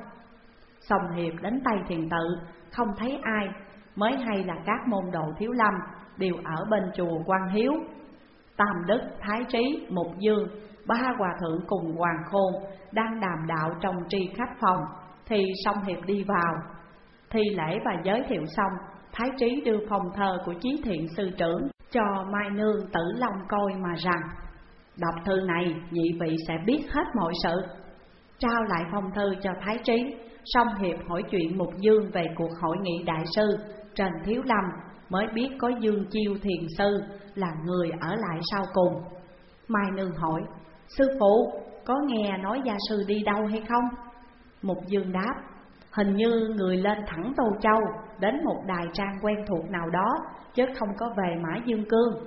Song Hiệp đến Tây Thiền Tự không thấy ai, mới hay là các môn đồ Thiếu Lâm đều ở bên chùa Quan Hiếu. Tam Đức, Thái Trí, Mục Dương, ba hòa thượng cùng Hoàng Khôn đang đàm đạo trong tri khách phòng, thì Song Hiệp đi vào. Thi lễ và giới thiệu xong, Thái Trí đưa phong thơ của Chí Thiện Sư trưởng cho Mai Nương Tử Long coi mà rằng: đọc thư này nhị vị sẽ biết hết mọi sự. Trao lại phong thư cho Thái Trí, Song Hiệp hỏi chuyện Mục Dương về cuộc hội nghị đại sư trên Thiếu Lâm, mới biết có Dương Chiêu Thiền Sư là người ở lại sau cùng. Mai Nương hỏi: sư phụ có nghe nói gia sư đi đâu hay không? Mục Dương đáp: hình như người lên thẳng Tô Châu, đến một đài trang quen thuộc nào đó, chứ không có về Mã Dương Cương.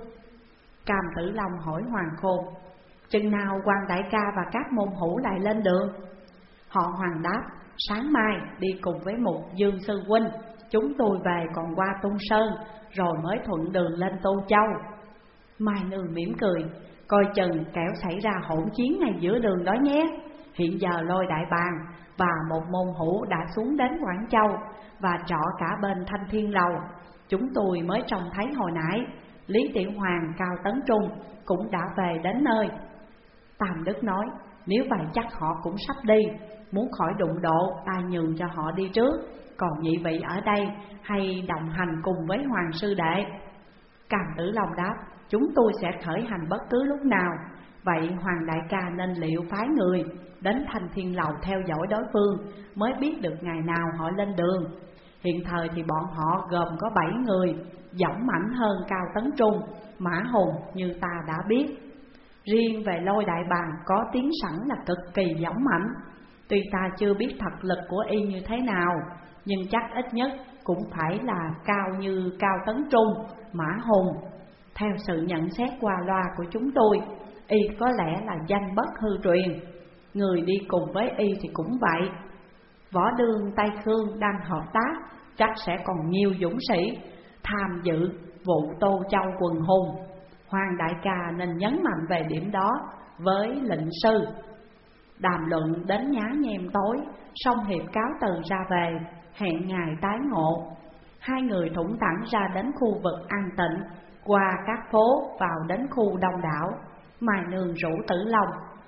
Cam Tử Long hỏi Hoàng Khôn: chừng nào Hoàng đại ca và các môn hữu lại lên đường? Họ Hoàng đáp: sáng mai đi cùng với Mục Dương sư huynh, chúng tôi về còn qua Tung Sơn, rồi mới thuận đường lên Tô Châu. Mai Nương mỉm cười, coi chừng kẻo xảy ra hỗn chiến ngay giữa đường đó nhé. Hiện giờ Lôi Đại Bàng và một môn hữu đã xuống đến Quảng Châu và trọ cả bên Thanh Thiên Lầu. Chúng tôi mới trông thấy hồi nãy Lý Tiểu Hoàng, Cao Tấn Trung cũng đã về đến nơi. Tam Đức nói, nếu vậy chắc họ cũng sắp đi, muốn khỏi đụng độ ta nhường cho họ đi trước, còn nhị vị ở đây hay đồng hành cùng với Hoàng sư đệ? Cam Tử Long đáp, chúng tôi sẽ khởi hành bất cứ lúc nào. Vậy Hoàng đại ca nên liệu phái người đến Thanh Thiên Lầu theo dõi đối phương, mới biết được ngày nào họ lên đường. Hiện thời thì bọn họ gồm có bảy người, dũng mãnh hơn Cao Tấn Trung, Mã Hùng như ta đã biết. Riêng về Lôi Đại Bàng có tiếng sẵn là cực kỳ dũng mãnh. Tuy ta chưa biết thật lực của y như thế nào, nhưng chắc ít nhất cũng phải là cao như Cao Tấn Trung, Mã Hùng. Theo sự nhận xét qua loa của chúng tôi, y có lẽ là danh bất hư truyền. Người đi cùng với y thì cũng vậy. Võ Đương, Tây Khương đang hợp tác, chắc sẽ còn nhiều dũng sĩ tham dự vụ Tô Châu quần hùng. Hoàng đại ca nên nhấn mạnh về điểm đó với lệnh sư. Đàm luận đến nhá nhem tối, Song Hiệp cáo từ ra về, hẹn ngày tái ngộ. Hai người thủng thẳng ra đến khu vực an tịnh, qua các phố vào đến khu đông đảo. Mai Nương rủ Tử Long,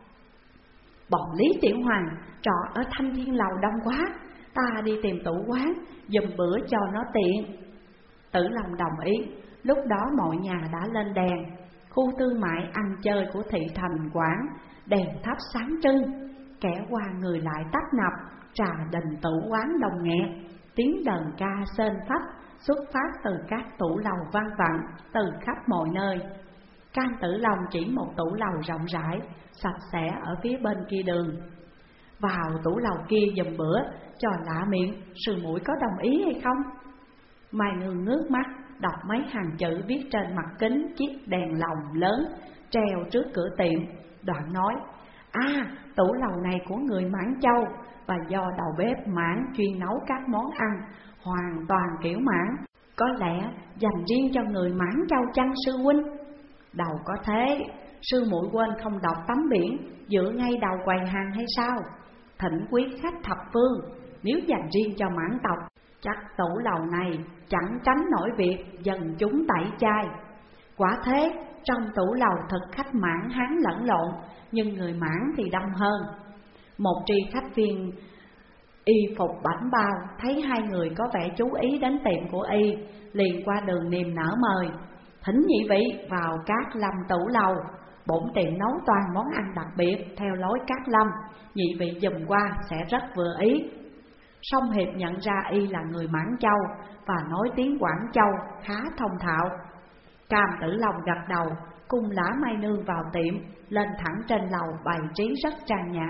bọn Lý Tiểu Hoàng trọ ở Thanh Thiên Lầu đông quá, ta đi tìm tủ quán dùm bữa cho nó tiện. Tử Long đồng ý. Lúc đó mọi nhà đã lên đèn. Khu tư mại ăn chơi của thị thành Quảng đèn thắp sáng trưng, kẻ qua người lại tấp nập, trà đình tủ quán đồng nghẹt, tiếng đờn ca sên phách xuất phát từ các tủ lầu vang vẳng từ khắp mọi nơi. Cam Tử Long chỉ một tủ lầu rộng rãi, sạch sẽ ở phía bên kia đường. Vào tủ lầu kia dùm bữa cho lạ miệng, sư muội có đồng ý hay không? Mai Nương ngước mắt đọc mấy hàng chữ viết trên mặt kính chiếc đèn lồng lớn treo trước cửa tiệm, đoạn nói: À, tủ lầu này của người Mãn Châu, và do đầu bếp Mãn chuyên nấu các món ăn hoàn toàn kiểu Mãn, có lẽ dành riêng cho người Mãn Châu chăng sư huynh? Đầu có thế, sư muội quên không đọc tấm biển dựa ngay đầu quầy hàng hay sao? Thỉnh quý khách thập phương, nếu dành riêng cho Mãn tộc, chắc tủ lầu này chẳng tránh nổi việc dần chúng tẩy chay. Quả thế, trong tủ lầu thực khách Mãn Hán lẫn lộn, nhưng người Mãn thì đông hơn. Một tri khách viên y phục bảnh bao thấy hai người có vẻ chú ý đến tiệm của y, liền qua đường niềm nở mời: Thỉnh nhị vị vào Cát Lâm tủ lầu, bổn tiệm nấu toàn món ăn đặc biệt theo lối Cát Lâm, nhị vị dùm qua sẽ rất vừa ý. Song Hiệp nhận ra y là người Mãn Châu và nói tiếng Quảng Châu khá thông thạo. Cam Tử Long gật đầu, cùng lã Mai Nương vào tiệm, lên thẳng trên lầu bày trí rất trang nhã.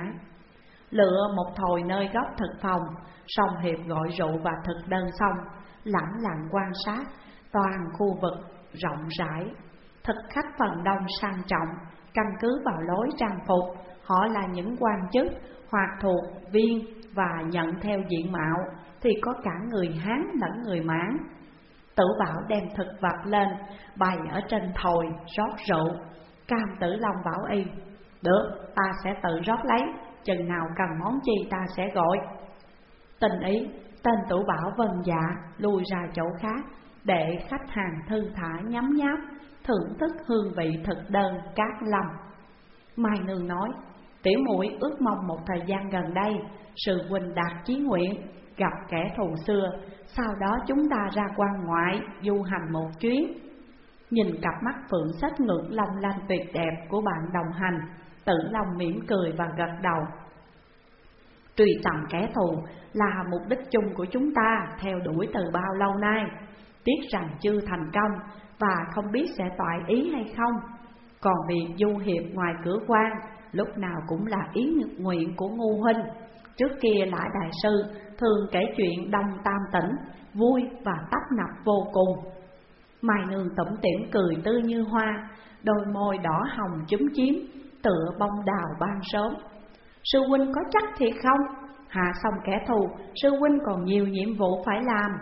Lựa một thồi nơi góc thực phòng, Song Hiệp gọi rượu và thực đơn xong, lẳng lặng quan sát toàn khu vực rộng rãi. Thực khách phần đông sang trọng, căn cứ vào lối trang phục, họ là những quan chức hoặc thuộc viên và nhận theo diện mạo, thì có cả người Hán lẫn người Mãn. Tử Bảo đem thực vật lên, bày ở trên thồi, rót rượu. Cam Tử Long bảo y: Được, ta sẽ tự rót lấy, chừng nào cần món chi ta sẽ gọi. Tình ý, tên Tử Bảo vâng dạ, lui ra chỗ khác, để khách hàng thư thả nhấm nháp, thưởng thức hương vị thực đơn Cát Lâm. Mai Nương nói: Tiểu muội ước mong một thời gian gần đây, sư huynh đạt chí nguyện, gặp kẻ thù xưa, sau đó chúng ta ra quan ngoại du hành một chuyến. Nhìn cặp mắt phượng sắc ngược long lanh tuyệt đẹp của bạn đồng hành, Tử Long mỉm cười và gật đầu. Truy tầm kẻ thù là mục đích chung của chúng ta theo đuổi từ bao lâu nay, tiếc rằng chưa thành công và không biết sẽ toại ý hay không. Còn việc du hiệp ngoài cửa quan lúc nào cũng là ý nguyện của Ngu huynh. Trước kia Lã đại sư thường kể chuyện Đông Tam Tỉnh, vui và tấp nập vô cùng. Mai Nương tủm tỉm cười tươi như hoa, đôi môi đỏ hồng chúm chím, tựa bông đào ban sớm. Sư huynh có chắc thiệt không? Hạ xong kẻ thù, sư huynh còn nhiều nhiệm vụ phải làm.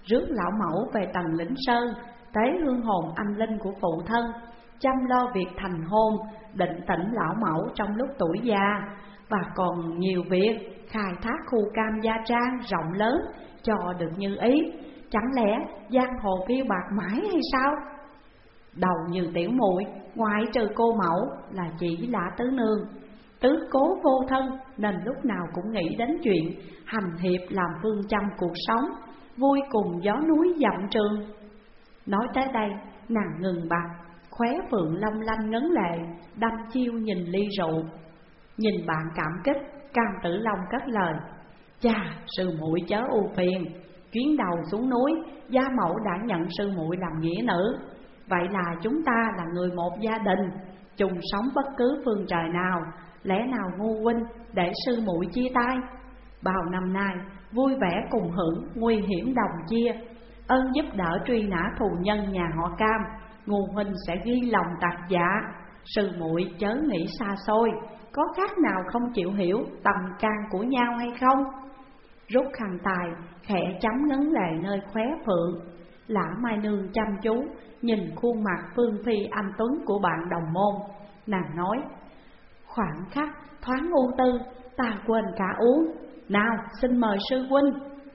rước lão mẫu về Tần Lĩnh Sơn, tế hương hồn anh linh của phụ thân, chăm lo việc thành hôn, định tĩnh lão mẫu trong lúc tuổi già, và còn nhiều việc khai thác khu cam Gia Trang rộng lớn cho được như ý. Chẳng lẽ giang hồ phiêu bạc mãi hay sao? Đầu như tiểu muội, ngoại trừ cô mẫu là chỉ Lã Tứ Nương. Tứ cố vô thân nên lúc nào cũng nghĩ đến chuyện hành hiệp làm phương châm cuộc sống, vui cùng gió núi dặm trường. Nói tới đây, nàng ngừng bặt, khóe phượng long lanh ngấn lệ, đăm chiêu nhìn ly rượu. Nhìn bạn cảm kích, Cam Tử Long cất lời: Chà, sư muội chớ ưu phiền, chuyến đầu xuống núi, gia mẫu đã nhận sư muội làm nghĩa nữ. Vậy là chúng ta là người một gia đình, chung sống bất cứ phương trời nào, lẽ nào ngu huynh để sư muội chia tay? Bao năm nay vui vẻ cùng hưởng, nguy hiểm đồng chia, ơn giúp đỡ truy nã thù nhân nhà họ Cam, ngu huynh sẽ ghi lòng tạc dạ. Sư muội chớ nghĩ xa xôi, có khác nào không chịu hiểu tầm can của nhau hay không? Rút khăn tài, khẽ chấm ngấn lệ nơi khóe phượng. Lã Mai Nương chăm chú nhìn khuôn mặt phương phi anh tuấn của bạn đồng môn, nàng nói: Khoảng khắc thoáng ưu tư, ta quên cả uống. Nào, xin mời sư huynh.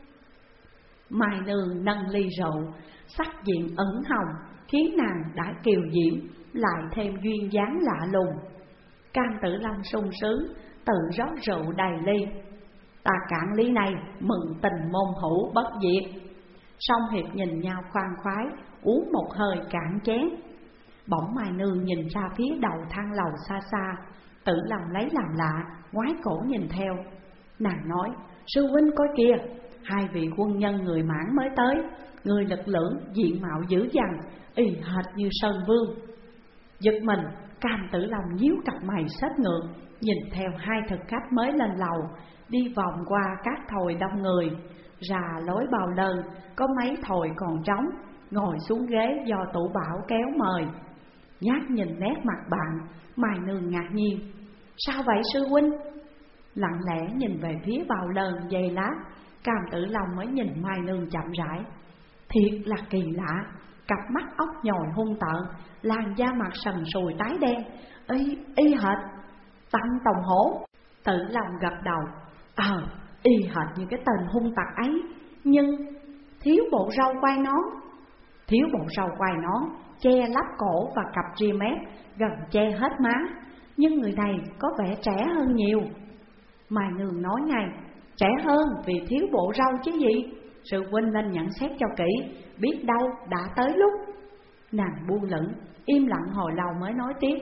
Mai Nương nâng ly rượu, sắc diện ẩn hồng, khiến nàng đã kiều diễm, lại thêm duyên dáng lạ lùng. Cam Tử Long sung sướng, tự rót rượu đầy ly. Ta cạn ly này, mừng tình môn hữu bất diệt. Song Hiệp nhìn nhau khoan khoái, uống một hơi cạn chén. Bỗng Mai Nương nhìn ra phía đầu thang lầu xa xa, Tử Long lấy làm lạ, ngoái cổ nhìn theo. Nàng nói: Sư huynh coi kìa, hai vị quân nhân người Mãn mới tới, người lực lưỡng, diện mạo dữ dằn, y hệt như Sơn Vương. Giật mình, Cam Tử Long nhíu cặp mày xếch ngược, nhìn theo hai thực khách mới lên lầu, đi vòng qua các thồi đông người, ra lối bao lơn, có mấy thồi còn trống, ngồi xuống ghế do Tủ Bảo kéo mời. Nhát nhìn nét mặt bạn, Mai Nương ngạc nhiên: Sao vậy sư huynh? Lặng lẽ nhìn về phía bao lơn giây lát, Cam Tử Long mới nhìn Mai Nương chậm rãi. Thiệt là kỳ lạ, cặp mắt ốc nhồi hung tợn, làn da mặt sần sùi tái đen, y y hệt Tăng Tòng Hổ. Tử Long gật đầu: Ờ, y hệt như cái tên hung tặc ấy, nhưng thiếu bộ râu quai nón. Thiếu bộ râu quai nón, che lắp cổ và cặp ria mép gần che hết má, nhưng người này có vẻ trẻ hơn nhiều. Mai Nương nói ngay: Trẻ hơn vì thiếu bộ râu chứ gì. Sư huynh nên nhận xét cho kỹ, biết đâu đã tới lúc. Nàng buông lửng, im lặng hồi lâu mới nói tiếp: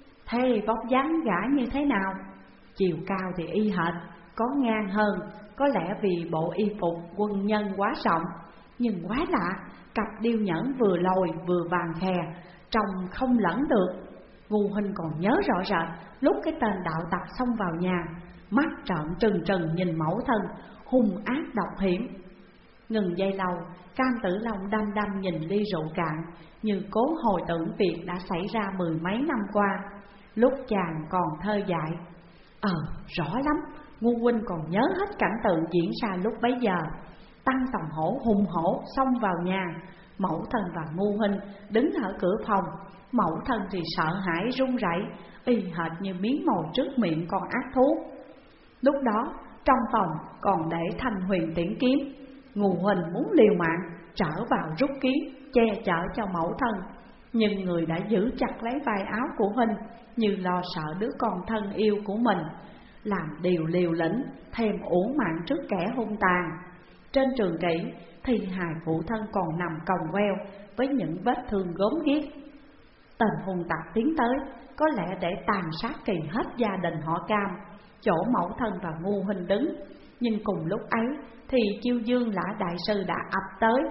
Thế vóc dáng gã như thế nào? Chiều cao thì y hệt, có ngang hơn, có lẽ vì bộ y phục quân nhân quá rộng. Nhưng quá lạ, cặp điêu nhẫn vừa lồi vừa vàng khè, trông không lẫn được. Ngu huynh còn nhớ rõ rệt lúc cái tên đạo tặc xông vào nhà, mắt trợn trừng trừng nhìn mẫu thân, hung ác độc hiểm. Ngừng giây lâu, Cam Tử Long đăm đăm nhìn ly rượu cạn, như cố hồi tưởng việc đã xảy ra mười mấy năm qua, lúc chàng còn thơ dại. Ờ, rõ lắm, ngu huynh còn nhớ hết cảnh tượng diễn ra lúc bấy giờ. Tăng Tòng Hổ hùng hổ xông vào nhà, mẫu thân và ngu huynh đứng ở cửa phòng. Mẫu thân thì sợ hãi run rẩy, y hệt như miếng mồi trước miệng con ác thú. Lúc đó trong phòng còn để Thanh Huyền tiễn kiếm. Ngu huynh muốn liều mạng trở vào rút kiếm che chở cho mẫu thân, nhưng người đã giữ chặt lấy vai áo của huynh, như lo sợ đứa con thân yêu của mình, làm điều liều lĩnh, thêm uổng mạng trước kẻ hung tàn. Trên trường kỷ, thi hài phụ thân còn nằm còng queo với những vết thương gốm ghiếc. Tên hung tặc tiến tới, có lẽ để tàn sát kỳ hết gia đình họ Cam, chỗ mẫu thân và ngu huynh đứng. Nhưng cùng lúc ấy thì Chiêu Dương Lã đại sư đã ập tới.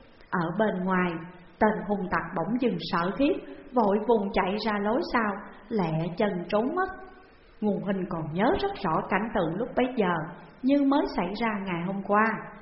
Ở bên ngoài, tên hung tặc bỗng dừng sợ khiếp, vội vùng chạy ra lối sau, lẹ chân trốn mất. Ngu huynh còn nhớ rất rõ cảnh tượng lúc bấy giờ như mới xảy ra ngày hôm qua.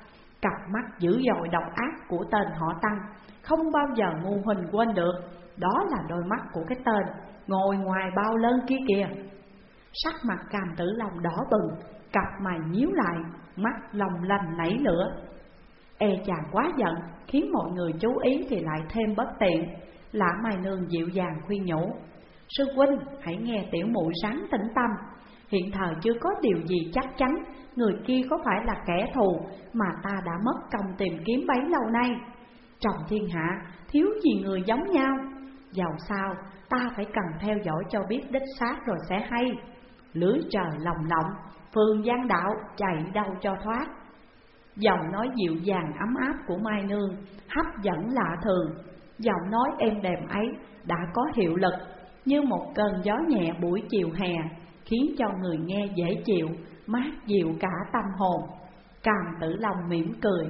Cặp mắt dữ dội độc ác của tên họ Tăng không bao giờ ngu huynh quên được. Đó là đôi mắt của cái tên ngồi ngoài bao lơn kia kìa. Sắc mặt Cam Tử Long đỏ bừng, cặp mày nhíu lại, mắt long lanh nảy lửa. E chàng quá giận, khiến mọi người chú ý thì lại thêm bất tiện. Lã Mai Nương dịu dàng khuyên nhủ: Sư huynh hãy nghe tiểu muội ráng tĩnh tâm. Hiện thời chưa có điều gì chắc chắn người kia có phải là kẻ thù mà ta đã mất công tìm kiếm bấy lâu nay. Trong thiên hạ thiếu gì người giống nhau, dầu sao ta phải cần theo dõi cho biết đích xác rồi sẽ hay. Lưới trời lồng lộng, phường gian đạo chạy đâu cho thoát. Giọng nói dịu dàng ấm áp của Mai Nương hấp dẫn lạ thường. Giọng nói êm đềm ấy đã có hiệu lực như một cơn gió nhẹ buổi chiều hè, khiến cho người nghe dễ chịu, mát dịu cả tâm hồn. Cam Tử Long mỉm cười: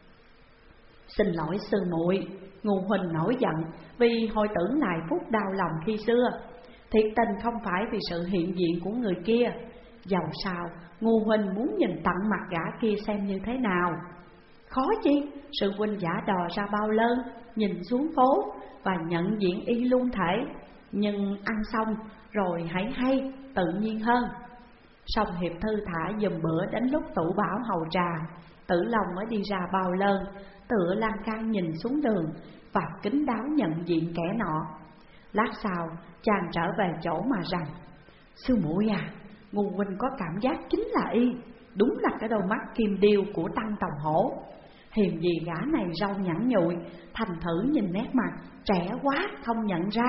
Xin lỗi sư muội, Ngu huynh nổi giận vì hồi tưởng lại phút đau lòng khi xưa. Thiệt tình không phải vì sự hiện diện của người kia. Dầu sao Ngu huynh muốn nhìn tận mặt gã kia xem như thế nào. Khó chi, sư huynh giả đò ra bao lơn, nhìn xuống phố và nhận diện y luôn thể. Nhưng ăn xong rồi hãy hay, tự nhiên hơn. Song Hiệp thư thả dùm bữa đến lúc tủ bảo hầu trà, Tử Long mới đi ra bao lơn, tựa lan can nhìn xuống đường và kín đáo nhận diện kẻ nọ. Lát sau chàng trở về chỗ mà rằng: Sư muội à, Ngu huynh có cảm giác chính là y, đúng là cái đôi mắt kim điêu của Tăng Tòng Hổ. Hiềm gì gã này râu nhẵn nhụi, thành thử nhìn nét mặt trẻ quá không nhận ra.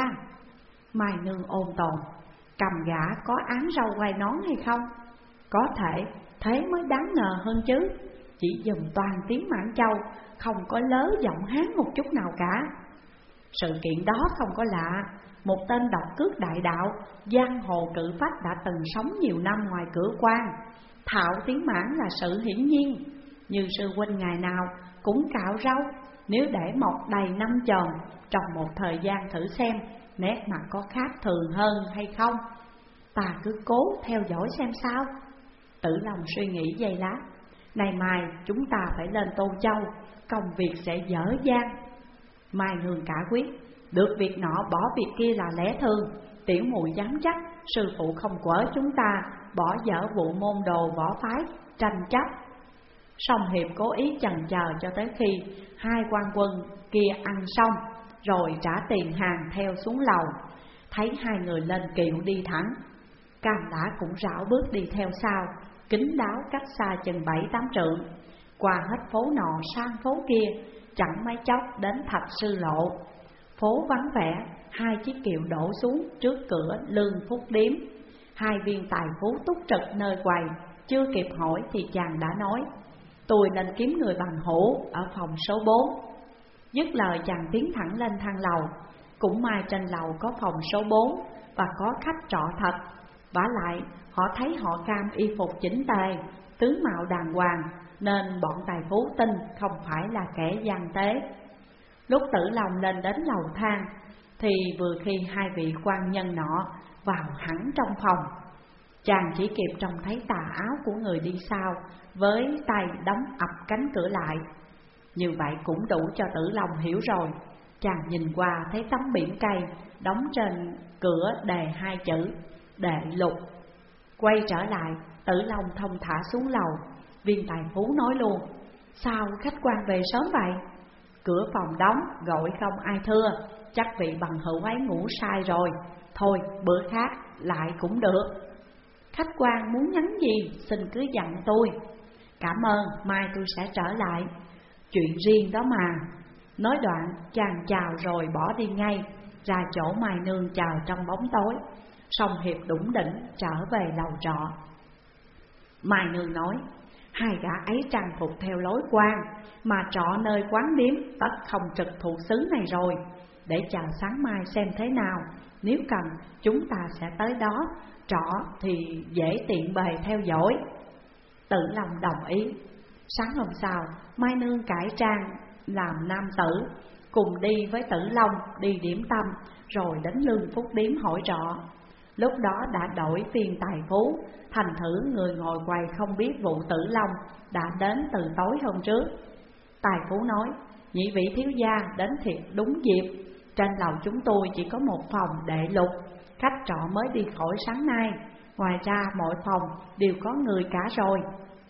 Mai Nương ôn tồn: Cầm gã có án râu quai nón hay không? Có thể, thế mới đáng ngờ hơn chứ. Chỉ dùng toàn tiếng Mãn Châu, không có lớ giọng Hán một chút nào cả. Sự kiện đó không có lạ. Một tên độc cước đại đạo, giang hồ cự phách đã từng sống nhiều năm ngoài cửa quan. Thạo tiếng Mãn là sự hiển nhiên. Như sư huynh ngày nào cũng cạo râu, nếu để mọc đầy năm tròn trong một thời gian thử xem nét mặt có khác thường hơn hay không. Ta cứ cố theo dõi xem sao. Tử Long suy nghĩ giây lát: Này mai chúng ta phải lên Tô Châu, công việc sẽ dở dang. Mai Nương cả quyết: Được việc nọ bỏ việc kia là lẽ thường. Tiểu muội dám chắc sư phụ không quở chúng ta bỏ dở vụ môn đồ võ phái tranh chấp. Song Hiệp cố ý chần chờ cho tới khi hai quan quân kia ăn xong, rồi trả tiền hàng theo xuống lầu. Thấy hai người lên kiệu đi thẳng, Cam Lã cũng rảo bước đi theo sau, kín đáo cách xa chừng bảy tám trượng. Qua hết phố nọ sang phố kia, chẳng mấy chốc đến Thạch Sư Lộ. Phố vắng vẻ, hai chiếc kiệu đổ xuống trước cửa Lương Phúc Điếm. Hai viên tài phú túc trực nơi quầy, chưa kịp hỏi thì chàng đã nói: Tôi nên kiếm người bằng hữu ở phòng số bốn. Dứt lời chàng tiến thẳng lên thang lầu. Cũng may trên lầu có phòng số bốn và có khách trọ thật. Vả lại họ thấy họ Cam y phục chỉnh tề, tướng mạo đàng hoàng, nên bọn tài phú tin không phải là kẻ gian tế. Lúc Tử Long lên đến lầu thang thì vừa khi hai vị quan nhân nọ vào hẳn trong phòng. Chàng chỉ kịp trông thấy tà áo của người đi sau với tay đóng ập cánh cửa lại. Như vậy cũng đủ cho Tử Long hiểu rồi. Chàng nhìn qua thấy tấm biển cây đóng trên cửa đề hai chữ Đệ Lục. Quay trở lại, Tử Long thông thả xuống lầu. Viên tài phú nói luôn: Sao khách quan về sớm vậy? Cửa phòng đóng, gọi không ai thưa, chắc vị bằng hữu ấy ngủ sai rồi. Thôi bữa khác lại cũng được. Khách quan muốn nhắn gì xin cứ dặn tôi. Cảm ơn, mai tôi sẽ trở lại. Chuyện riêng đó mà. Nói đoạn chàng chào rồi bỏ đi ngay, ra chỗ Mai Nương chờ trong bóng tối. Song Hiệp đủng đỉnh trở về lầu trọ. Mai Nương nói: Hai gã ấy trang phục theo lối quan, mà trọ nơi quán điếm tất không trực thuộc xứ này rồi. Để chờ sáng mai xem thế nào, nếu cần chúng ta sẽ tới đó. Trọ thì dễ tiện bề theo dõi. Tử Long đồng ý. Sáng hôm sau, Mai Nương cải trang làm nam tử, cùng đi với Tử Long đi điểm tâm, rồi đến Lương Phúc Điếm hỏi trọ. Lúc đó đã đổi phiên tài phú, thành thử người ngồi quầy không biết vụ Tử Long đã đến từ tối hôm trước. Tài phú nói: Nhị vị thiếu gia đến thiệt đúng dịp. Trên lầu chúng tôi chỉ có một phòng đệ lục, khách trọ mới đi khỏi sáng nay. Ngoài ra mọi phòng đều có người cả rồi.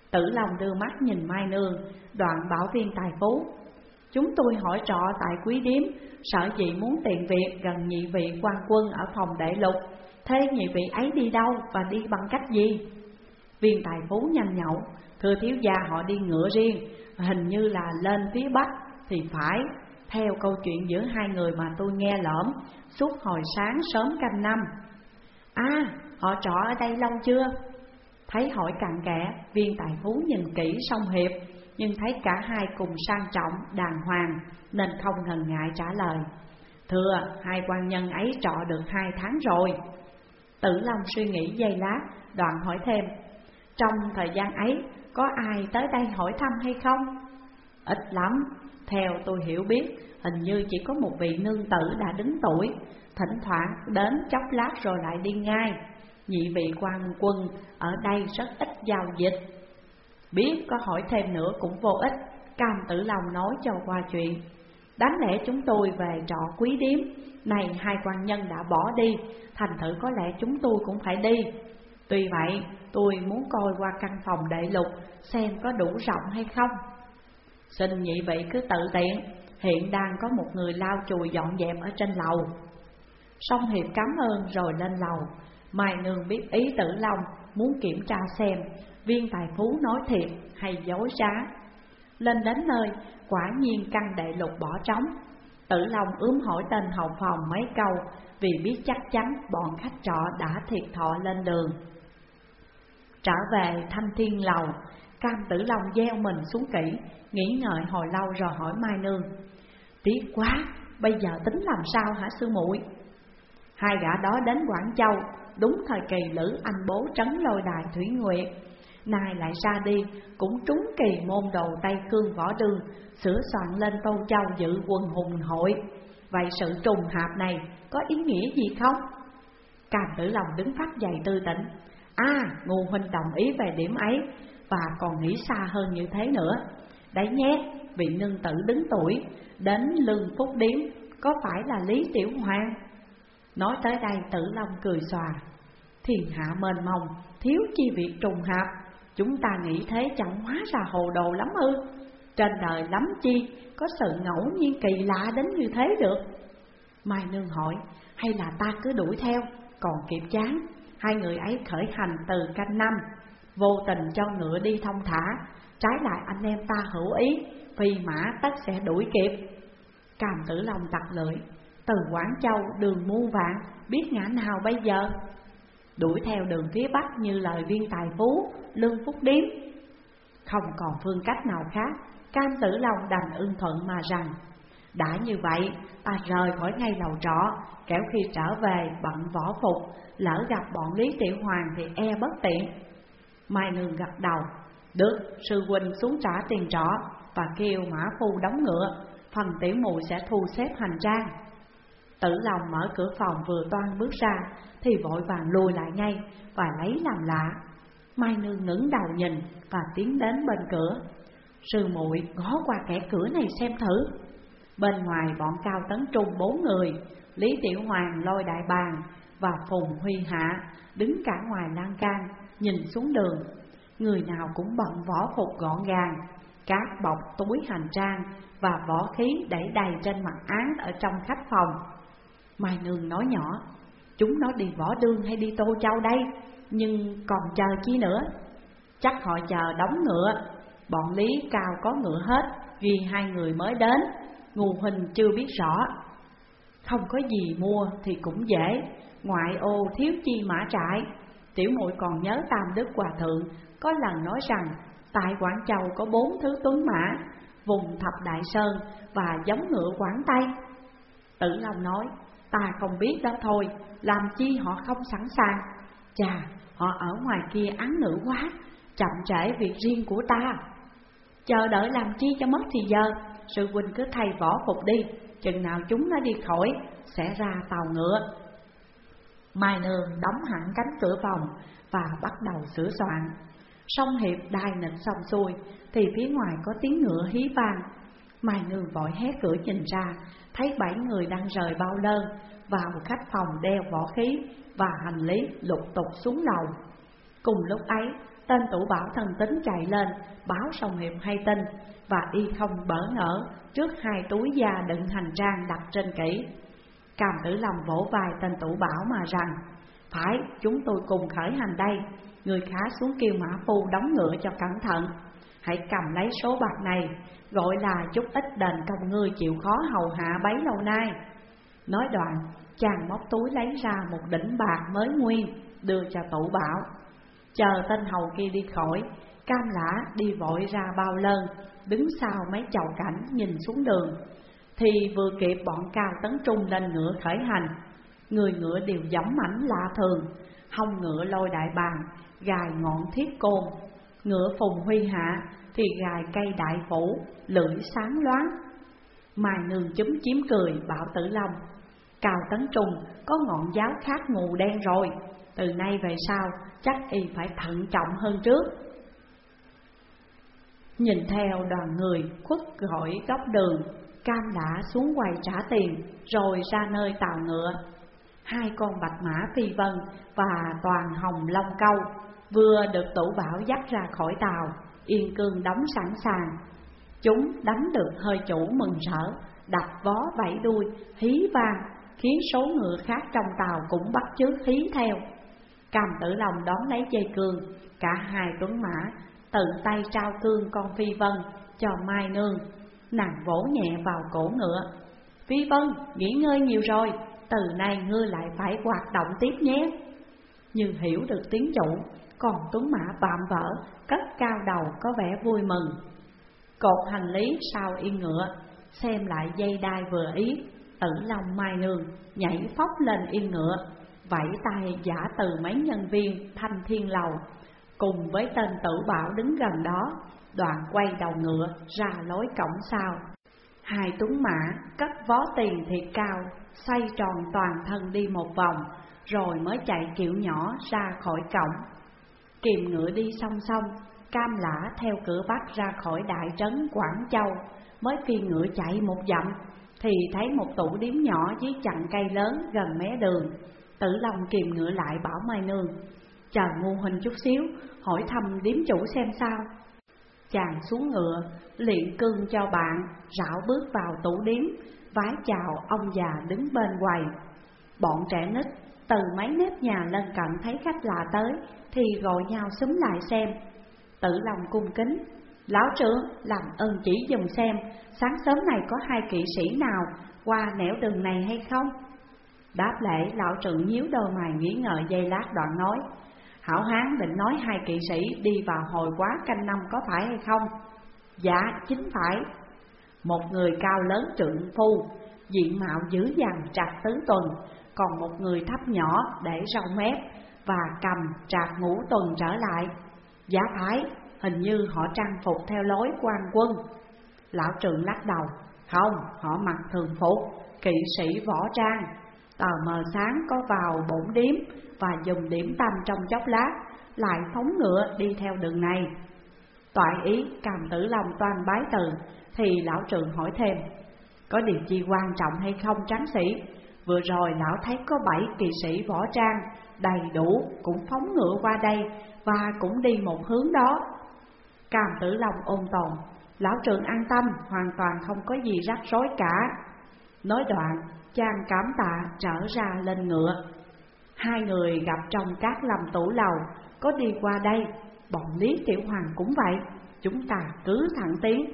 Tử Long đưa mắt nhìn Mai Nương, đoạn bảo Viên Tài Phú: chúng tôi hỏi trọ tại Quý Điếm, sợ chị muốn tiện việc gần nhị vị quan quân ở phòng Đệ Lục. Thế nhị vị ấy đi đâu và đi bằng cách gì? Viên Tài Phú nhanh nhậu: thưa thiếu gia, họ đi ngựa riêng, hình như là lên phía Bắc thì phải. Theo câu chuyện giữa hai người mà tôi nghe lỡm suốt hồi sáng sớm canh năm. À, họ trọ ở đây lâu chưa? Thấy hỏi cặn kẽ, Viên Tài Phú nhìn kỹ Song Hiệp, nhưng thấy cả hai cùng sang trọng, đàng hoàng, nên không ngần ngại trả lời: thưa, hai quan nhân ấy trọ được hai tháng rồi. Tử Long suy nghĩ giây lát, đoạn hỏi thêm: trong thời gian ấy, có ai tới đây hỏi thăm hay không? Ít lắm, theo tôi hiểu biết, hình như chỉ có một vị nương tử đã đứng tuổi, thỉnh thoảng đến chốc lát rồi lại đi ngay. Nhị vị quan quân ở đây rất ít giao dịch. Biết có hỏi thêm nữa cũng vô ích, Cam Tử Long nói cho qua chuyện. Đáng lẽ chúng tôi về trọ Quý Điếm, này hai quan nhân đã bỏ đi, thành thử có lẽ chúng tôi cũng phải đi. Tuy vậy, tôi muốn coi qua căn phòng Đệ Lục xem có đủ rộng hay không. Xin nhị vị cứ tự tiện, hiện đang có một người lau chùi dọn dẹp ở trên lầu. Song Hiệp cảm ơn rồi lên lầu. Mai Nương biết ý Tử Long, muốn kiểm tra xem Viên Tài Phú nói thiệt hay dối trá. Lên đến nơi, quả nhiên căn Đệ Lục bỏ trống. Tử Long ướm hỏi tên hậu phòng mấy câu, vì biết chắc chắn bọn khách trọ đã thiệt thọ lên đường. Trở về Thanh Thiên lầu, Cam Tử Long gieo mình xuống kỹ, nghĩ ngợi hồi lâu rồi hỏi Mai Nương: tiếc quá, bây giờ tính làm sao hả sư muội? Hai gã đó đến Quảng Châu, đúng thời kỳ Lữ Anh Bố trấn Lôi Đài Thủy Nguyệt, nay lại ra đi, cũng trúng kỳ môn đồ Tây Cương Võ Đương sửa soạn lên Tô Châu dự quần hùng hội. Vậy sự trùng hợp này có ý nghĩa gì không? Cam Tử Long đứng phát dậy tư tỉnh: à, Ngô huynh đồng ý về điểm ấy, và còn nghĩ xa hơn như thế nữa. Đấy nhé, vị nương tử đứng tuổi đến Lương Phúc Điếm có phải là Lý Tiểu Hoàng? Nói tới đây Tử Long cười xòa: thiên hạ mênh mông, thiếu chi việc trùng hợp. Chúng ta nghĩ thế chẳng hóa ra hồ đồ lắm ư? Trên đời lắm chi có sự ngẫu nhiên kỳ lạ đến như thế được. Mai Nương hỏi: hay là ta cứ đuổi theo, còn kịp chán? Hai người ấy khởi hành từ canh năm, vô tình cho ngựa đi thông thả, trái lại anh em ta hữu ý, phi mã tất sẽ đuổi kịp. Cam Tử Long tặc lưỡi: từ Quảng Châu đường muôn vạn, biết ngã nào bây giờ? Đuổi theo đường phía Bắc như lời Viên Tài Phú, Lương Phúc Điếm. Không còn phương cách nào khác, Cam Tử Long đành ưng thuận mà rằng: đã như vậy, ta rời khỏi ngay lầu trọ, kẻo khi trở về bận võ phục, lỡ gặp bọn Lý Tiểu Hoàng thì e bất tiện. Mai Nương gật đầu: được, sư huynh xuống trả tiền trọ và kêu mã phu đóng ngựa, phần tiểu muội sẽ thu xếp hành trang. Tử Long mở cửa phòng vừa toan bước ra thì vội vàng lùi lại ngay và lấy làm lạ. Mai Nương ngẩng đầu nhìn và tiến đến bên cửa: sư muội ngó qua kẻ cửa này xem thử. Bên ngoài bọn Cao Tấn Trung bốn người, Lý Tiểu Hoàng, Lôi Đại Bàng và Phùng Huy Hạ đứng cả ngoài lan can nhìn xuống đường. Người nào cũng bận võ phục gọn gàng, các bọc túi hành trang và võ khí đẩy đầy trên mặt án ở trong khách phòng. Mai Nương nói nhỏ: chúng nó đi Võ Đương hay đi Tô Châu đây? Nhưng còn chờ chi nữa? Chắc họ chờ đóng ngựa. Bọn Lý Cao có ngựa hết, duy hai người mới đến, Ngô huynh chưa biết rõ. Không có gì mua thì cũng dễ, ngoại ô thiếu chi mã trại. Tiểu muội còn nhớ Tam Đức Hòa Thượng có lần nói rằng tại Quảng Châu có bốn thứ tuấn mã, vùng Thập Đại Sơn và giống ngựa Quảng Tây. Tử Long nói: ta không biết đó thôi, làm chi họ không sẵn sàng. Chà, họ ở ngoài kia án ngữ quá, chậm trễ việc riêng của ta. Chờ đợi làm chi cho mất thì giờ, sư huynh cứ thay võ phục đi, chừng nào chúng nó đi khỏi sẽ ra tàu ngựa. Mai Nương đóng hẳn cánh cửa phòng và bắt đầu sửa soạn. Song Hiệp đai nịch xong xuôi thì phía ngoài có tiếng ngựa hí vang. Mai Nương vội hé cửa nhìn ra, thấy bảy người đang rời bao lơn vào khách phòng đeo võ khí và hành lý lục tục xuống lầu. Cùng lúc ấy, tên Tủ Bảo thần tính chạy lên báo Song Hiệp hay tin, và y không bỡ ngỡ trước hai túi da đựng hành trang đặt trên kỹ. Cam Tử Long vỗ vai tên Tủ Bảo mà rằng: phải, chúng tôi cùng khởi hành đây. Người khá xuống kêu mã phu đóng ngựa cho cẩn thận. Hãy cầm lấy số bạc này, gọi là chút ít đền công ngươi chịu khó hầu hạ bấy lâu nay. Nói đoạn, chàng móc túi lấy ra một đỉnh bạc mới nguyên, đưa cho Tủ Bảo. Chờ tên hầu kia đi khỏi, Cam Lã đi vội ra bao lơn, đứng sau mấy chầu cảnh nhìn xuống đường. Thì vừa kịp bọn Cao Tấn Trung lên ngựa khởi hành. Người ngựa đều giống mảnh lạ thường, hông ngựa lôi đại bàng, gài ngọn thiết côn. Ngựa Phùng Huy Hạ thì gài cây đại phủ, lưỡi sáng loáng. Mai Nương chúm chím cười bảo Tử Long: Cao Tấn Trung có ngọn giáo khác mù đen rồi, từ nay về sau chắc y phải thận trọng hơn trước. Nhìn theo đoàn người khuất gọi góc đường, Cam Lã xuống quầy trả tiền rồi ra nơi tàu ngựa. Hai con bạch mã Phi Vân và toàn hồng long câu vừa được Tủ Bảo dắt ra khỏi tàu, yên cương đóng sẵn sàng. Chúng đánh được hơi chủ mừng rỡ, đập vó vẫy đuôi, hí vang, khiến số ngựa khác trong tàu cũng bắt chước hí theo. Cam Tử Long đón lấy dây cương, cả hai tuấn mã tự tay trao cương con Phi Vân cho Mai Nương. Nàng vỗ nhẹ vào cổ ngựa: Phi Vân, nghỉ ngơi nhiều rồi, từ nay ngươi lại phải hoạt động tiếp nhé. Như hiểu được tiếng chủ, còn tuấn mã vạm vỡ cất cao đầu có vẻ vui mừng. Cột hành lý sau yên ngựa, xem lại dây đai vừa ý, Tử Long Mai Nương nhảy phóc lên yên ngựa, vẫy tay giả từ mấy nhân viên Thanh Thiên Lầu, cùng với tên Tử Bảo đứng gần đó, đoạn quay đầu ngựa ra lối cổng sau. Hai tuấn mã cất vó tiền thiệt cao, xoay tròn toàn thân đi một vòng, rồi mới chạy kiểu nhỏ ra khỏi cổng. Kìm ngựa đi song song, Cam Lã theo cửa bắc ra khỏi đại trấn Quảng Châu. Mới phi ngựa chạy một dặm thì thấy một tủ điếm nhỏ dưới chặn cây lớn gần mé đường. Tử Long kìm ngựa lại bảo Mai Nương: Chờ Ngu huynh chút xíu, hỏi thăm điếm chủ xem sao. Chàng xuống ngựa, liền cương cho bạn, rảo bước vào tủ điếm, vái chào ông già đứng bên quầy. Bọn trẻ nít từ mấy nếp nhà lân cận thấy khách lạ tới thì gọi nhau xúm lại xem. Tử Long cung kính: Lão trưởng, làm ơn chỉ dùm xem, sáng sớm này có hai kỵ sĩ nào qua nẻo đường này hay không? Đáp lễ, lão trưởng nhíu đôi mày nghĩ ngợi giây lát đoạn nói: Hảo hán định nói hai kỵ sĩ đi vào hồi quá canh năm có phải hay không? Dạ, chính phải. Một người cao lớn trượng phu, diện mạo dữ dằn trạc tứ tuần, còn một người thấp nhỏ để râu mép và cầm trạc ngũ tuần trở lại. Dạ phải, hình như họ trang phục theo lối quan quân. Lão trưởng lắc đầu: Không, họ mặc thường phục, kỵ sĩ võ trang. Tờ mờ sáng có vào bổn điếm và dùng điểm tâm trong chốc lát, lại phóng ngựa đi theo đường này. Toại ý Cam Tử Long toan bái từ, thì lão trưởng hỏi thêm: Có điều gì quan trọng hay không tráng sĩ? Vừa rồi lão thấy có bảy kỵ sĩ võ trang đầy đủ cũng phóng ngựa qua đây và cũng đi một hướng đó. Cam Tử Long ôn tồn: Lão trưởng an tâm, hoàn toàn không có gì rắc rối cả. Nói đoạn, chàng cảm tạ trở ra lên ngựa. Hai người gặp trong các lâm tủ lầu, có đi qua đây, bọn Lý Tiểu Hoàng cũng vậy, chúng ta cứ thẳng tiến.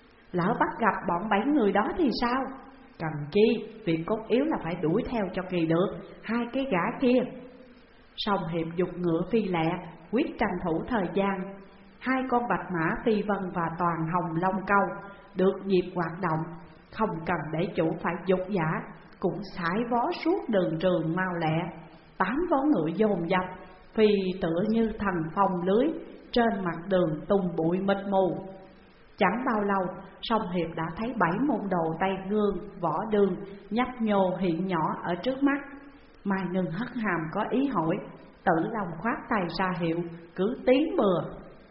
Lỡ bắt gặp bọn bảy người đó thì sao? Cần chi, việc cốt yếu là phải đuổi theo cho kỳ được hai cái gã kia. Song Hiệp dục ngựa phi lẹ, quyết tranh thủ thời gian. Hai con bạch mã Phi Vân và toàn hồng long câu được dịp hoạt động, không cần để chủ phải dục giả, cũng sải vó suốt đường trường mau lẹ. Tám vó ngựa dồn dập, phi tựa như thần phong lưới, trên mặt đường tung bụi mịt mù. Chẳng bao lâu, Song Hiệp đã thấy bảy môn đồ tay gương, võ đường, nhấp nhô hiện nhỏ ở trước mắt. Mai Nương hất hàm có ý hỏi, Tử Long khoát tay ra hiệu, cứ tiến bừa.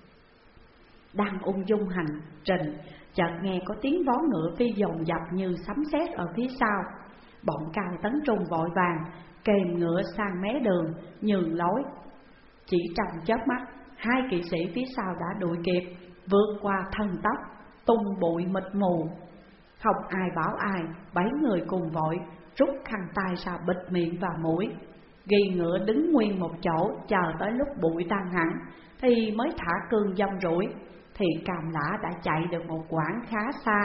Đang ung dung hành trình, chợt nghe có tiếng vó ngựa phi dồn dập như sấm sét ở phía sau. Bọn Cao Tấn Trung vội vàng kèm ngựa sang mé đường nhường lối. Chỉ trong chớp mắt, hai kỵ sĩ phía sau đã đuổi kịp, vượt qua thần tốc, tung bụi mịt mù. Không ai bảo ai, bảy người cùng vội rút khăn tay ra bịt miệng và mũi, ghi ngựa đứng nguyên một chỗ, chờ tới lúc bụi tan hẳn thì mới thả cương dông rủi. Thì Cam Lã đã chạy được một quãng khá xa.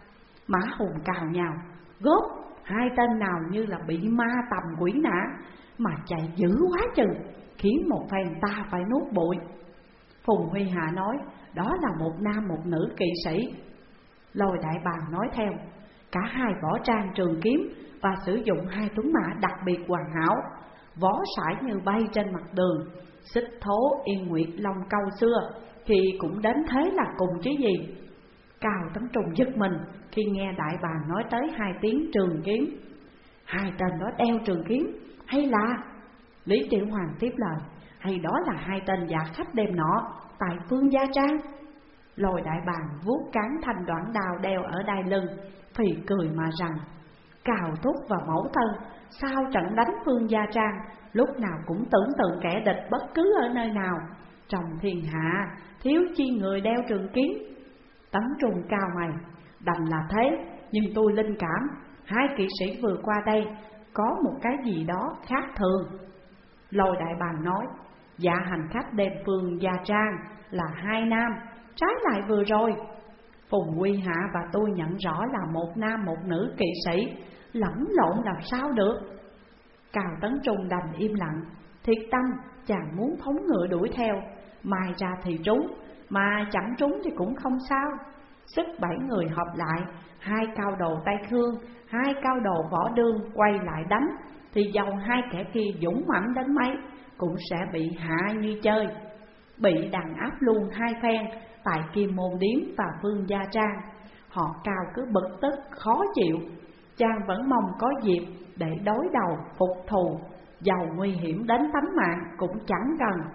Mã Hùng cào nhào, góp hai tên nào như là bị ma tầm quỷ nã, mà chạy dữ quá chừng, khiến một phen ta phải nuốt bụi. Phùng Huy Hạ nói, đó là một nam một nữ kỵ sĩ. Lôi Đại Bàng nói theo, cả hai võ trang trường kiếm và sử dụng hai tuấn mã đặc biệt hoàn hảo, vó sải như bay trên mặt đường. Xích Thố, Yên Nguyệt, Long Câu xưa thì cũng đến thế là cùng chứ gì. Cao Tấn Trung giật mình khi nghe Đại Bàng nói tới hai tiếng trường kiếm. Hai tên đó đeo trường kiếm hay là... Lý Tiểu Hoàng tiếp lời, hay đó là hai tên giả khách đêm nọ tại Phương Gia Trang. Lôi Đại Bàng vuốt cán thanh đoạn đao đeo ở đai lưng, phì cười mà rằng, Cào Thúc và mẫu thân sao trận đánh Phương Gia Trang lúc nào cũng tưởng tượng kẻ địch bất cứ ở nơi nào, trong thiên hạ thiếu chi người đeo trường kiếm. Tấn Trung cao mày, đành là thế, nhưng tôi linh cảm hai kỵ sĩ vừa qua đây có một cái gì đó khác thường. Lôi Đại Bàng nói, dạ hành khách đêm Phương Gia Trang là hai nam, trái lại vừa rồi Phùng Huy Hạ và tôi nhận rõ là một nam một nữ kỵ sĩ, lẫn lộn làm sao được. Cao Tấn Trung đành im lặng, thiệt tâm chàng muốn phóng ngựa đuổi theo, mai ra thì trúng, mà chẳng trúng thì cũng không sao. Sức bảy người hợp lại, hai cao đồ Tây Khương, hai cao đồ Võ Đương quay lại đánh, thì dầu hai kẻ kia dũng mãnh đến mấy cũng sẽ bị hạ như chơi, bị đàn áp luôn hai phen tại Kim Môn Điếm và Phương Gia Trang. Họ Cao cứ bực tức khó chịu, chàng vẫn mong có dịp để đối đầu phục thù, dầu nguy hiểm đến tánh mạng cũng chẳng cần.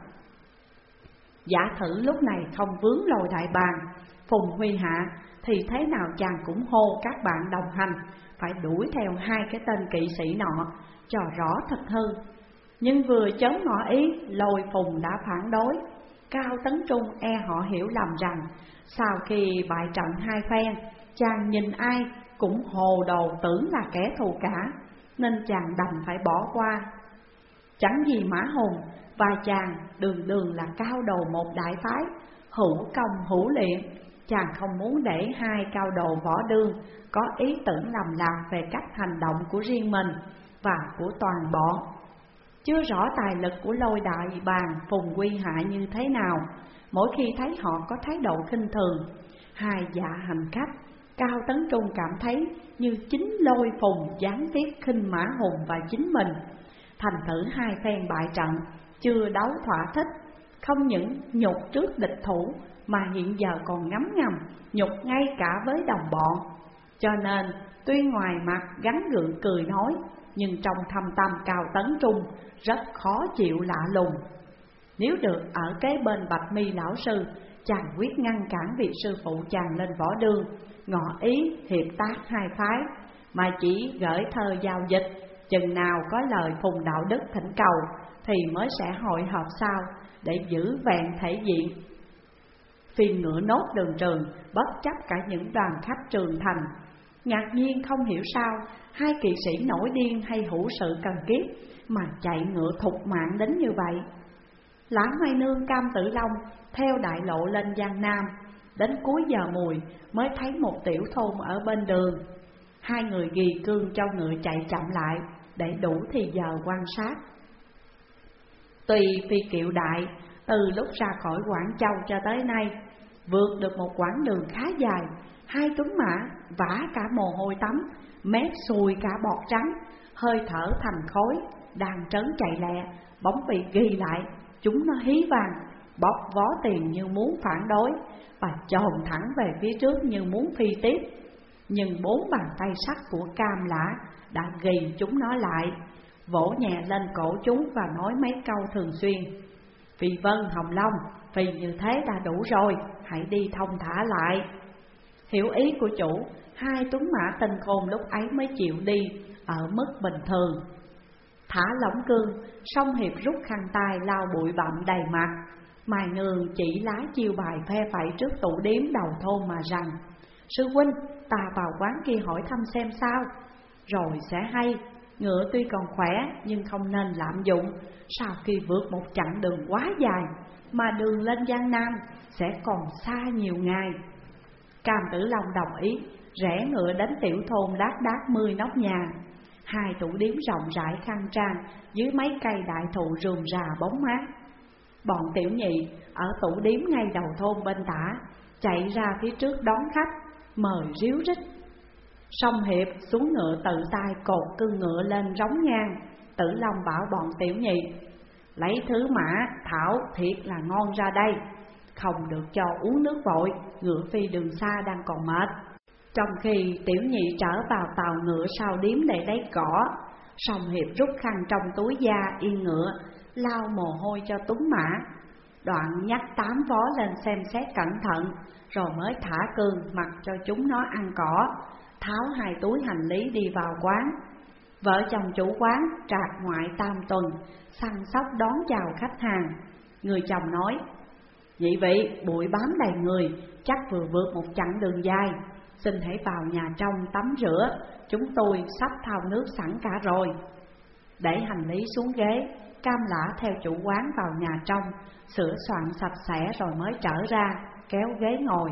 Giả thử lúc này không vướng Lôi Đại Bàng, Phùng Huy Hạ, thì thế nào chàng cũng hô các bạn đồng hành phải đuổi theo hai cái tên kỵ sĩ nọ cho rõ thật hư. Nhưng vừa chớm ngỏ ý, Lôi Phùng đã phản đối. Cao Tấn Trung e họ hiểu lầm rằng sau khi bại trận hai phen, chàng nhìn ai cũng hồ đồ tưởng là kẻ thù cả, nên chàng đành phải bỏ qua. Chẳng gì Mã Hùng và chàng đường đường là cao đồ một đại phái, hữu công hữu luyện, chàng không muốn để hai cao đồ Võ Đương có ý tưởng lầm lạc về cách hành động của riêng mình và của toàn bọn. Chưa rõ tài lực của Lôi Đại Bàng, Phùng Huy Hạ như thế nào, mỗi khi thấy họ có thái độ khinh thường hai dạ hành khách, Cao Tấn Trung cảm thấy như chính Lôi Phùng gián tiếp khinh Mã Hùng và chính mình. Thành thử hai phen bại trận, chưa đấu thỏa thích, không những nhục trước địch thủ mà hiện giờ còn ngấm ngầm nhục ngay cả với đồng bọn. Cho nên tuy ngoài mặt gắn gượng cười nói, nhưng trong thâm tâm Cao Tấn Trung rất khó chịu lạ lùng. Nếu được ở kế bên Bạch Mi lão sư, chàng quyết ngăn cản việc sư phụ chàng lên Võ Đương, ngỏ ý hiệp tác hai phái, mà chỉ gửi thơ giao dịch, chừng nào có lời Phùng đạo đức thỉnh cầu thì mới sẽ hội họp sau để giữ vẹn thể diện. Phiên ngựa nốt đường trường, bất chấp cả những đoàn khách trường thành, ngạc nhiên không hiểu sao hai kỵ sĩ nổi điên hay hữu sự cần kiếp mà chạy ngựa thục mạng đến như vậy. Lã Mai Nương Cam Tử Long theo đại lộ lên Giang Nam, đến cuối giờ mùi mới thấy một tiểu thôn ở bên đường. Hai người ghi cương cho ngựa chạy chậm lại để đủ thì giờ quan sát. Tùy Phi Kiệu Đại từ lúc ra khỏi Quảng Châu cho tới nay vượt được một quãng đường khá dài, hai tuấn mã vã cả mồ hôi tắm, mép sùi cả bọt trắng, hơi thở thành khói, đang trớn chạy lẹ, bỗng bị ghi lại. Chúng nó hí vàng, bóp vó tiền như muốn phản đối và chồm thẳng về phía trước như muốn phi tiếp. Nhưng bốn bàn tay sắt của Cam Lã đã ghi chúng nó lại, vỗ nhẹ lên cổ chúng và nói mấy câu thường xuyên: Phi Vân Hồng Long, phi như thế đã đủ rồi, hãy đi thông thả lại. Hiểu ý của chủ, hai tuấn mã tinh khôn lúc ấy mới chịu đi ở mức bình thường. Thả lỏng cương, song hiệp rút khăn tay lau bụi bặm đầy mặt, Mai Nương chỉ lái chiêu bài phe phẩy trước tủ điếm đầu thôn mà rằng: Sư huynh, ta vào quán kia hỏi thăm xem sao, rồi sẽ hay. Ngựa tuy còn khỏe nhưng không nên lạm dụng. Sau khi vượt một chặng đường quá dài, mà đường lên Giang Nam sẽ còn xa nhiều ngày. Cam Tử Long đồng ý, rẽ ngựa đến tiểu thôn đát đát mươi nóc nhà. Hai tủ điếm rộng rãi khang trang dưới mấy cây đại thụ rườm rà bóng mát. Bọn tiểu nhị ở tủ điếm ngay đầu thôn bên tả chạy ra phía trước đón khách, mời ríu rít. Song Hiệp xuống ngựa tự tay cột cương ngựa lên rống ngang. Tử Long bảo bọn tiểu nhị: lấy thứ mã thảo thiệt là ngon ra đây, không được cho uống nước vội, ngựa phi đường xa đang còn mệt. Trong khi tiểu nhị trở vào tàu ngựa sau điếm để lấy cỏ, Song Hiệp rút khăn trong túi da yên ngựa, lau mồ hôi cho tuấn mã. Đoạn nhắc tám phó lên xem xét cẩn thận, rồi mới thả cương mặc cho chúng nó ăn cỏ, tháo hai túi hành lý đi vào quán. Vợ chồng chủ quán trạc ngoại tam tuần, săn sóc đón chào khách hàng. Người chồng nói: nhị vị bụi bám đầy người, chắc vừa vượt một chặng đường dài, xin hãy vào nhà trong tắm rửa, chúng tôi sắp thao nước sẵn cả rồi. Để hành lý xuống ghế, Cam Lã theo chủ quán vào nhà trong, sửa soạn sạch sẽ rồi mới trở ra, kéo ghế ngồi.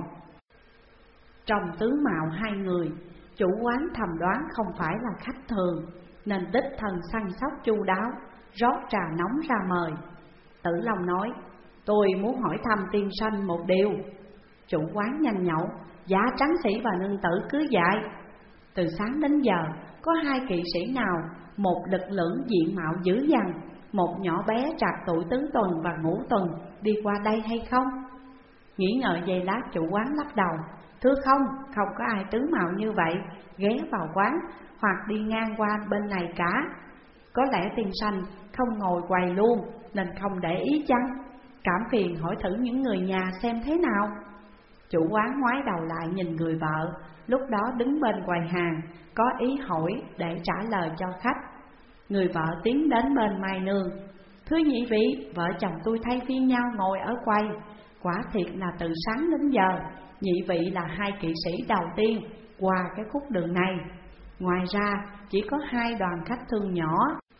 Trong tướng mạo hai người, chủ quán thầm đoán không phải là khách thường, nên đích thân săn sóc chu đáo, rót trà nóng ra mời. Tử Long nói: tôi muốn hỏi thăm tiên sinh một điều. Chủ quán nhanh nhậu: dạ tráng sĩ và nương tử cứ dạy. Từ sáng đến giờ có hai kỵ sĩ nào, một lực lưỡng diện mạo dữ dằn, một nhỏ bé trạc tuổi tứ tuần và ngũ tuần đi qua đây hay không? Nghĩ ngợi giây lát, chủ quán lắc đầu: thưa không, không có ai tướng mạo như vậy ghé vào quán hoặc đi ngang qua bên này cả. Có lẽ tiên sinh không ngồi quầy luôn nên không để ý chăng? Cảm phiền hỏi thử những người nhà xem thế nào. Chủ quán ngoái đầu lại nhìn người vợ, lúc đó đứng bên quầy hàng, có ý hỏi để trả lời cho khách. Người vợ tiến đến bên Mai Nương: thưa nhị vị, vợ chồng tôi thay phiên nhau ngồi ở quầy, quả thiệt là từ sáng đến giờ nhị vị là hai kỵ sĩ đầu tiên qua cái khúc đường này. Ngoài ra chỉ có hai đoàn khách thương nhỏ,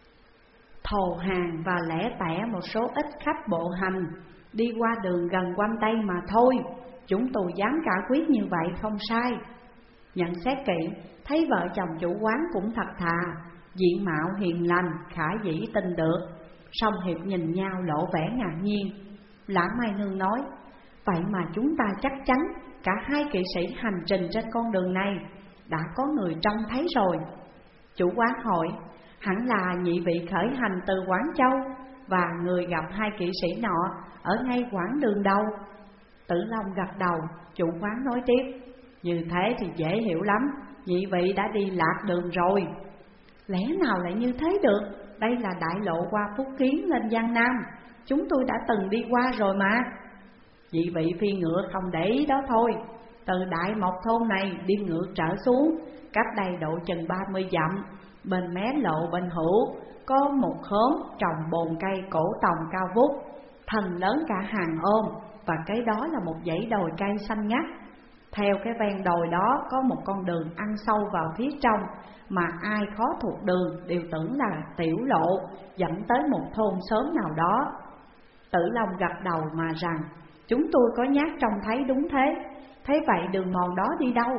thồ hàng và lẻ tẻ một số ít khách bộ hành đi qua đường gần quanh đây mà thôi. Chúng tôi dám cả quyết như vậy không sai. Nhận xét kỹ, thấy vợ chồng chủ quán cũng thật thà, diện mạo hiền lành, khả dĩ tin được. Song Hiệp nhìn nhau lộ vẻ ngạc nhiên. Lã Mai Nương nói: vậy mà chúng ta chắc chắn cả hai kỵ sĩ hành trình trên con đường này đã có người trông thấy rồi. Chủ quán hỏi: hẳn là nhị vị khởi hành từ Quảng Châu và người gặp hai kỵ sĩ nọ ở ngay quãng đường đầu. Tử Long gật đầu. Chủ quán nói tiếp: như thế thì dễ hiểu lắm, nhị vị đã đi lạc đường rồi. Lẽ nào lại như thế được? Đây là đại lộ qua Phúc Kiến lên Giang Nam, chúng tôi đã từng đi qua rồi mà. Nhị vị phi ngựa không để ý đó thôi. Từ Đại Mộc thôn này đi ngược trở xuống, cách đây độ chừng ba mươi dặm, bên mé lộ bên hữu có một khóm trồng bồn cây cổ tòng cao vút, thân lớn cả hàng ôm, và cái đó là một dãy đồi cây xanh ngắt. Theo cái ven đồi đó có một con đường ăn sâu vào phía trong, mà ai khó thuộc đường đều tưởng là tiểu lộ dẫn tới một thôn xóm nào đó. Tử Long gật đầu mà rằng: chúng tôi có nhát trông thấy đúng thế. Thế vậy đường mòn đó đi đâu?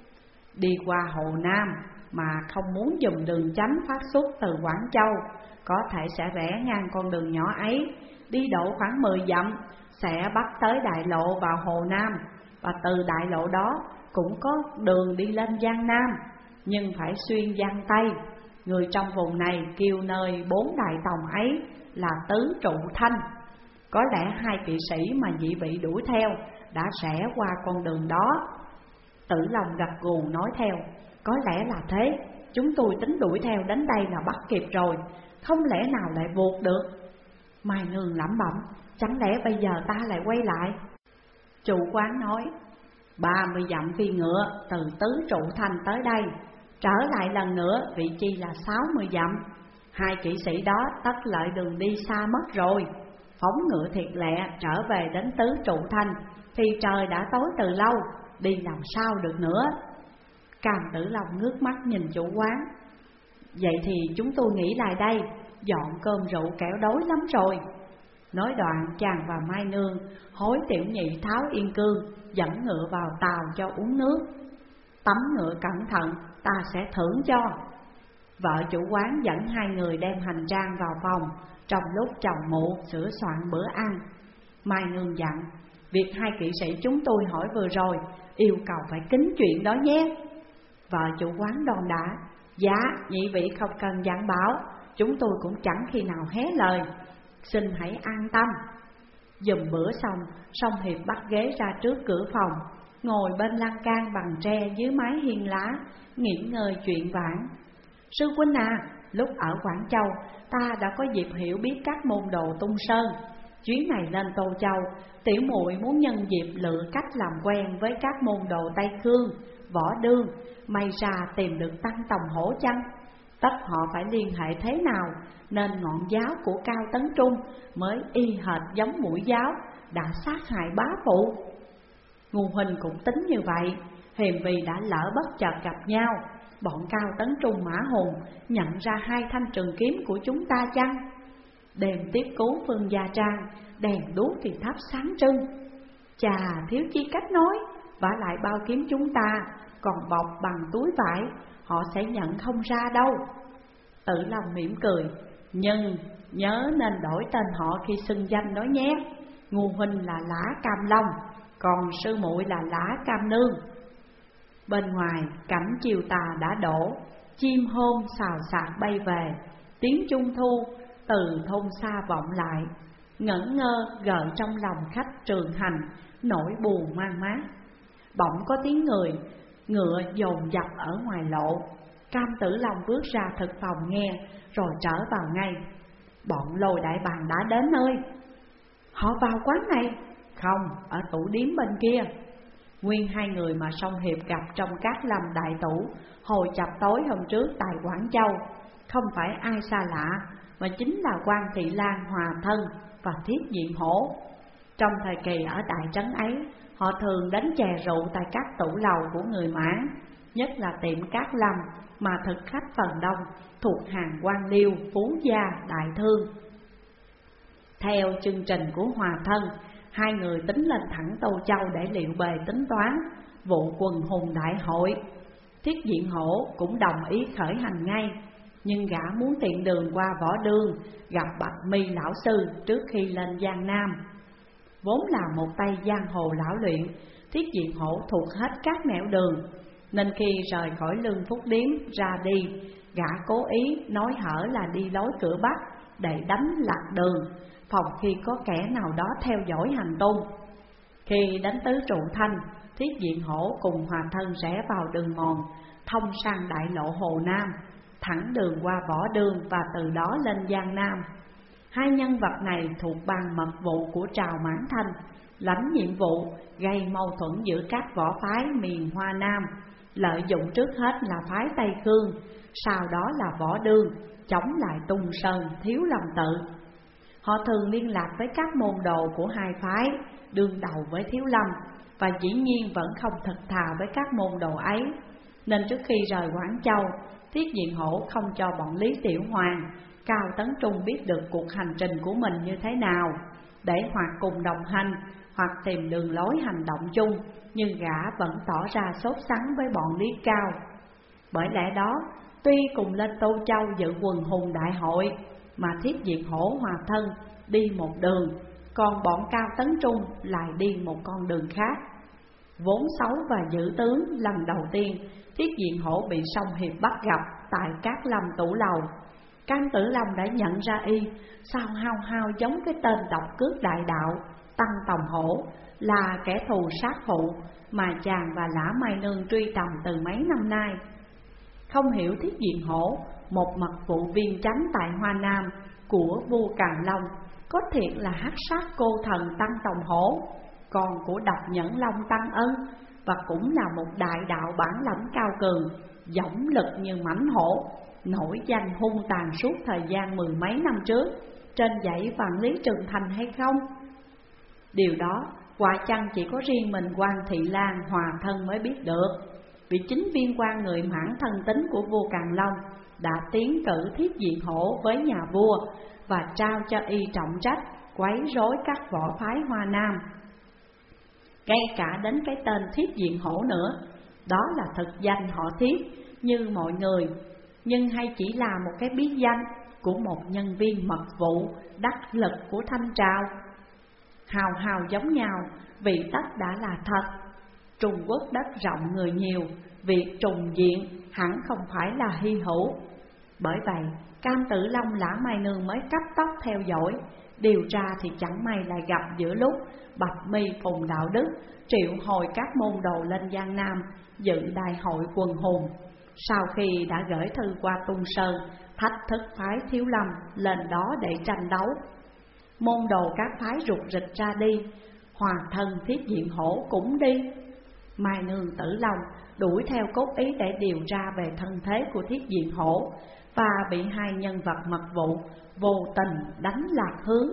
Đi qua Hồ Nam, mà không muốn dùng đường chánh phát xuất từ Quảng Châu, có thể sẽ rẽ ngang con đường nhỏ ấy, đi độ khoảng mười dặm, sẽ bắt tới đại lộ vào Hồ Nam, và từ đại lộ đó cũng có đường đi lên Giang Nam, nhưng phải xuyên Giang Tây. Người trong vùng này kêu nơi bốn đại tòng ấy là Tứ Trụ Thanh. Có lẽ hai kỵ sĩ mà nhị vị đuổi theo đã rẽ qua con đường đó. Tử Long gật gù nói theo: có lẽ là thế, chúng tôi tính đuổi theo đến đây là bắt kịp rồi, không lẽ nào lại vụt được. Mai Nương lẩm bẩm: chẳng lẽ bây giờ ta lại quay lại? Chủ quán nói: ba mươi dặm phi ngựa từ Tứ Trụ Thanh tới đây, trở lại lần nữa vị chi là sáu mươi dặm. Hai kỵ sĩ đó tất lợi đường đi xa mất rồi. phóng ngựa thiệt lẹ trở về đến Tứ Trụ Thanh, thì trời đã tối từ lâu, đi làm sao được nữa. Cam Tử Long ngước mắt nhìn chủ quán. Vậy thì chúng tôi nghĩ lại đây, dọn cơm rượu kẻo đói lắm rồi. Nói đoạn chàng và Mai Nương hối Tiểu Nhị tháo yên cương, dẫn ngựa vào tàu cho uống nước. Tắm ngựa cẩn thận, ta sẽ thưởng cho. Vợ chủ quán dẫn hai người đem hành trang vào phòng, trong lúc chồng mụ sửa soạn bữa ăn. Mai Nương dặn, việc hai kỵ sĩ chúng tôi hỏi vừa rồi, yêu cầu phải kính chuyện đó nhé. Vợ chủ quán đòn đã, dạ nhị vị không cần dặn bảo, chúng tôi cũng chẳng khi nào hé lời, xin hãy an tâm. Dùm bữa xong, Song Hiệp bắt ghế ra trước cửa phòng, ngồi bên lan can bằng tre dưới mái hiên lá, nghỉ ngơi chuyện vãn. Sư huynh à, lúc ở Quảng Châu, ta đã có dịp hiểu biết các môn đồ tung sơn. Chuyến này lên Tô Châu, tiểu muội muốn nhân dịp lựa cách làm quen với các môn đồ Tây Khương, Võ Đương, may ra tìm được Tăng Tòng Hổ chăng? Tất họ phải liên hệ thế nào, nên ngọn giáo của Cao Tấn Trung mới y hệt giống mũi giáo đã sát hại bá phụ. Ngu huynh cũng tính như vậy, hiềm vì đã lỡ bất chợt gặp nhau, bọn Cao Tấn Trung Mã Hùng nhận ra hai thanh trường kiếm của chúng ta chăng? Đêm tiếp cứu Phương Gia Trang, đèn đuốc thì thắp sáng trưng. Chà, thiếu chi cách nói, vả lại bao kiếm chúng ta còn bọc bằng túi vải, họ sẽ nhận không ra đâu. Tử Long mỉm cười, nhưng nhớ nên đổi tên họ khi xưng danh đó nhé. Ngu huynh là Lã Cam Long, còn sư muội là Lã Cam Nương. Bên ngoài cảnh chiều tà đã đổ, chim hôm xào xạc bay về, tiếng trung thu từ thôn xa vọng lại, ngẩn ngơ gợi trong lòng khách trường hành nỗi buồn man mác. Bỗng có tiếng người, ngựa dồn dập ở ngoài lộ. Cam Tử Long bước ra thực phòng nghe, rồi trở vào ngay. Bọn Lôi Đại Bàng đã đến nơi. Họ vào quán này? Không, ở tủ điếm bên kia. Nguyên hai người mà Song Hiệp gặp trong các lâm đại tủ hồi chập tối hôm trước tại Quảng Châu, không phải ai xa lạ, mà chính là Quan Thị Lan, Hòa Thân và Thiết Diện Hổ. Trong thời kỳ ở tại trấn ấy, họ thường đánh chè rượu tại các tủ lầu của người Mãn, nhất là tiệm Cát Lâm mà thực khách phần đông thuộc hàng quan liêu, phú gia, đại thương. Theo chương trình của Hòa Thân, hai người tính lên thẳng Tô Châu để liệu bề tính toán vụ quần hùng đại hội. Thiết Diện Hổ cũng đồng ý khởi hành ngay, nhưng gã muốn tiện đường qua Võ Đương gặp Bạch Mi lão sư trước khi lên Giang Nam. Vốn là một tay giang hồ lão luyện, Thiết Diện Hổ thuộc hết các nẻo đường, nên khi rời khỏi Lương Phúc Điếm ra đi, gã cố ý nói hở là đi lối cửa Bắc để đánh lạc đường, phòng khi có kẻ nào đó theo dõi hành tung. Khi đến Tứ Trụ Thanh, Thiết Diện Hổ cùng Hòa Thân rẽ vào đường mòn thông sang đại lộ Hồ Nam, thẳng đường qua Võ Đương và từ đó lên Giang Nam. Hai nhân vật này thuộc ban mật vụ của Trào Mãn Thanh, lãnh nhiệm vụ gây mâu thuẫn giữa các võ phái miền Hoa Nam, lợi dụng trước hết là phái Tây Khương, sau đó là Võ Đương, chống lại Tung Sơn, Thiếu Lâm Tự. Họ thường liên lạc với các môn đồ của hai phái, đương đầu với Thiếu Lâm, và dĩ nhiên vẫn không thật thà với các môn đồ ấy. Nên trước khi rời Quảng Châu, Thiết Diện Hổ không cho bọn Lý Tiểu Hoàng, Cao Tấn Trung biết được cuộc hành trình của mình như thế nào, để hoặc cùng đồng hành, hoặc tìm đường lối hành động chung, nhưng gã vẫn tỏ ra sốt sắng với bọn Lý Cao. Bởi lẽ đó, tuy cùng lên Tô Châu dự quần hùng đại hội, mà Thiết Diện Hổ, Hòa Thân đi một đường, còn bọn Cao Tấn Trung lại đi một con đường khác. Vốn xấu và dữ tướng, lần đầu tiên Thiết Diện Hổ bị Song Hiệp bắt gặp tại các lâm tủ lầu. Cam Tử Long đã nhận ra y, sao hao hao giống cái tên độc cước đại đạo Tăng Tòng Hổ, là kẻ thù sát phụ mà chàng và Lã Mai Nương truy tầm từ mấy năm nay. Không hiểu Thiết Diện Hổ, một mật vụ viên chánh tại Hoa Nam của vua Càn Long, có thiệt là hắc sát cô thần Tăng Tòng Hổ, con của Độc Nhẫn Long Tăng Ân, và cũng là một đại đạo bản lãnh cao cường, dõng lực như mãnh hổ, nổi danh hung tàn suốt thời gian mười mấy năm trước, trên dãy vạn lý trường thành hay không? Điều đó quả chăng chỉ có riêng mình quan Thị Lan hòa thân mới biết được. Vì chính viên quan người Mãn thân tín của vua Càn Long đã tiến cử Thiết Diện Hổ với nhà vua và trao cho y trọng trách quấy rối các võ phái Hoa Nam. Ngay cả đến cái tên Thiết Diện Hổ nữa, đó là thực danh họ Thiết như mọi người, nhưng hay chỉ là một cái bí danh của một nhân viên mật vụ đắc lực của Thanh Trào. Hào hào giống nhau, vị tất đã là thật. Trung Quốc đất rộng người nhiều, việc trùng diện hẳn không phải là hy hữu. Bởi vậy, Cam Tử Long Lã Mai Nương mới cấp tốc theo dõi, điều tra thì chẳng may lại gặp giữa lúc Bạch Mi Phùng Đạo Đức triệu hồi các môn đồ lên Giang Nam dự đại hội quần hùng. Sau khi đã gửi thư qua Tung Sơn thách thức phái Thiếu Lâm lên đó để tranh đấu, môn đồ các phái rụt rịch ra đi, hòa thân Thiết Diện Hổ cũng đi. Mai Nương Tử Long đuổi theo cốt ý để điều tra về thân thế của Thiết Diện Hổ và bị hai nhân vật mật vụ vô tình đánh lạc hướng.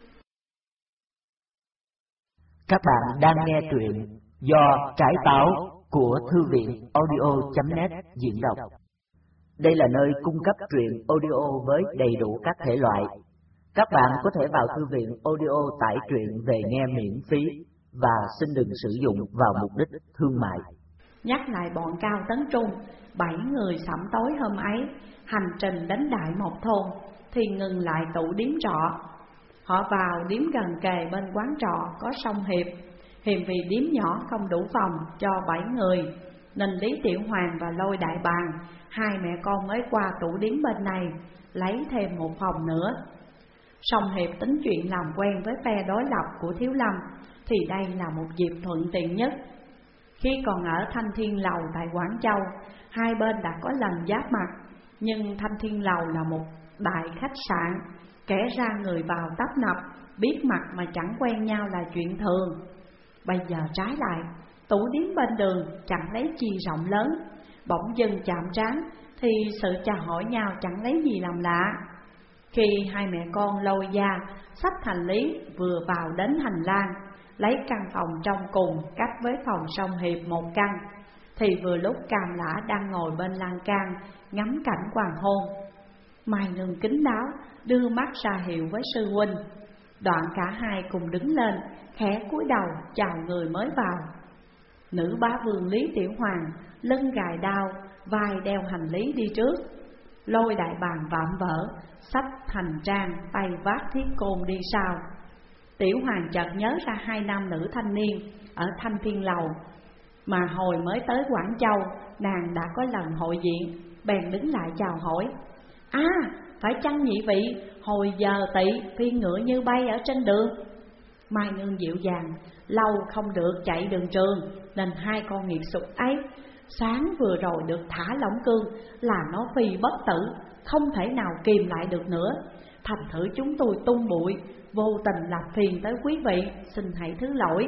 Các bạn đang nghe truyện do Trái Táo của Thư viện audio chấm net diễn đọc. Đây là nơi cung cấp truyện audio với đầy đủ các thể loại. Các bạn có thể vào thư viện audio tải truyện về nghe miễn phí và xin đừng sử dụng vào mục đích thương mại. Nhắc lại bọn Cao Tấn Trung, bảy người sẩm tối hôm ấy hành trình đến Đại Mộc Thôn thì ngừng lại tụ điếm trọ. Họ vào điếm gần kề bên quán trọ có sông Hiệp. Hiềm vì điếm nhỏ không đủ phòng cho bảy người nên Lý Tiểu Hoàng và Lôi Đại Bàng, hai mẹ con mới qua tụ điếm bên này lấy thêm một phòng nữa. Sông Hiệp tính chuyện làm quen với phe đối lập của Thiếu Lâm thì đây là một dịp thuận tiện nhất. Khi còn ở Thanh Thiên Lầu tại Quảng Châu, hai bên đã có lần giáp mặt, nhưng Thanh Thiên Lầu là một đại khách sạn, kẻ ra người vào tấp nập, biết mặt mà chẳng quen nhau là chuyện thường. Bây giờ trái lại, tủ điếm bên đường chẳng lấy chi rộng lớn, bỗng dưng chạm trán thì sự chào hỏi nhau chẳng lấy gì làm lạ. Khi hai mẹ con Lôi Gia xách hành lý vừa vào đến hành lang, lấy căn phòng trong cùng cách với phòng sông Hiệp một căn, thì vừa lúc Cam Lã đang ngồi bên lan can ngắm cảnh hoàng hôn. Mai Nương kính đáo đưa mắt ra hiệu với sư huynh. Đoạn cả hai cùng đứng lên, khẽ cúi đầu chào người mới vào. Nữ bá vương Lý Tiểu Hoàng lưng gài đao, vai đeo hành lý đi trước. Lôi Đại Bàng vạm vỡ xách hành trang, tay vác thiết côn đi sau. Tiểu Hoàng chợt nhớ ra hai nam nữ thanh niên ở Thanh Thiên Lầu mà hồi mới tới Quảng Châu nàng đã có lần hội diện, bèn đứng lại chào hỏi. À, phải chăng nhị vị hồi giờ tỵ phi ngựa như bay ở trên đường? Mai Nương dịu dàng, lâu không được chạy đường trường nên hai con nghiệt sụp ấy sáng vừa rồi được thả lỏng cương là nó phi bất tử, không thể nào kìm lại được nữa. Thành thử chúng tôi tung bụi, vô tình làm phiền tới quý vị, xin hãy thứ lỗi.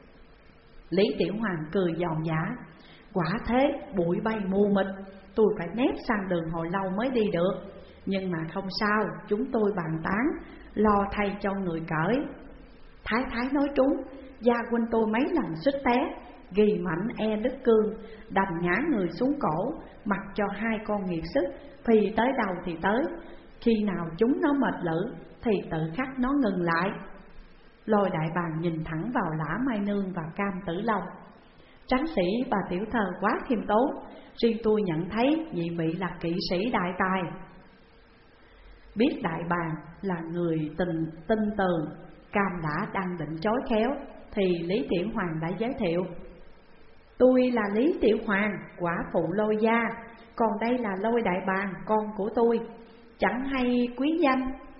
Lý Tiểu Hoàng cười giòn giả. Quả thế, bụi bay mù mịt, tôi phải nép sang đường hồi lâu mới đi được. Nhưng mà không sao, chúng tôi bàn tán, lo thay cho người cởi. Thái Thái nói trúng, gia huynh tôi mấy lần suýt té, ghi mảnh e đứt cương, đành ngã người xuống cổ, mặc cho hai con nghiệt sức, phi tới đâu thì tới. Khi nào chúng nó mệt lử thì tự khắc nó ngừng lại. Lôi Đại Bàng nhìn thẳng vào Lã Mai Nương và Cam Tử Long. Tráng sĩ và tiểu thơ quá khiêm tốn, riêng tôi nhận thấy nhị vị là kỵ sĩ đại tài. Biết Đại Bàng là người tình tinh tường, Cam đã đang định chối khéo thì Lý Tiểu Hoàng đã giới thiệu. Tôi là Lý Tiểu Hoàng, quả phụ Lôi gia, còn đây là Lôi Đại Bàng, con của tôi, chẳng hay quý danh.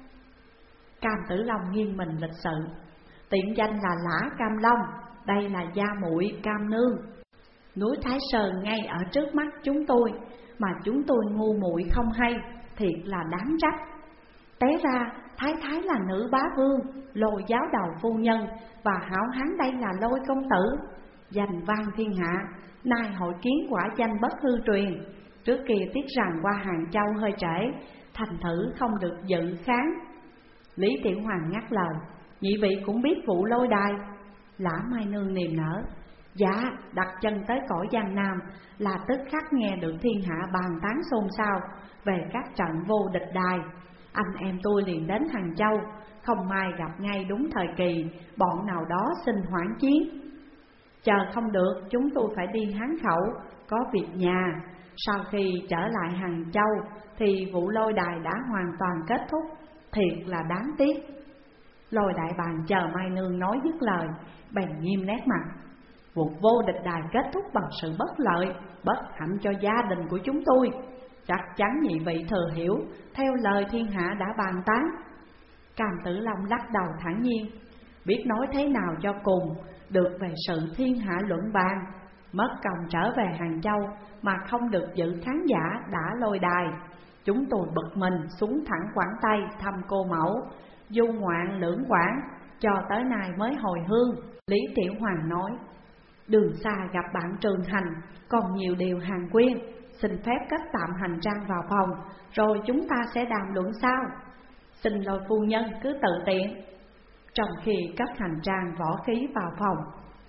Cam Tử Long nghiêng mình lịch sự. Tiện danh là Lã Cam Long, đây là gia muội Cam Nương. Núi Thái Sơn ngay ở trước mắt chúng tôi, mà chúng tôi ngu muội không hay, thiệt là đáng trách. Té ra Thái Thái là nữ bá vương, Lôi giáo đầu phu nhân, và hảo hán đây là Lôi công tử, danh vang thiên hạ, nay hội kiến quả danh bất hư truyền. Trước kia tiếc rằng qua Hàng Châu hơi trễ, thành thử không được dự kháng. Lý Tiểu Hoàng ngắt lời: Nhị vị cũng biết vụ lôi đài. Lã Mai Nương niềm nở: Dạ, đặt chân tới cõi Giang Nam là tức khắc nghe được thiên hạ bàn tán xôn xao về các trận vô địch đài. Anh em tôi liền đến Hàng Châu, không may gặp ngay đúng thời kỳ bọn nào đó xin hoãn chiến. Chờ không được, chúng tôi phải đi Hán Khẩu, có việc nhà. Sau khi trở lại Hàng Châu thì vụ lôi đài đã hoàn toàn kết thúc, thiệt là đáng tiếc. Lôi đại bàng chờ Mai Nương nói dứt lời, bèn nghiêm nét mặt: Vụ vô địch đài kết thúc bằng sự bất lợi, bất hạnh cho gia đình của chúng tôi. Chắc chắn nhị vị thừa hiểu theo lời thiên hạ đã bàn tán. Cam Tử Long lắc đầu thản nhiên: Biết nói thế nào cho cùng được về sự thiên hạ luận bàn. Mất công trở về Hàng Châu mà không được dự khán giả đã lôi đài. Chúng tôi bực mình xuống thẳng Quảng Tây thăm cô mẫu, du ngoạn lưỡng quảng, cho tới nay mới hồi hương. Lý Tiểu Hoàng nói: Đường xa gặp bạn trường hành, còn nhiều điều hàng quyên. Xin phép cất tạm hành trang vào phòng, rồi chúng ta sẽ đàm luận sau. Xin Lôi phu nhân cứ tự tiện. Trong khi cất hành trang võ khí vào phòng,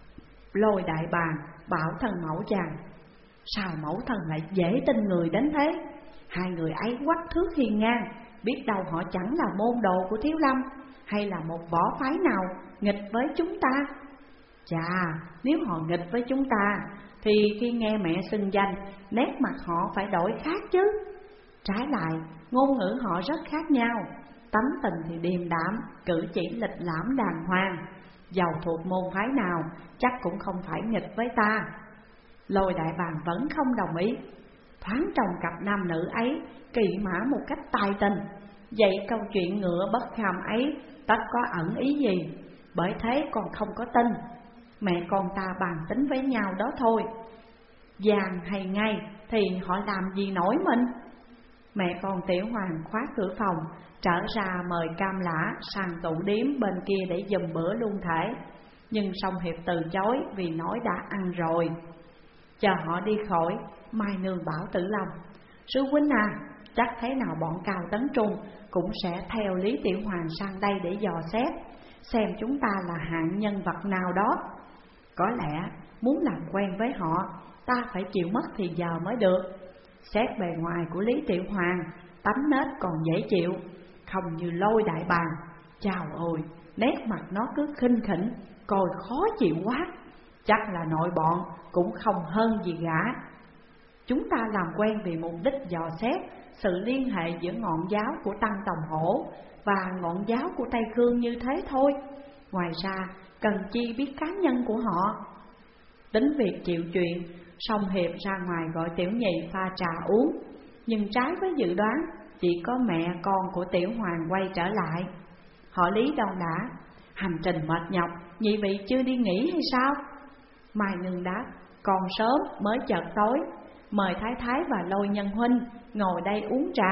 Lôi đại bàng bảo thân mẫu chàng: Sao mẫu thân lại dễ tin người đến thế? Hai người ấy quách thước hiên ngang, biết đâu họ chẳng là môn đồ của Thiếu Lâm, hay là một võ phái nào nghịch với chúng ta. Chà, nếu họ nghịch với chúng ta thì khi nghe mẹ xưng danh, nét mặt họ phải đổi khác chứ. Trái lại, ngôn ngữ họ rất khác nhau. Tánh tình thì điềm đạm, cử chỉ lịch lãm đàng hoàng. Dầu thuộc môn phái nào, chắc cũng không phải nghịch với ta. Lôi đại bàng vẫn không đồng ý. Thoáng trong cặp nam nữ ấy kỳ mã một cách tài tình, vậy câu chuyện ngựa bất kham ấy tất có ẩn ý gì? Bởi thế còn không có tin. Mẹ con ta bàn tính với nhau đó thôi. Vàng hay ngay thì họ làm gì nổi mình. Mẹ con Tiểu Hoàng khóa cửa phòng, trở ra mời Cam Lã sang tủ điếm bên kia để giùm bữa luôn thể. Nhưng Song Hiệp từ chối vì nói đã ăn rồi. Chờ họ đi khỏi, Mai Nương bảo Tử Long: Sư huynh à, chắc thế nào bọn Cao Tấn Trung cũng sẽ theo Lý Tiểu Hoàng sang đây để dò xét, xem chúng ta là hạng nhân vật nào đó. Có lẽ muốn làm quen với họ, ta phải chịu mất thì giờ mới được. Xét bề ngoài của Lý Tiểu Hoàng, tánh nết còn dễ chịu, không như Lôi đại bàng. Chào ôi, nét mặt nó cứ khinh khỉnh, coi khó chịu quá. Chắc là nội bọn cũng không hơn gì gã. Chúng ta làm quen vì mục đích dò xét sự liên hệ giữa ngọn giáo của Tăng Tòng Hổ và ngọn giáo của Tây Khương như thế thôi. Ngoài ra cần chi biết cá nhân của họ. Tính việc chịu chuyện, Song Hiệp ra ngoài gọi Tiểu Nhị pha trà uống. Nhưng trái với dự đoán, chỉ có mẹ con của Tiểu Hoàng quay trở lại. Họ Lý đon đả: Hành trình mệt nhọc, nhị vị chưa đi nghỉ hay sao? Mai Nương đáp: Còn sớm mới chợt tối, mời Thái Thái và Lôi nhân huynh ngồi đây uống trà.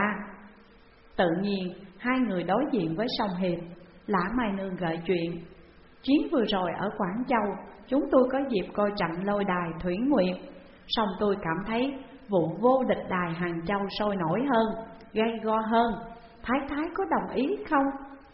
Tự nhiên hai người đối diện với Song Hiệp. Lã Mai Nương gợi chuyện: Chuyến vừa rồi ở Quảng Châu, chúng tôi có dịp coi trận lôi đài Thủy Nguyệt. Song tôi cảm thấy vụ vô địch đài Hàng Châu sôi nổi hơn, gay go hơn. Thái Thái có đồng ý không?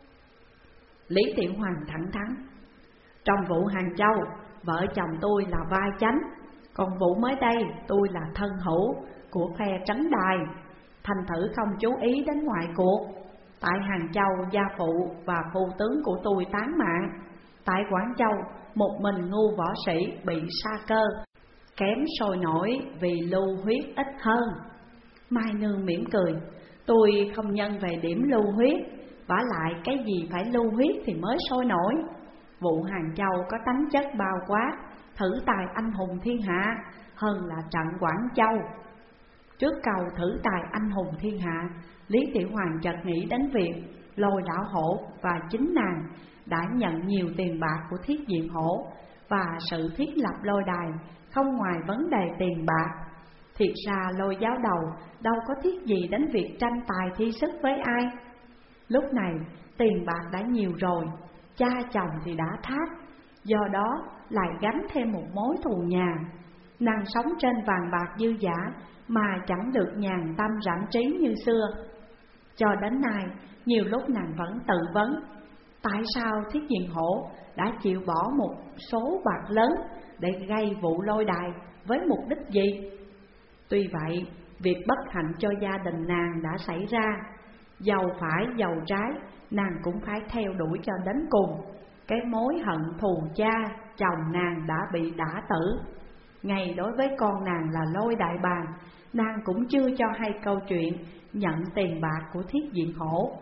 Lý Tiểu Hoàng thẳng thắn: Trong vụ Hàng Châu, vợ chồng tôi là vai chánh, còn vụ mới đây tôi là thân hữu của phe trấn đài, thành thử không chú ý đến ngoại cuộc. Tại Hàng Châu, gia phụ và phu tướng của tôi tán mạng. Tại Quảng Châu, một mình ngu võ sĩ bị sa cơ, kém sôi nổi vì lưu huyết ít hơn. Mai Nương mỉm cười: Tôi không nhân về điểm lưu huyết, vả lại cái gì phải lưu huyết thì mới sôi nổi. Vụ Hàng Châu có tánh chất bao quát, thử tài anh hùng thiên hạ hơn là trận Quảng Châu. Trước câu thử tài anh hùng thiên hạ, Lý Tiểu Hoàng chợt nghĩ đến việc Lôi lão hổ và chính nàng đã nhận nhiều tiền bạc của Thiết Diện Hổ, và sự thiết lập lôi đài không ngoài vấn đề tiền bạc. Thiệt ra Lôi giáo đầu đâu có thiết gì đến việc tranh tài thi sức với ai. Lúc này tiền bạc đã nhiều rồi, cha chồng thì đã thác, do đó lại gánh thêm một mối thù nhà. Nàng sống trên vàng bạc dư dả mà chẳng được nhàn tâm rảnh trí như xưa. Cho đến nay, nhiều lúc nàng vẫn tự vấn, tại sao Thiết Diện Hổ đã chịu bỏ một số bạc lớn để gây vụ lôi đài với mục đích gì? Tuy vậy, việc bất hạnh cho gia đình nàng đã xảy ra, dầu phải dầu trái, nàng cũng phải theo đuổi cho đến cùng. Cái mối hận thù cha, chồng nàng đã bị đả tử. Ngay đối với con nàng là Lôi Đại Bàng, nàng cũng chưa cho hay câu chuyện nhận tiền bạc của Thiết Diện Hổ.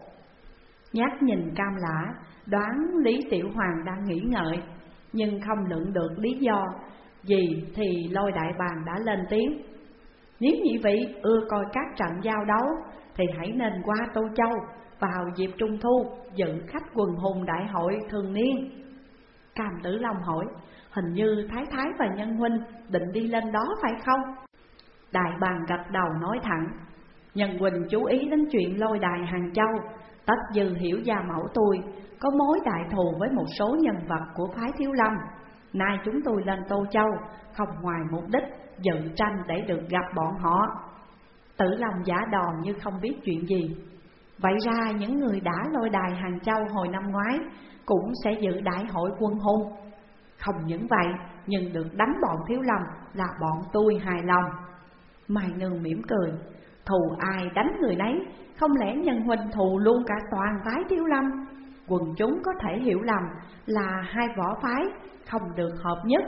Nhát nhìn Cam Lã, đoán Lý Tiểu Hoàng đang nghĩ ngợi, nhưng không lượng được lý do gì thì Lôi Đại Bàng đã lên tiếng. Nếu nhị vị ưa coi các trận giao đấu thì hãy nên qua Tô Châu vào dịp Trung Thu dự khách quần hùng đại hội thường niên. Cam Tử Long hỏi, hình như Thái Thái và Nhân huynh định đi lên đó phải không? Đại Bàng gật đầu nói thẳng, Nhân huynh chú ý đến chuyện lôi đài Hàng Châu, tất dư hiểu gia mẫu tôi có mối đại thù với một số nhân vật của phái Thiếu Lâm. Nay chúng tôi lên Tô Châu không ngoài mục đích dự tranh để được gặp bọn họ. Tử Long giả đò như không biết chuyện gì. Vậy ra những người đã lôi đài Hàng Châu hồi năm ngoái cũng sẽ dự đại hội quân hùng. Không những vậy, nhưng được đánh bọn Thiếu Lâm là bọn tôi hài lòng. Mai Nương mỉm cười, thù ai đánh người nấy, không lẽ Nhân huynh thù luôn cả toàn phái Thiếu Lâm? Quần chúng có thể hiểu lầm là hai võ phái không được hợp nhất.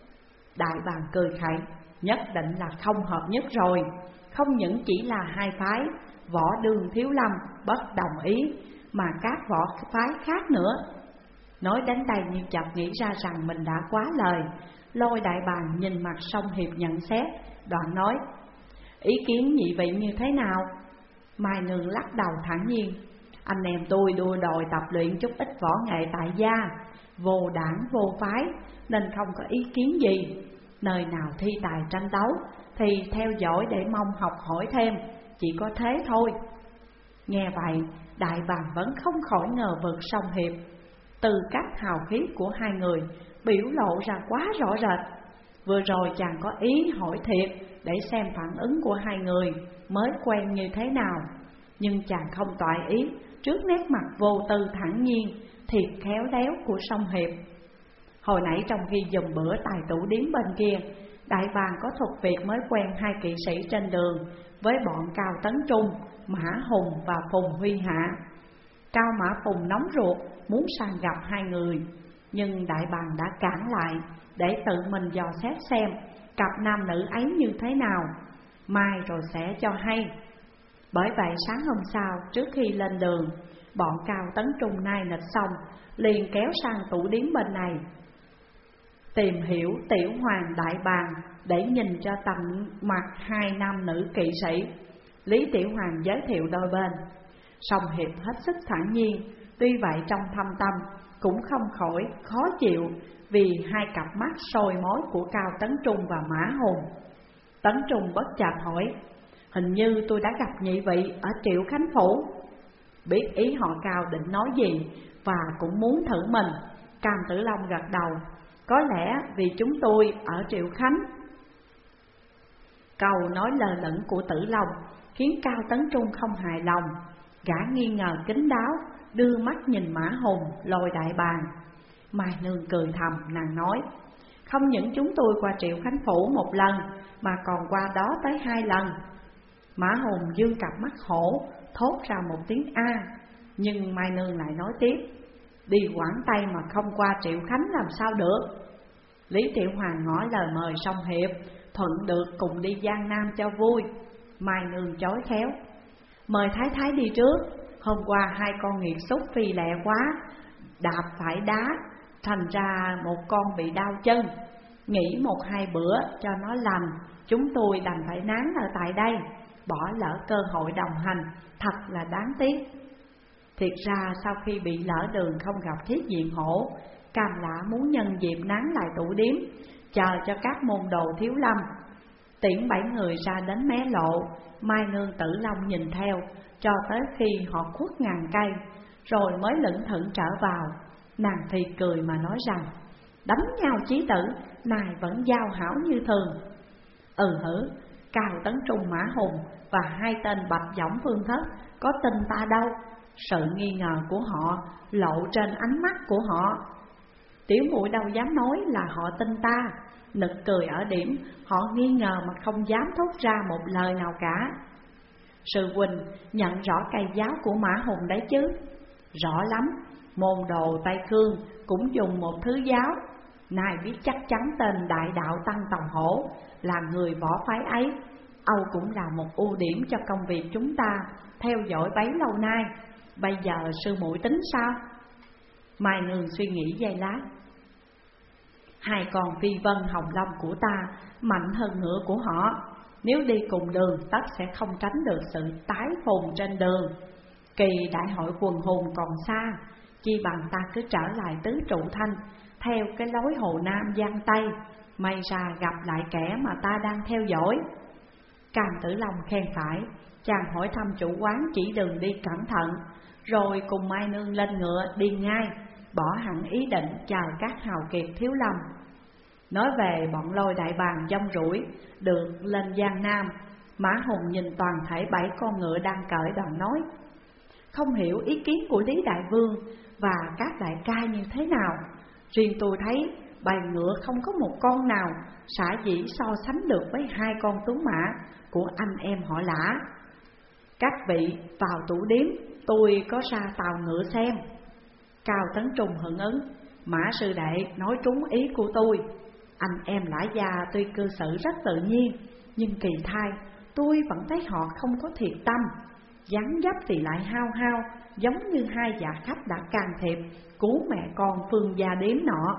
Đại Bàng cười khẩy, nhất định là không hợp nhất rồi. Không những chỉ là hai phái, Võ Đường Thiếu Lâm bất đồng ý, mà các võ phái khác nữa. Nói đến đây như chợt nghĩ ra rằng mình đã quá lời. Lôi Đại Bàng nhìn mặt Song Hiệp nhận xét, đoạn nói, ý kiến nhị vị như thế nào? Mai Nương lắc đầu thản nhiên, anh em tôi đua đòi tập luyện chút ít võ nghệ tại gia, vô đảng vô phái, nên không có ý kiến gì. Nơi nào thi tài tranh đấu thì theo dõi để mong học hỏi thêm, chỉ có thế thôi. Nghe vậy, Đại Bàng vẫn không khỏi ngờ vực Song Hiệp. Từ cách hào khí của hai người biểu lộ ra quá rõ rệt. Vừa rồi chàng có ý hỏi thiệt để xem phản ứng của hai người mới quen như thế nào, nhưng chàng không toại ý trước nét mặt vô tư thản nhiên, thiệt khéo léo của Song Hiệp. Hồi nãy trong khi dùng bữa tại tủ điếm bên kia, Đại Bàng có thuật việc mới quen hai kỵ sĩ trên đường với bọn Cao Tấn Trung, Mã Hùng và Phùng Huy Hạ. Cao Mã Phùng nóng ruột muốn sang gặp hai người, nhưng Đại Bàng đã cản lại để tự mình dò xét xem cặp nam nữ ấy như thế nào, mai rồi sẽ cho hay. Bởi vậy sáng hôm sau, trước khi lên đường, bọn Cao Tấn Trung nai nịch xong liền kéo sang tủ điếm bên này, tìm hiểu Tiểu Hoàng Đại Bàng để nhìn cho tận mặt hai nam nữ kỵ sĩ. Lý Tiểu Hoàng giới thiệu đôi bên. Song Hiệp hết sức thản nhiên, tuy vậy trong thâm tâm cũng không khỏi khó chịu vì hai cặp mắt soi mói của Cao Tấn Trung và Mã Hùng. Tấn Trung bất chợt hỏi, hình như tôi đã gặp nhị vị ở Triệu Khánh Phủ. Biết ý họ Cao định nói gì và cũng muốn thử mình, Cam Tử Long gật đầu, có lẽ vì chúng tôi ở Triệu Khánh. Câu nói lơ lửng của Tử Long khiến Cao Tấn Trung không hài lòng. Gã nghi ngờ kín đáo, đưa mắt nhìn Mã Hùng, Lôi Đại Bàng. Mai Nương cười thầm, nàng nói, không những chúng tôi qua Triệu Khánh Phủ một lần, mà còn qua đó tới hai lần. Mã Hùng dương cặp mắt hổ, thốt ra một tiếng A, nhưng Mai Nương lại nói tiếp, đi Quảng Tây mà không qua Triệu Khánh làm sao được. Lý Tiểu Hoàng ngỏ lời mời Song Hiệp, thuận được cùng đi Giang Nam cho vui. Mai Nương chối khéo, mời Thái Thái đi trước, hôm qua hai con nghiệt xúc phi lẹ quá, đạp phải đá, thành ra một con bị đau chân. Nghỉ một hai bữa cho nó lành, chúng tôi đành phải nán ở tại đây, bỏ lỡ cơ hội đồng hành, thật là đáng tiếc. Thiệt ra sau khi bị lỡ đường không gặp Thiết Diện Hổ, Cam Lã muốn nhân dịp nán lại tủ điếm, chờ cho các môn đồ Thiếu Lâm. Tiễn bảy người ra đến mé lộ, Mai Nương Tử Long nhìn theo cho tới khi họ khuất ngàn cây, rồi mới lững thững trở vào. Nàng thì cười mà nói rằng, đánh nhau chí tử, nài vẫn giao hảo như thường. Ừ hử, Cao Tấn Trung, Mã Hùng và hai tên Bạch Võng, Phương Thất có tin ta đâu. Sự nghi ngờ của họ lộ trên ánh mắt của họ. Tiểu muội đâu dám nói là họ tin ta. Nực cười ở điểm họ nghi ngờ mà không dám thốt ra một lời nào cả. Sư huynh nhận rõ cây giáo của Mã Hùng đấy chứ? Rõ lắm, môn đồ Tây Khương cũng dùng một thứ giáo. Nay biết chắc chắn tên đại đạo Tăng Tòng Hổ là người võ phái ấy. Âu cũng là một ưu điểm cho công việc chúng ta theo dõi bấy lâu nay. Bây giờ sư muội tính sao? Mai Nương suy nghĩ giây lát. Hai con phi vân hồng long của ta mạnh hơn ngựa của họ. Nếu đi cùng đường tất sẽ không tránh được sự tái phồn trên đường. Kỳ đại hội quần hùng còn xa, chi bằng ta cứ trở lại tứ trụ thanh, theo cái lối Hồ Nam Giang Tây, may ra gặp lại kẻ mà ta đang theo dõi. Cam Tử Long khen phải, chàng hỏi thăm chủ quán chỉ đường đi cẩn thận, rồi cùng Mai Nương lên ngựa đi ngay, bỏ hẳn ý định chờ các hào kiệt thiếu lâm. Nói về bọn Lôi Đại Bàng dông rủi được lên Giang Nam, Mã Hùng nhìn toàn thể bảy con ngựa đang cởi đoàn nói: không hiểu ý kiến của Lý Đại Vương và các đại ca như thế nào. Riêng tôi thấy bầy ngựa không có một con nào xả dĩ so sánh được với hai con tuấn mã của anh em họ Lã. Các vị vào tủ điếm, tôi có ra tàu ngựa xem. Cao Tấn Trung hưởng ứng: Mã sư đệ nói trúng ý của tôi. Anh em Lã gia tuy cư xử rất tự nhiên, nhưng kỳ thai tôi vẫn thấy họ không có thiệt tâm. Dáng dấp thì lại hao hao, giống như hai dạ khách đã can thiệp cứu mẹ con Phương gia điếm nọ.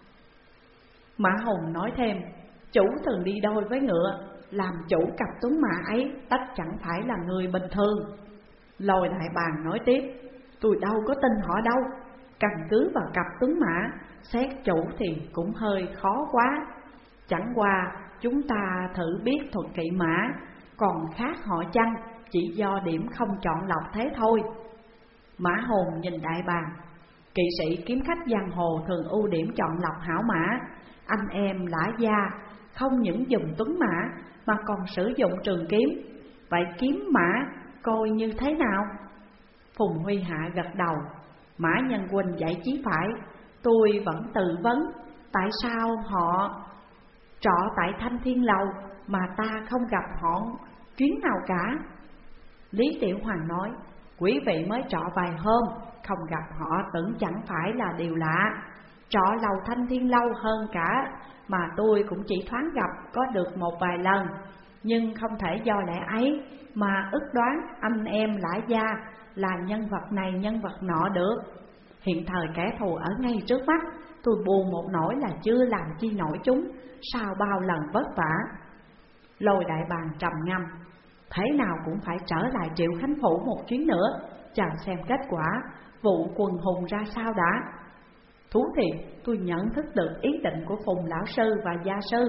Mã Hùng nói thêm: chủ thường đi đôi với ngựa, làm chủ cặp tuấn mã ấy tất chẳng phải là người bình thường. Lôi Đại Bàng nói tiếp: tôi đâu có tin họ đâu. Căn cứ vào cặp tuấn mã, xét chủ thì cũng hơi khó quá. Chẳng qua chúng ta thử biết thuật kỵ mã, còn khác họ chăng chỉ do điểm không chọn lọc thế thôi. Mã Hùng nhìn Đại Bàng: kỵ sĩ kiếm khách giang hồ thường ưu điểm chọn lọc hảo mã. Anh em Lã gia không những dùng tuấn mã mà còn sử dụng trường kiếm. Vậy kiếm mã coi như thế nào? Phùng Huy Hạ gật đầu: Mã nhân huynh dạy chí phải. Tôi vẫn tự vấn, tại sao họ trọ tại Thanh Thiên Lầu mà ta không gặp họ chuyến nào cả? Lý Tiểu Hoàng nói: quý vị mới trọ vài hôm, không gặp họ tưởng chẳng phải là điều lạ. Trọ lầu Thanh Thiên Lâu hơn cả mà tôi cũng chỉ thoáng gặp có được một vài lần. Nhưng không thể do lẽ ấy mà ước đoán anh em Lã gia là nhân vật này nhân vật nọ được. Hiện thời kẻ thù ở ngay trước mắt, tôi buồn một nỗi là chưa làm chi nổi chúng sau bao lần vất vả. Lôi Đại Bàng trầm ngâm: thế nào cũng phải trở lại Triệu Khánh Phủ một chuyến nữa, chờ xem kết quả vụ quần hùng ra sao đã. Thú thiệt, tôi nhận thức được ý định của Phùng lão sư và gia sư.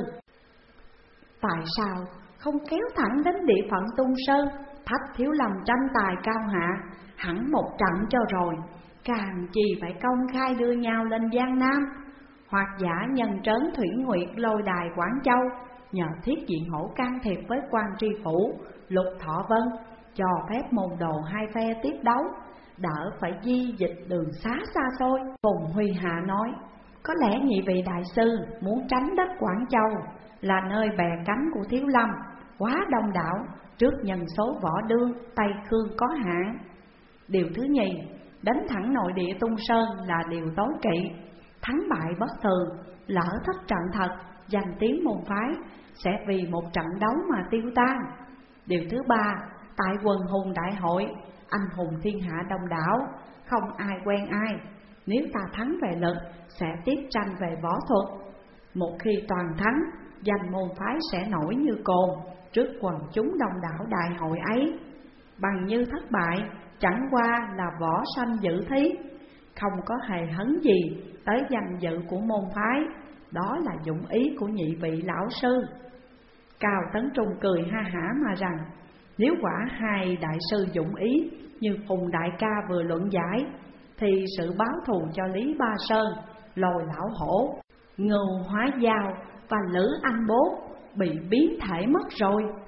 Tại sao không kéo thẳng đến địa phận Tung Sơn, thách thiếu lầm tranh tài cao hạ, hẳn một trận cho rồi, càng chi phải công khai đưa nhau lên Giang Nam. Hoặc giả nhân trớn Thủy Nguyệt Lôi đài Quảng Châu, nhờ Thiết Diện Hổ can thiệp với Quan Tri Phủ, Lục Thọ Vân, cho phép môn đồ hai phe tiếp đấu, đỡ phải di dịch đường xá xa xôi. Phùng Huy Hạ nói: có lẽ nhị vị đại sư muốn tránh đất Quảng Châu, là nơi bè cánh của thiếu lâm, quá đông đảo, trước nhân số võ đương Tây Khương có hạn. Điều thứ nhì, đánh thẳng nội địa Tung Sơn là điều tối kỵ. Thắng bại bất thường, lỡ thất trận thật, danh tiếng môn phái sẽ vì một trận đấu mà tiêu tan. Điều thứ ba, tại quần hùng đại hội, anh hùng thiên hạ đông đảo, không ai quen ai. Nếu ta thắng về lực, sẽ tiếp tranh về võ thuật. Một khi toàn thắng, danh môn phái sẽ nổi như cồn trước quần chúng đông đảo đại hội ấy. Bằng như thất bại, chẳng qua là võ sanh dự thí, không có hề hấn gì tới danh dự của môn phái. Đó là dụng ý của nhị vị lão sư. Cao Tấn Trung cười ha hả mà rằng: nếu quả hai đại sư dụng ý như Phùng đại ca vừa luận giải, thì sự báo thù cho Lý Ba Sơn, Lôi lão hổ, Ngưu Hóa Giao và Lữ Anh Bố bị biến thể mất rồi.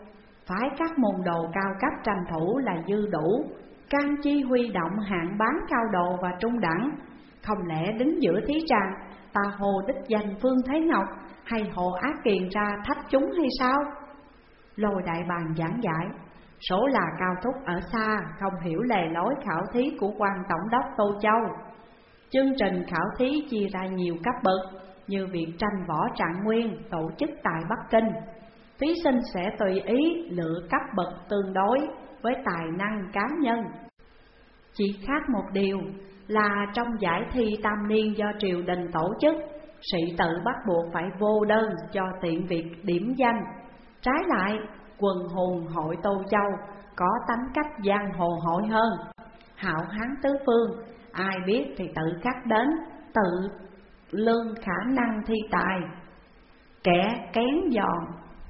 phái các môn đồ cao cấp tranh thủ là dư đủ, can chi huy động hạng bán cao độ và trung đẳng. Không lẽ đứng giữa thí tràng, ta hồ đích danh Phương Thế Ngọc hay hồ Ác Kiền ra thách chúng hay sao? Lôi đại bàng giảng giải, số là cao thúc ở xa, không hiểu lề lối khảo thí của quan tổng đốc Tô Châu. Chương trình khảo thí chia ra nhiều cấp bậc, như việc tranh võ trạng nguyên tổ chức tại Bắc Kinh. Thí sinh sẽ tùy ý lựa cấp bậc tương đối với tài năng cá nhân. Chỉ khác một điều là trong giải thi tam niên do triều đình tổ chức, sĩ tử bắt buộc phải vô đơn cho tiện việc điểm danh. Trái lại, quần hùng hội Tô Châu có tánh cách giang hồ hội hơn. Hạo hán tứ phương, ai biết thì tự khắc đến, tự lương khả năng thi tài. Kẻ kén giòn.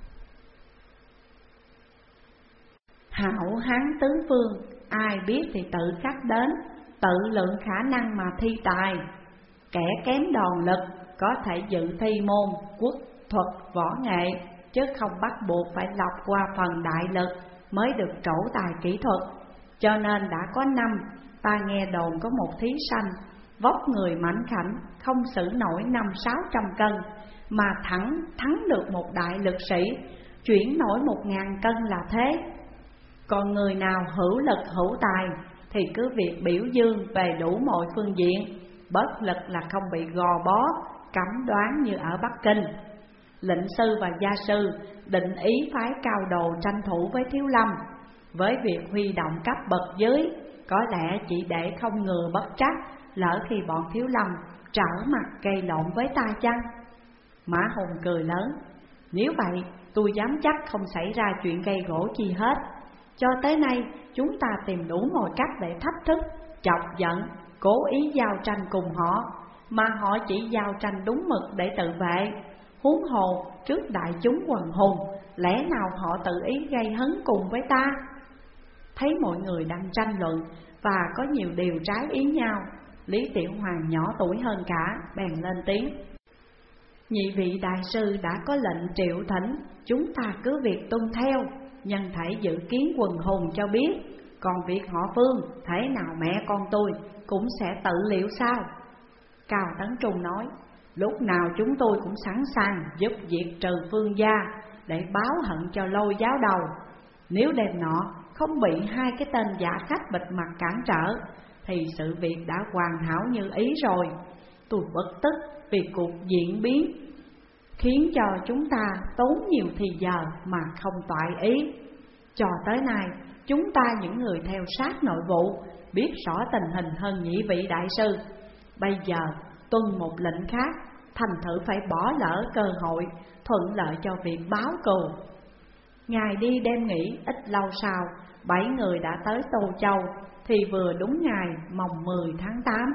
Hạo hán tứ phương, ai biết thì tự khắc đến, tự lượng khả năng mà thi tài. Kẻ kém đòn lực có thể dự thi môn quốc thuật võ nghệ, chứ không bắt buộc phải lọc qua phần đại lực mới được trổ tài kỹ thuật. Cho nên đã có năm, ta nghe đồn có một thí sanh vóc người mảnh khảnh, không xử nổi năm sáu trăm cân, mà thẳng thắng được một đại lực sĩ, chuyển nổi một ngàn cân là thế. Còn người nào hữu lực hữu tài thì cứ việc biểu dương về đủ mọi phương diện, bất lực là không bị gò bó, cấm đoán như ở Bắc Kinh. Lệnh sư và gia sư định ý phái cao đồ tranh thủ với Thiếu Lâm, với việc huy động cấp bậc dưới, có lẽ chỉ để không ngừa bất trắc, lỡ khi bọn Thiếu Lâm trở mặt gây lộn với ta chăng? Mã Hùng cười lớn, nếu vậy tôi dám chắc không xảy ra chuyện gây gỗ chi hết. Cho tới nay chúng ta tìm đủ mọi cách để thách thức, chọc giận, cố ý giao tranh cùng họ, mà họ chỉ giao tranh đúng mực để tự vệ. Huống hồ trước đại chúng quần hùng, lẽ nào họ tự ý gây hấn cùng với ta? Thấy mọi người đang tranh luận và có nhiều điều trái ý nhau, Lý Tiểu Hoàng nhỏ tuổi hơn cả bèn lên tiếng, nhị vị đại sư đã có lệnh triệu thỉnh, chúng ta cứ việc tuân theo, nhân thể dự kiến quần hùng cho biết. Còn việc họ Phương, thế nào mẹ con tôi cũng sẽ tự liệu sao? Cao Tấn Trung nói, lúc nào chúng tôi cũng sẵn sàng giúp diệt trừ Phương gia để báo hận cho Lôi giáo đầu. Nếu đêm nọ không bị hai cái tên giả khách bịt mặt cản trở thì sự việc đã hoàn hảo như ý rồi. Tôi bực tức vì cuộc diễn biến khiến cho chúng ta tốn nhiều thì giờ mà không toại ý. Cho tới nay chúng ta những người theo sát nội vụ biết rõ tình hình hơn nhị vị đại sư. Bây giờ tuân một lệnh khác, thành thử phải bỏ lỡ cơ hội thuận lợi cho việc báo cừu. Ngày đi đêm nghỉ, ít lâu sau bảy người đã tới Tô Châu, thì vừa đúng ngày mồng mười tháng tám.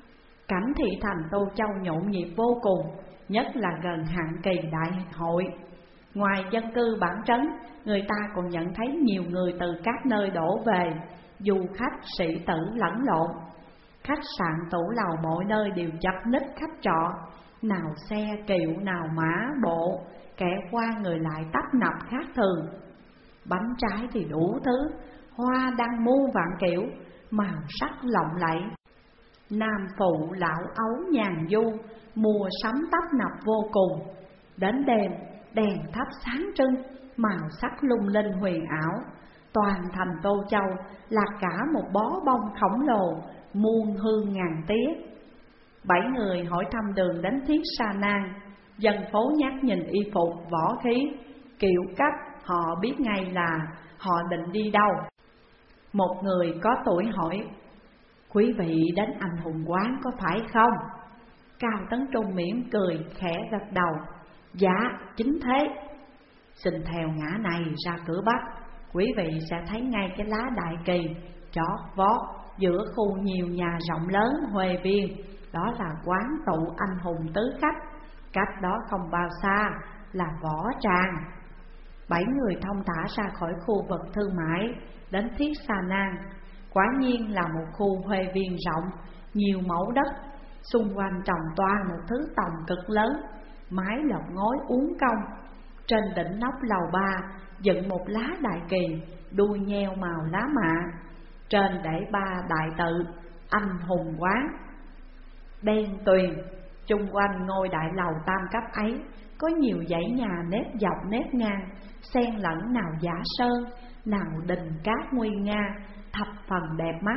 Cảnh thị thành Tô Châu nhộn nhịp vô cùng, nhất là gần hạn kỳ đại hội. Ngoài dân cư bản trấn, người ta còn nhận thấy nhiều người từ các nơi đổ về, du khách, sĩ tử lẫn lộn. Khách sạn tủ lầu mọi nơi đều chật ních khách trọ, nào xe kiệu, nào mã bộ, kẻ qua người lại tấp nập khác thường. Bánh trái thì đủ thứ, hoa đăng muôn vạn kiểu, màu sắc lộng lẫy. Nam phụ lão ấu nhàn du, mùa sắm tấp nập vô cùng. Đến đêm, đèn thắp sáng trưng, màu sắc lung linh huyền ảo. Toàn thành Tô Châu là cả một bó bông khổng lồ, muôn hương ngàn tía. Bảy người hỏi thăm đường đến Thiết Sa Nang, dân phố nhắc nhìn y phục võ khí, kiểu cách họ biết ngay là họ định đi đâu. Một người có tuổi hỏi, quý vị đến Anh Hùng Quán có phải không? Cao Tấn Trung mỉm cười khẽ gật đầu, dạ chính thế. Xin theo ngã này ra cửa Bắc, quý vị sẽ thấy ngay cái lá đại kỳ chót vót giữa khu nhiều nhà rộng lớn Huệ Viên. Đó là quán tụ anh hùng tứ khách, cách đó không bao xa là Võ Tràng. Bảy người thông thả ra khỏi khu vực thương mại, đến Thiết Sa Nang. Quả nhiên là một khu Huệ Viên rộng, nhiều mẫu đất, xung quanh trồng toan một thứ tòng cực lớn, mái lợp ngói uốn cong. Trên đỉnh nóc lầu ba dựng một lá đại kỳ, đuôi nheo màu lá mạ. Trên để ba đại tự anh hùng quán đen tuyền. Chung quanh ngôi đại lầu tam cấp ấy có nhiều dãy nhà nếp dọc nếp ngang, xen lẫn nào giả sơn, nào đình cát nguy nga, thập phần đẹp mắt.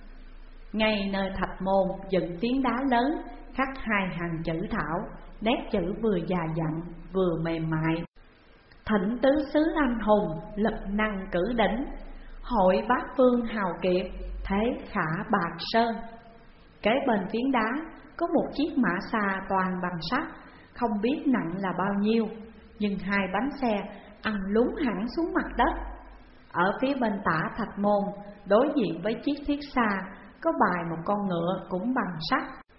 Ngay nơi thạch môn dựng phiến đá lớn, khắc hai hàng chữ thảo, nét chữ vừa già dặn vừa mềm mại. Thỉnh tứ xứ anh hùng, lực năng cử đỉnh, hội bát phương hào kiệt, thế khả bạc sơn. Kế bên phiến đá có một chiếc mã xà toàn bằng sắt, không biết nặng là bao nhiêu, nhưng hai bánh xe ăn lún hẳn xuống mặt đất. Ở phía bên tả thạch môn, đối diện với chiếc thiết xa, có bài một con ngựa cũng bằng sắt.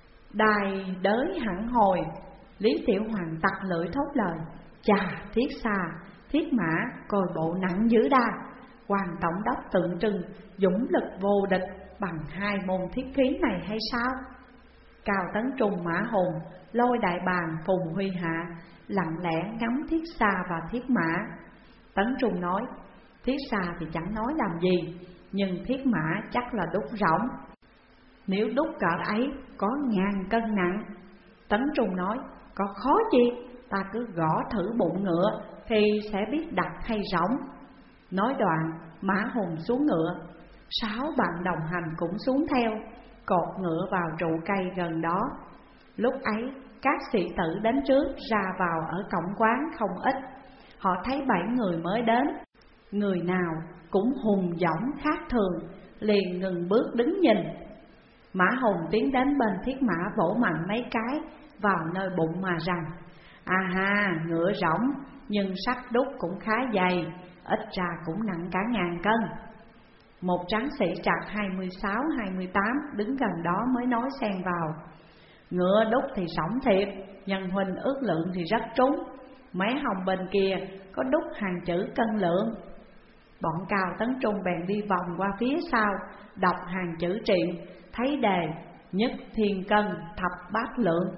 Đài đới hẳn hồi. Lý Tiểu Hoàng tặc lưỡi thốt lời: chà, thiết xa, thiết mã, coi bộ nặng dữ đa. Hoàng tổng đốc tượng trưng dũng lực vô địch bằng hai môn thiết khí này hay sao? Cao Tấn Trung Mã Hùng lôi đại bàng Phùng Huy Hạ lặng lẽ ngắm thiết xa và thiết mã. Tấn Trung nói: thiết xa thì chẳng nói làm gì, nhưng thiết mã chắc là đúc rỗng. Nếu đúc cỡ ấy có ngàn cân nặng. Tấn Trung nói: có khó chi, ta cứ gõ thử bụng ngựa thì sẽ biết đặt hay rỗng. Nói đoạn, Mã Hùng xuống ngựa, sáu bạn đồng hành cũng xuống theo, cột ngựa vào trụ cây gần đó. Lúc ấy, các sĩ tử đến trước ra vào ở cổng quán không ít. Họ thấy bảy người mới đến, người nào cũng hùng dõng khác thường, liền ngừng bước đứng nhìn. Mã Hùng tiến đến bên thiết mã vỗ mạnh mấy cái vào nơi bụng mà rằng: à ha, ngựa rỗng nhưng sắt đúc cũng khá dày, ít ra cũng nặng cả ngàn cân. Một tráng sĩ trạc hai mươi sáu hai mươi tám đứng gần đó mới nói xen vào: ngựa đúc thì sỏng thiệt, nhân huynh ước lượng thì rất trúng. Mé hồng bên kia có đúc hàng chữ cân lượng. Bọn Cao Tấn Trung bèn đi vòng qua phía sau, đọc hàng chữ triện, thấy đề nhất thiên cân thập bát lượng.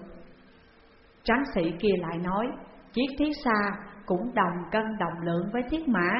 Tráng sĩ kia lại nói: chiếc thiết xa cũng đồng cân đồng lượng với thiết mã.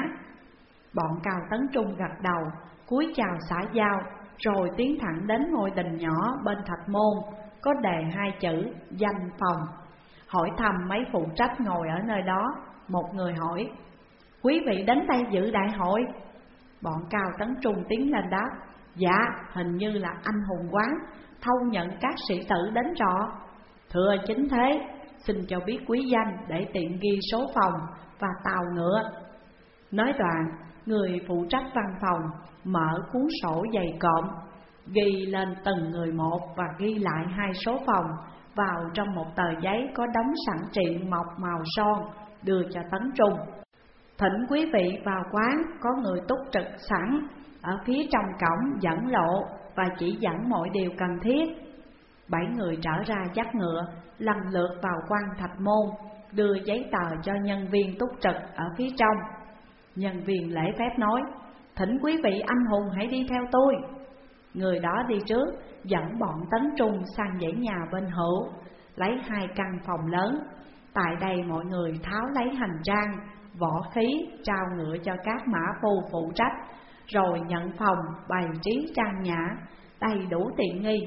Bọn Cao Tấn Trung gật đầu, cúi chào xã giao, rồi tiến thẳng đến ngôi đình nhỏ bên thạch môn, có đề hai chữ danh phòng. Hỏi thăm mấy phụ trách ngồi ở nơi đó. Một người hỏi: quý vị đến đây dự đại hội? Bọn Cao Tấn Trung tiến lên đáp: dạ, hình như là anh hùng quán thâu nhận các sĩ tử đến trọ. Thưa chính thế, xin cho biết quý danh để tiện ghi số phòng và tàu ngựa. Nói đoạn, người phụ trách văn phòng mở cuốn sổ dày cộm, ghi lên từng người một và ghi lại hai số phòng vào trong một tờ giấy có đóng sẵn triện mộc màu son, đưa cho Tấn Trung. Thỉnh quý vị vào quán, có người túc trực sẵn ở phía trong cổng dẫn lộ và chỉ dẫn mọi điều cần thiết. Bảy người trở ra dắt ngựa, lần lượt vào quan thạch môn, đưa giấy tờ cho nhân viên túc trực ở phía trong. Nhân viên lễ phép nói: thỉnh quý vị anh hùng hãy đi theo tôi. Người đó đi trước, dẫn bọn Tấn Trung sang dãy nhà bên hữu, lấy hai căn phòng lớn. Tại đây mọi người tháo lấy hành trang, võ khí, trao ngựa cho các mã phu phụ trách, rồi nhận phòng bày trí trang nhã, đầy đủ tiện nghi.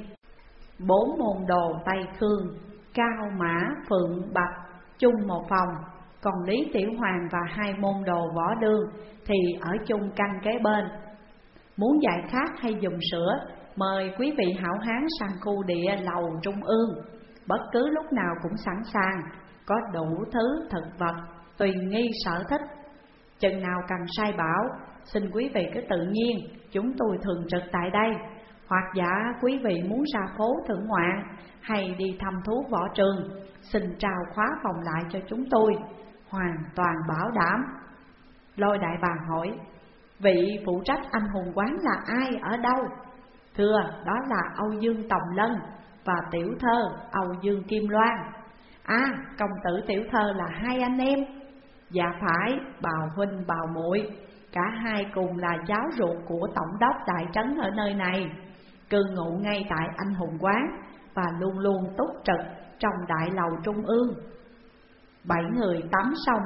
Bốn môn đồ Tây Khương, Cao Mã, Phượng, Bạch chung một phòng, còn Lý Tiểu Hoàng và hai môn đồ Võ Đương thì ở chung căn kế bên. Muốn dạy khác hay dùng sữa, mời quý vị hảo hán sang khu địa lầu trung ương, bất cứ lúc nào cũng sẵn sàng, có đủ thứ thực vật tùy nghi sở thích. Chừng nào cần sai bảo, xin quý vị cứ tự nhiên, chúng tôi thường trực tại đây. Hoặc giả quý vị muốn ra phố thưởng ngoạn hay đi thăm thú võ trường, xin trao khóa phòng lại cho chúng tôi, hoàn toàn bảo đảm. Lôi đại bàng hỏi: vị phụ trách anh hùng quán là ai, ở đâu? Thưa, đó là Âu Dương Tòng Lân và tiểu thơ Âu Dương Kim Loan. À, công tử tiểu thơ là hai anh em. Dạ phải, bào huynh bào muội, cả hai cùng là cháu ruột của tổng đốc đại trấn ở nơi này, cư ngụ ngay tại anh hùng quán và luôn luôn túc trực trong đại lầu trung ương. Bảy người tắm xong,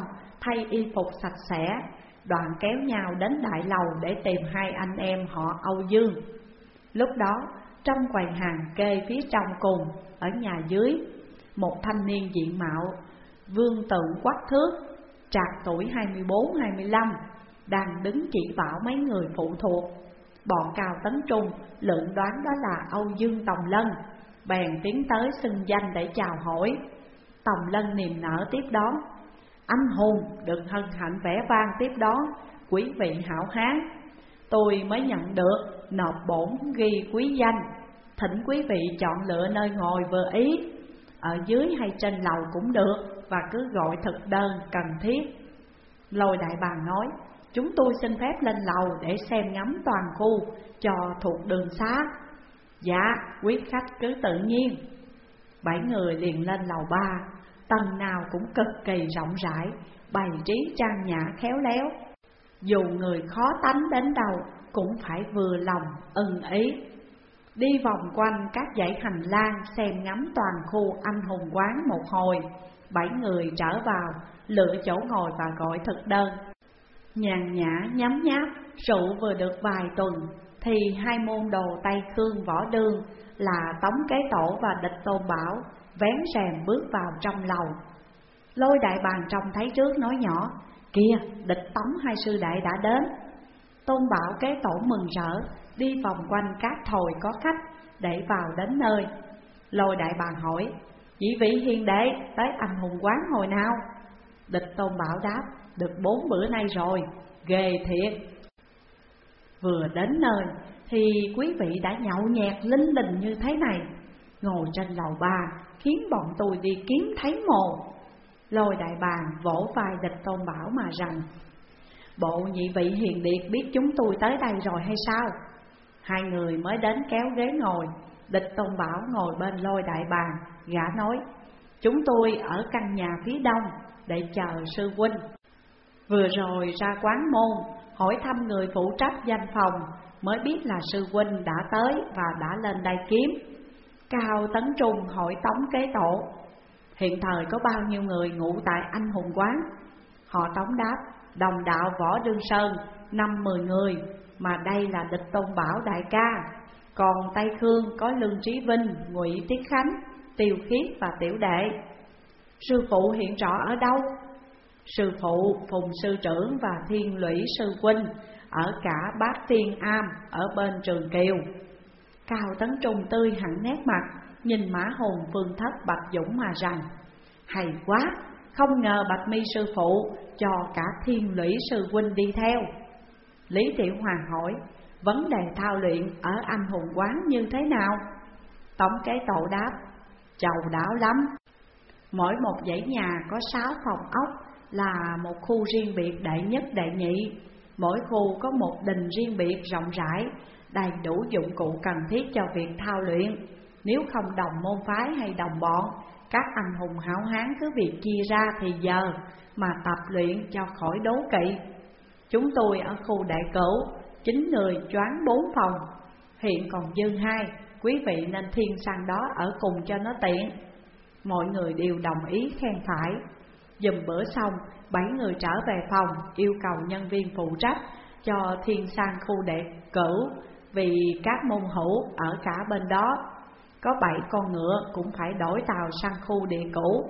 thay y phục sạch sẽ, đoạn kéo nhau đến đại lầu để tìm hai anh em họ Âu Dương. Lúc đó trong quầy hàng kê phía trong cùng ở nhà dưới, một thanh niên diện mạo vương tượng quắc thước, trạc tuổi hai mươi bốn hai mươi lăm, đang đứng chỉ bảo mấy người phụ thuộc. Bọn Cao Tấn Trung lượn đoán đó là Âu Dương Tòng Lân, bèn tiến tới xưng danh để chào hỏi. Tòng Lân niềm nở tiếp đón: anh hùng đừng hân hạnh vẻ vang tiếp đón, quý vị hảo hán. Tôi mới nhận được nộp bổn ghi quý danh, thỉnh quý vị chọn lựa nơi ngồi vừa ý, ở dưới hay trên lầu cũng được, và cứ gọi thực đơn cần thiết. Lôi đại bàng nói: chúng tôi xin phép lên lầu để xem ngắm toàn khu cho thuộc đường xá. Dạ, quý khách cứ tự nhiên. Bảy người liền lên lầu ba, tầng nào cũng cực kỳ rộng rãi, bày trí trang nhã khéo léo. Dù người khó tánh đến đâu cũng phải vừa lòng ưng ý. Đi vòng quanh các dãy hành lang xem ngắm toàn khu anh hùng quán một hồi, bảy người trở vào lựa chỗ ngồi và gọi thực đơn. Nhàn nhã nhấm nháp rượu vừa được vài tuần thì hai môn đồ Tây Khương Võ Đương là Tống Kế Tổ và Địch Tôn Bảo vén rèm bước vào trong lầu. Lôi đại bàng trông thấy trước nói nhỏ: kìa, Địch Tống hai sư đệ đã đến. Tôn Bảo Kế Tổ mừng rỡ đi vòng quanh các thồi có khách để vào đến nơi. Lôi đại bàng hỏi: vị vị hiền đệ tới anh hùng quán hồi nào? Địch Tôn Bảo đáp: được bốn bữa nay rồi, ghê thiệt. Vừa đến nơi thì quý vị đã nhậu nhẹt linh đình như thế này, ngồi trên lầu ba khiến bọn tôi đi kiếm thấy mồ. Lôi đại bàng vỗ vai Địch Tôn Bảo mà rằng: bộ nhị vị hiền điệt biết chúng tôi tới đây rồi hay sao? Hai người mới đến kéo ghế ngồi. Địch Tôn Bảo ngồi bên lôi đại bàng, gã nói: chúng tôi ở căn nhà phía đông để chờ sư huynh. Vừa rồi ra quán môn hỏi thăm người phụ trách danh phòng, mới biết là sư huynh đã tới và đã lên đây kiếm. Cao Tấn Trung hỏi Tống Kế Tổ: hiện thời có bao nhiêu người ngụ tại anh hùng quán? Họ Tống đáp: đồng đạo Võ Đương Sơn năm mười người, mà đây là Địch Tôn Bảo đại ca. Còn Tây Khương có Lương Trí Vinh, Ngụy Tiết Khánh, Tiêu Khiết và Tiểu Đệ. Sư phụ hiện rõ ở đâu? Sư phụ Phùng sư trưởng và Thiên Lũy sư huynh ở cả Bát Tiên Am ở bên Trường Kiều. Cao Tấn Trung tươi hẳn nét mặt, nhìn Mã Hùng, Phương Thất, Bạch Dũng mà rằng: hay quá, không ngờ Bạch Mi sư phụ cho cả Thiên Lũy sư huynh đi theo. Lý Tiểu Hoàng hỏi: vấn đề thao luyện ở anh hùng quán như thế nào? Tống Kế Tổ đáp: chầu đảo lắm. Mỗi một dãy nhà có sáu phòng ốc, là một khu riêng biệt đệ nhất đệ nhị. Mỗi khu có một đình riêng biệt rộng rãi, đầy đủ dụng cụ cần thiết cho việc thao luyện. Nếu không đồng môn phái hay đồng bọn, các anh hùng hảo hán cứ việc chia ra thì giờ mà tập luyện cho khỏi đố kỵ. Chúng tôi ở khu đệ cửu, chín người choáng bốn phòng, hiện còn dư hai, quý vị nên thiên sang đó ở cùng cho nó tiện. Mọi người đều đồng ý khen phải. Dùm bữa xong, bảy người trở về phòng yêu cầu nhân viên phụ trách cho thiên sang khu đệ cửu, vì các môn hữu ở cả bên đó. Có bảy con ngựa cũng phải đổi tàu sang khu địa cửu.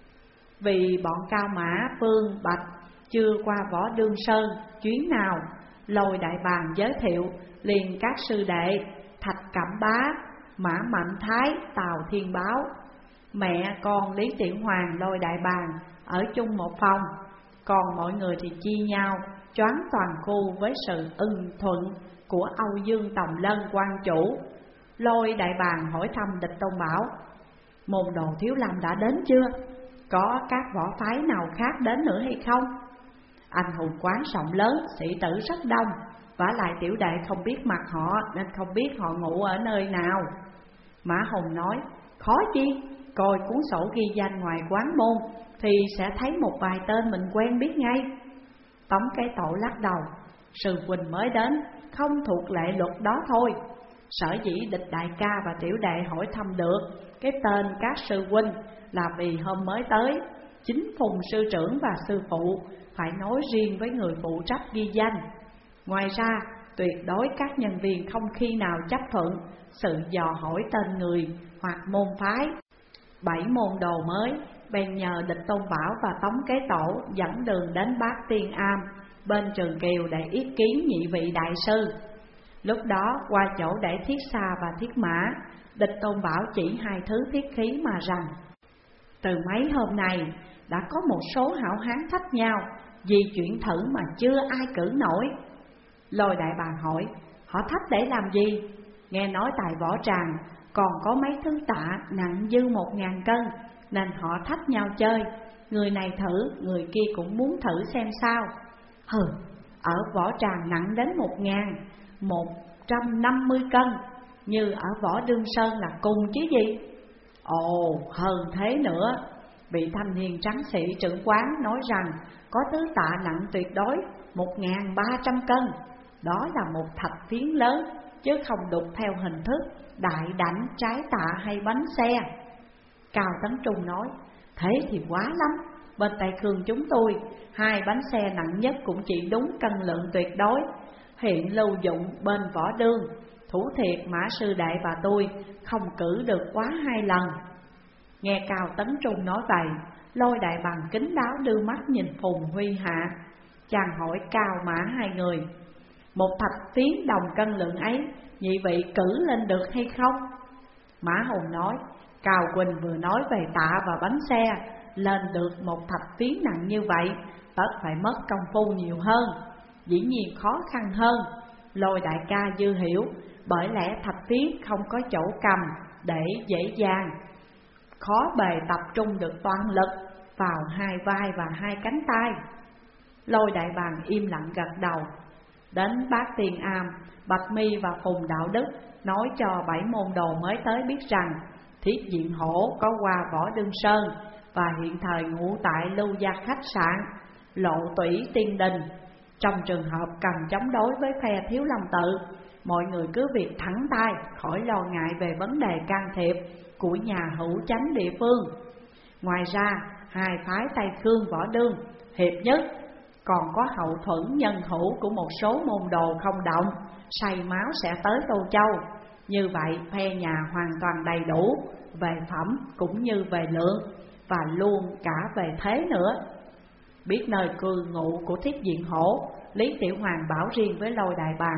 Vì bọn Cao Mã, Phương, Bạch chưa qua Võ Đương Sơn chuyến nào, Lôi đại bàng giới thiệu liền các sư đệ Thạch Cẩm Bá, Mã Mạnh Thái, Tào Thiên Báo. Mẹ con Lý Tiểu Hoàng, Lôi đại bàng ở chung một phòng, còn mọi người thì chia nhau choáng toàn khu với sự ưng thuận của Âu Dương Tòng Lân quan chủ. Lôi đại bàng hỏi thăm Địch Tôn Bảo: môn đồ Thiếu Lâm đã đến chưa? Có các võ phái nào khác đến nữa hay không? Anh hùng quán rộng lớn, sĩ tử rất đông, vả lại tiểu đệ không biết mặt họ nên không biết họ ngủ ở nơi nào. Mã Hùng nói: khó chi, coi cuốn sổ ghi danh ngoài quán môn thì sẽ thấy một vài tên mình quen biết ngay. Tống Kế Tổ lắc đầu: sư huynh mới đến, không thuộc lệ luật đó thôi. Sở dĩ Địch đại ca và tiểu đệ hỏi thăm được cái tên các sư huynh là vì hôm mới tới, chính Phùng sư trưởng và sư phụ phải nói riêng với người phụ trách ghi danh. Ngoài ra, tuyệt đối các nhân viên không khi nào chấp thuận sự dò hỏi tên người hoặc môn phái. Bảy môn đồ mới bèn nhờ Địch Tôn Bảo và Tống Kế Tổ dẫn đường đến Bát Tiên Am bên Trường Kiều để yết kiến nhị vị đại sư. Lúc đó qua chỗ để Thiết Xa và Thiết Mã, Địch Tôn Bảo chỉ hai thứ thiết khí mà rằng: từ mấy hôm nay đã có một số hảo hán thách nhau, vì chuyển thử mà chưa ai cử nổi. Lôi Đại Bàng hỏi: họ thách để làm gì? Nghe nói tại Võ Tràng còn có mấy thứ tạ nặng dư một ngàn cân, nên họ thách nhau chơi. Người này thử, người kia cũng muốn thử xem sao. Hừ, ở Võ Tràng nặng đến một ngàn, một trăm năm mươi cân, như ở Võ Đương Sơn là cùng chứ gì. Ồ, hơn thế nữa, vị thanh niên trắng sĩ trưởng quán nói rằng có thứ tạ nặng tuyệt đối một ngàn ba trăm cân. Đó là một thạch phiến lớn, chứ không đục theo hình thức đại đảnh, trái tạ hay bánh xe. Cao Tấn Trung nói: thế thì quá lắm. Bên Tây Khương chúng tôi, hai bánh xe nặng nhất cũng chỉ đúng cân lượng tuyệt đối. Hiện lưu dụng bên Võ Đương, Thủ Thiệt, Mã Sư Đệ và tôi không cử được quá hai lần. Nghe Cao Tấn Trung nói vậy, Lôi Đại Bàng kính đáo đưa mắt nhìn Phùng Huy Hạ. Chàng hỏi Cao Mã hai người: một thạch phiến đồng cân lượng ấy, nhị vị cử lên được hay không? Mã Hùng nói: Cao Quỳnh vừa nói về tạ và bánh xe, lên được một thạch phiến nặng như vậy tất phải mất công phu nhiều hơn, dĩ nhiên khó khăn hơn. Lôi đại ca dư hiểu, bởi lẽ thạch phiến không có chỗ cầm để dễ dàng, khó bề tập trung được toàn lực vào hai vai và hai cánh tay. Lôi Đại Bàng im lặng gật đầu. Đến Bát Tiên Am, Bạch Mi và Phùng Đạo Đức nói cho bảy môn đồ mới tới biết rằng Thiết Diện Hổ có qua Võ Đương Sơn và hiện thời ngụ tại Lưu Gia khách sạn Lộ Tủy Tiên Đình. Trong trường hợp cần chống đối với phe Thiếu Lâm Tự, mọi người cứ việc thẳng tay, khỏi lo ngại về vấn đề can thiệp của nhà hữu chánh địa phương. Ngoài ra, hai phái Tây Khương Võ Đương hiệp nhất, còn có hậu thuẫn nhân hữu của một số môn đồ không động, say máu sẽ tới Tô Châu. Như vậy phe nhà hoàn toàn đầy đủ về phẩm cũng như về lượng, và luôn cả về thế nữa. Biết nơi cư ngụ của Thiết Diện Hổ, Lý Tiểu Hoàng bảo riêng với Lôi Đại Bàng: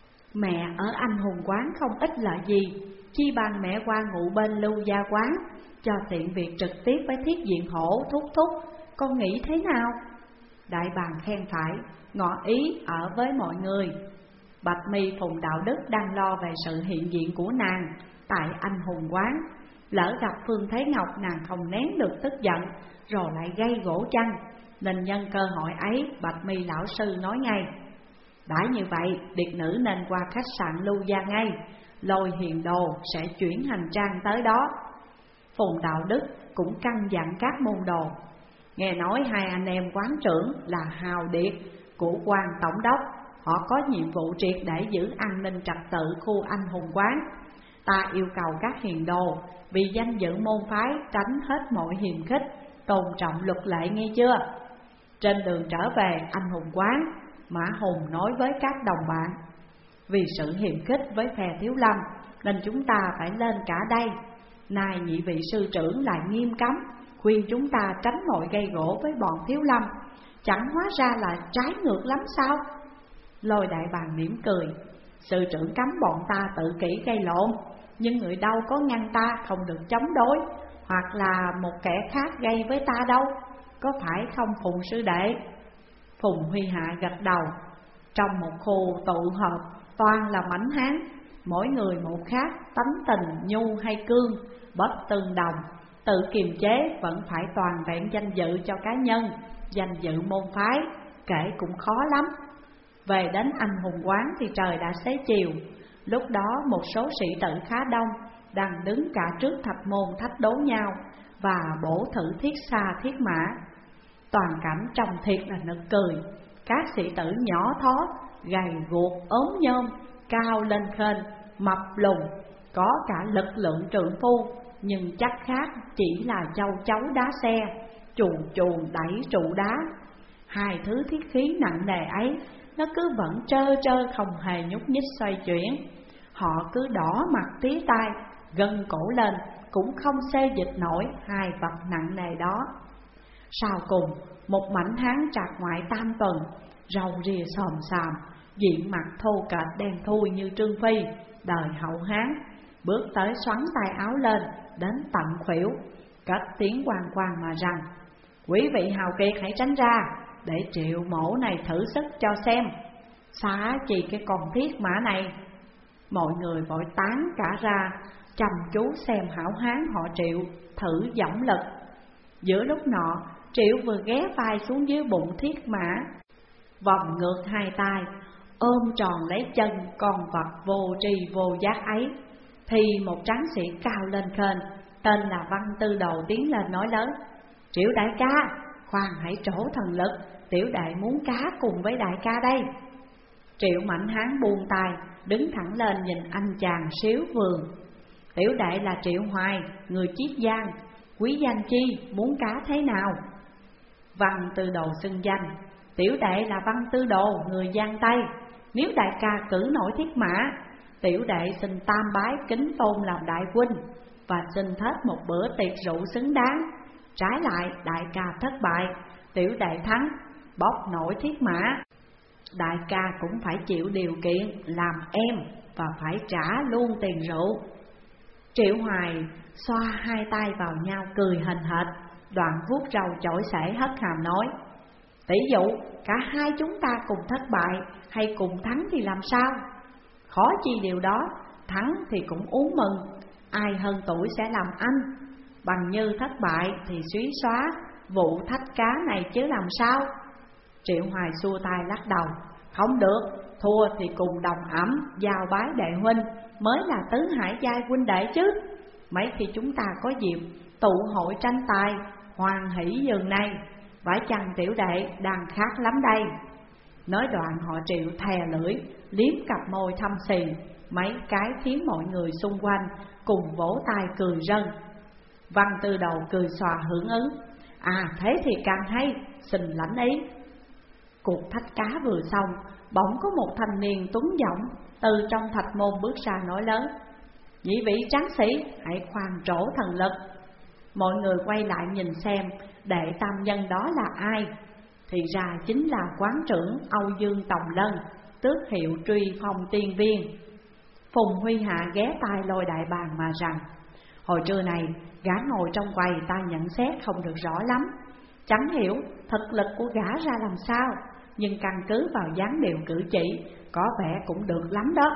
mẹ ở Anh Hùng Quán không ít lợi gì, chi bằng mẹ qua ngụ bên Lưu Gia Quán, cho tiện việc trực tiếp với Thiết Diện Hổ thúc thúc, con nghĩ thế nào? Đại Bàng khen phải, ngỏ ý ở với mọi người. Bạch Mi Phùng Đạo Đức đang lo về sự hiện diện của nàng tại Anh Hùng Quán. Lỡ gặp Phương Thế Ngọc, nàng không nén được tức giận, rồi lại gây gỗ chăng, nên nhân cơ hội ấy Bạch Mi lão sư nói ngay: đã như vậy, điệt nữ nên qua khách sạn Lưu Gia ngay, Lôi hiền đồ sẽ chuyển hành trang tới đó. Phùng Đạo Đức cũng căn dặn các môn đồ: nghe nói hai anh em quán trưởng là hào điệt của quan tổng đốc, họ có nhiệm vụ triệt để giữ an ninh trật tự khu Anh Hùng Quán. Ta yêu cầu các hiền đồ vì danh dự môn phái tránh hết mọi hiềm khích, tôn trọng luật lệ nghe chưa? Trên đường trở về Anh Hùng Quán, Mã Hùng nói với các đồng bạn: vì sự hiềm khích với phe Thiếu Lâm nên chúng ta phải lên cả đây. Nay nhị vị sư trưởng lại nghiêm cấm, khuyên chúng ta tránh mọi gây gỗ với bọn Thiếu Lâm, chẳng hóa ra là trái ngược lắm sao? Lôi Đại Bàng mỉm cười: sư trưởng cấm bọn ta tự kỷ gây lộn, nhưng người đâu có ngăn ta không được chống đối, hoặc là một kẻ khác gây với ta đâu, có phải không Phùng sư đệ? Phùng Huy Hạ gật đầu. Trong một khu tụ họp toàn là mãnh hán, mỗi người một khác, tánh tình nhu hay cương bất tương đồng, tự kiềm chế vẫn phải toàn vẹn danh dự cho cá nhân, danh dự môn phái kể cũng khó lắm. Về đến Anh Hùng Quán thì trời đã xế chiều. Lúc đó một số sĩ tử khá đông đang đứng cả trước thạch môn thách đố nhau và bổ thử Thiết Xa Thiết Mã. Toàn cảnh trông thiệt là nực cười. Các sĩ tử nhỏ thó, gầy guộc, ốm nhôm, cao lên khênh, mập lùn, có cả lực lượng trượng phu, nhưng chắc khác chỉ là châu chấu đá xe. chuồn chuồn đẩy trụ đá. Hai thứ thiết khí nặng nề ấy nó cứ vẫn trơ trơ không hề nhúc nhích xoay chuyển. Họ cứ đỏ mặt tía tai, gân cổ lên cũng không xê dịch nổi hai vật nặng nề đó. Sau cùng, một mảnh hán trạc ngoại tam tuần, râu ria xòm xàm, diện mặt thô kệch đen thui như Trương Phi, đời hậu Hán, bước tới xoắn tay áo lên, đến tận khuỷu, cất tiếng quang quang mà rằng: quý vị hào kiệt hãy tránh ra, để Triệu mổ này thử sức cho xem, xá chi cái con thiết mã này. Mọi người vội tán cả ra, chăm chú xem hảo hán họ Triệu thử dõng lực. Giữa lúc nọ, Triệu vừa ghé vai xuống dưới bụng thiết mã, vòng ngược hai tay, ôm tròn lấy chân con vật vô tri vô giác ấy, thì một tráng sĩ cao lên khênh, tên là Văn Tư Đồ tiến lên nói lớn: Triệu đại ca, khoan hãy trổ thần lực, tiểu đệ muốn cá cùng với đại ca đây. Triệu mạnh hán buông tay, đứng thẳng lên nhìn anh chàng xíu vườn: tiểu đệ là Triệu Hoài, người Chiết Giang, quý danh chi, muốn cá thế nào? Văn Tư Đồ xưng danh: tiểu đệ là Văn Tư Đồ, người Giang Tây. Nếu đại ca cử nổi thiết mã, tiểu đệ xin tam bái kính tôn làm đại huynh, và xin thết một bữa tiệc rượu xứng đáng. Trái lại đại ca thất bại, tiểu đệ thắng, bóc nổi thiết mã, đại ca cũng phải chịu điều kiện làm em và phải trả luôn tiền rượu. Triệu Hoài xoa hai tay vào nhau cười hình hệt, đoạn vuốt râu chổi xể hất hàm nói: tỷ dụ cả hai chúng ta cùng thất bại hay cùng thắng thì làm sao? Khó chi điều đó, thắng thì cũng uống mừng, ai hơn tuổi sẽ làm anh. Bằng như thất bại thì suý xóa vụ thách cá này chứ làm sao? Triệu Hoài xua tay lắc đầu: không được, thua thì cùng đồng ẩm giao bái đệ huynh, mới là tứ hải giai huynh đệ chứ. Mấy khi chúng ta có dịp tụ hội tranh tài hoan hỷ giường này, phải chăng tiểu đệ đang khát lắm đây? Nói đoạn họ Triệu thè lưỡi, liếm cặp môi thâm xì, mấy cái khiến mọi người xung quanh cùng vỗ tay cười rân. Văn Tư Đầu cười xòa hưởng ứng: à thế thì càng hay, xin lãnh ý. Cuộc thách cá vừa xong, bỗng có một thanh niên tuấn giọng từ trong thạch môn bước ra nói lớn: nhị vị tráng sĩ, hãy khoan trổ thần lực. Mọi người quay lại nhìn xem đệ tam nhân đó là ai, thì ra chính là quán trưởng Âu Dương Tòng Lân, tước hiệu Truy Phong Tiên Viên. Phùng Huy Hạ ghé tai lôi đại bàng mà rằng: hồi trưa này gã ngồi trong quầy ta nhận xét không được rõ lắm, chẳng hiểu thực lực của gã ra làm sao, nhưng căn cứ vào dáng điệu cử chỉ có vẻ cũng được lắm đó.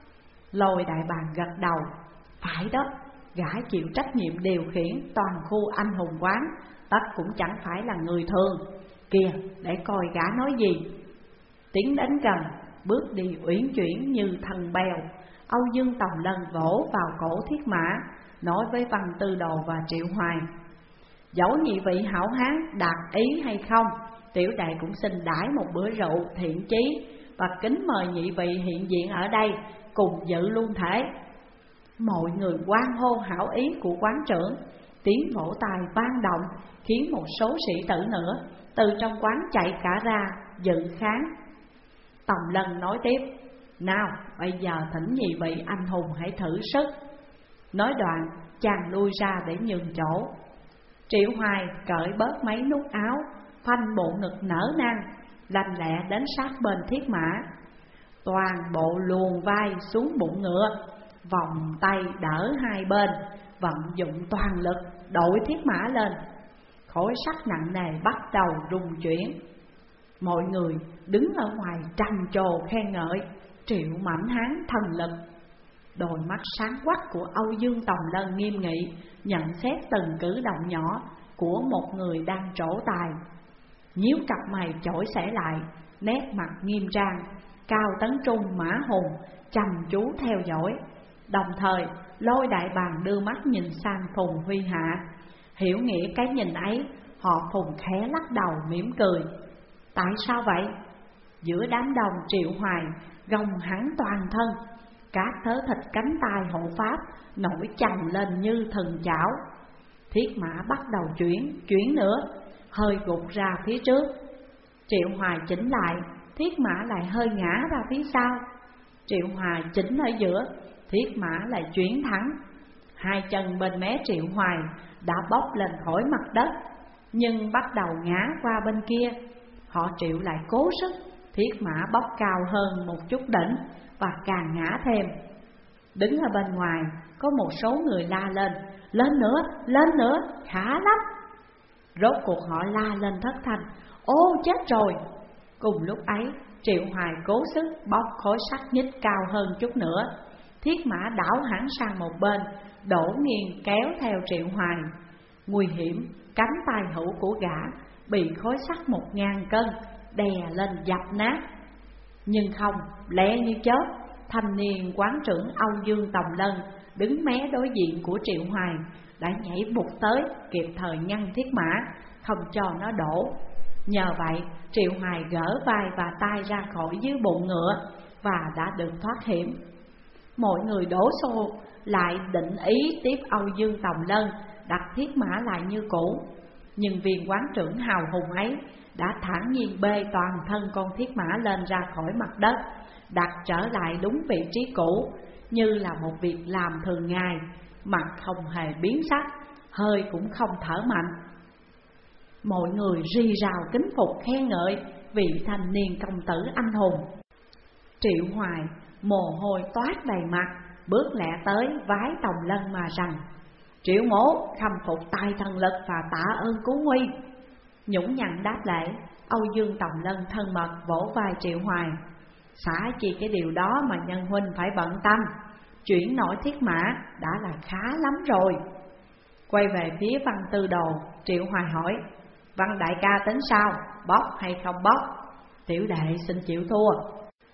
Lôi đại bàng gật đầu: phải đó, gã chịu trách nhiệm điều khiển toàn khu anh hùng quán, tất cũng chẳng phải là người thường. Kìa, để coi gã nói gì. Tiến đến gần, bước đi uyển chuyển như thần bèo, Âu Dương Tòng Lân vỗ vào cổ thiết mã, nói với Văn Tư Đồ và Triệu Hoài: dẫu nhị vị hảo hán đạt ý hay không, tiểu đệ cũng xin đãi một bữa rượu thiện chí, và kính mời nhị vị hiện diện ở đây cùng dự luôn thể. Mọi người hoan hô hảo ý của quán trưởng, tiếng vỗ tay vang động khiến một số sĩ tử nữa từ trong quán chạy cả ra dự kháng. Tòng Lân nói tiếp: nào bây giờ thỉnh nhị vị anh hùng hãy thử sức. Nói đoạn chàng lui ra để nhường chỗ. Triệu Hoài cởi bớt mấy nút áo, phanh bộ ngực nở nang, lanh lẹ đến sát bên thiết mã, toàn bộ luồn vai xuống bụng ngựa, vòng tay đỡ hai bên, vận dụng toàn lực đội thiết mã lên. Khối sắt nặng nề bắt đầu rung chuyển. Mọi người đứng ở ngoài trầm trồ khen ngợi Triệu mạnh hán thần lực. Đôi mắt sáng quắc của Âu Dương Tòng Lân nghiêm nghị nhận xét từng cử động nhỏ của một người đang trổ tài, nhíu cặp mày chổi xẻ lại, nét mặt nghiêm trang. Cao Tấn Trung, Mã Hùng chăm chú theo dõi, đồng thời lôi đại bàng đưa mắt nhìn sang Phùng Huy Hạ. Hiểu nghĩa cái nhìn ấy, họ Phùng khẽ lắc đầu mỉm cười. Tại sao vậy? Giữa đám đông Triệu Hoài gồng hắn toàn thân, các thớ thịt cánh tay hộ pháp nổi chồng lên như thần chảo. Thiết mã bắt đầu chuyển, chuyển nữa, hơi gục ra phía trước. Triệu Hoài chỉnh lại, thiết mã lại hơi ngã ra phía sau. Triệu Hoài chỉnh ở giữa, thiết mã lại chuyển thẳng. Hai chân bên mé Triệu Hoài đã bốc lên khỏi mặt đất, nhưng bắt đầu ngã qua bên kia. Họ Triệu lại cố sức, thiết mã bốc cao hơn một chút đỉnh và càng ngã thêm. Đứng ở bên ngoài, có một số người la lên, lên nữa, lên nữa, khá lắm. Rốt cuộc họ la lên thất thanh, ô chết rồi. Cùng lúc ấy, Triệu Hoài cố sức bóc khối sắt nhích cao hơn chút nữa. Thiết mã đảo hẳn sang một bên, đổ nghiêng kéo theo Triệu Hoài. Nguy hiểm, cánh tay hữu của gã bị khối sắt một ngàn cân đè lên dập nát. Nhưng không, lẹ như chớp, thanh niên quán trưởng Âu Dương Tòng Lân đứng mé đối diện của Triệu Hoài đã nhảy bụt tới, kịp thời ngăn thiết mã, không cho nó đổ. Nhờ vậy, Triệu Hoài gỡ vai và tay ra khỏi dưới bụng ngựa và đã được thoát hiểm. Mọi người đổ xô lại định ý tiếp Âu Dương Tòng Lân đặt thiết mã lại như cũ. Nhưng viên quán trưởng hào hùng ấy đã thản nhiên bê toàn thân con thiết mã lên ra khỏi mặt đất, đặt trở lại đúng vị trí cũ, như là một việc làm thường ngày, mặt không hề biến sắc, hơi cũng không thở mạnh. Mọi người rì rào kính phục khen ngợi vị thanh niên công tử anh hùng. Triệu Hoài mồ hôi toát đầy mặt, bước lẹ tới vái Tòng Lân mà rằng: Triệu mỗ khâm phục tài thần lực và tạ ơn cứu nguy. Nhũng nhặn đáp lễ, Âu Dương Tòng Lân thân mật vỗ vai Triệu Hoài: xả chi cái điều đó mà nhân huynh phải bận tâm, chuyển nổi thiết mã đã là khá lắm rồi. Quay về phía Văn Tư Đồ, Triệu Hoài hỏi: Văn đại ca tính sao, bóc hay không bóc? Tiểu đệ xin chịu thua.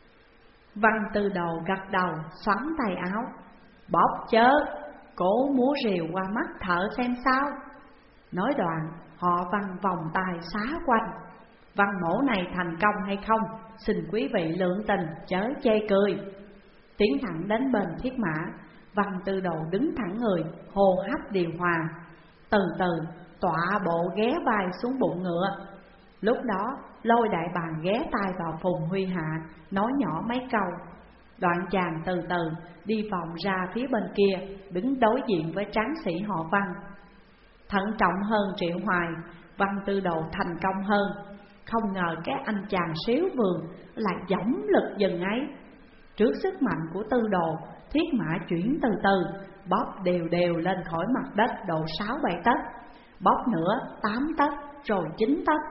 Văn Tư Đồ gật đầu, xoắn tay áo: bóc chớ, cố múa rìu qua mắt thợ xem sao. Nói đoạn, họ văng vòng tay xá quanh. Văn mổ này thành công hay không, xin quý vị lượng tình chớ chê cười. Tiến thẳng đến bên thiết mã, Văn Tư Đồ đứng thẳng người, hô hấp điều hòa, từ từ tọa bộ ghé vai xuống bụng ngựa. Lúc đó Lôi đại bàng ghé tai vào Phùng Huy Hạ, nói nhỏ mấy câu. Đoạn chàng từ từ đi vòng ra phía bên kia, đứng đối diện với tráng sĩ họ Văn. Thận trọng hơn Triệu Hoài, Văn Tư Đồ thành công hơn. Không ngờ cái anh chàng xíu vườn lại dõng lực dần ấy. Trước sức mạnh của Tư Đồ, thiết mã chuyển từ từ, bóp đều đều lên khỏi mặt đất độ sáu bảy tấc, bóp nữa tám tấc, rồi chín tấc.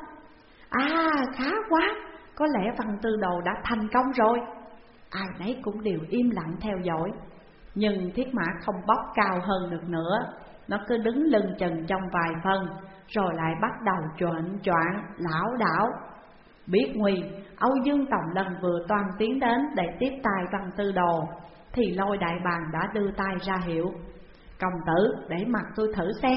À, khá quá, có lẽ Văn Tư Đồ đã thành công rồi. Ai nấy cũng đều im lặng theo dõi. Nhưng thiết mã không bóp cao hơn được nữa, nó cứ đứng lưng chừng trong vài phân, rồi lại bắt đầu choạng choạng, lảo đảo. Biết nguy, Âu Dương Tòng Lân vừa toan tiến đến để tiếp tay Văn Tư Đồ, thì Lôi đại bàng đã đưa tay ra hiệu: Công tử, để mặt tôi thử xem.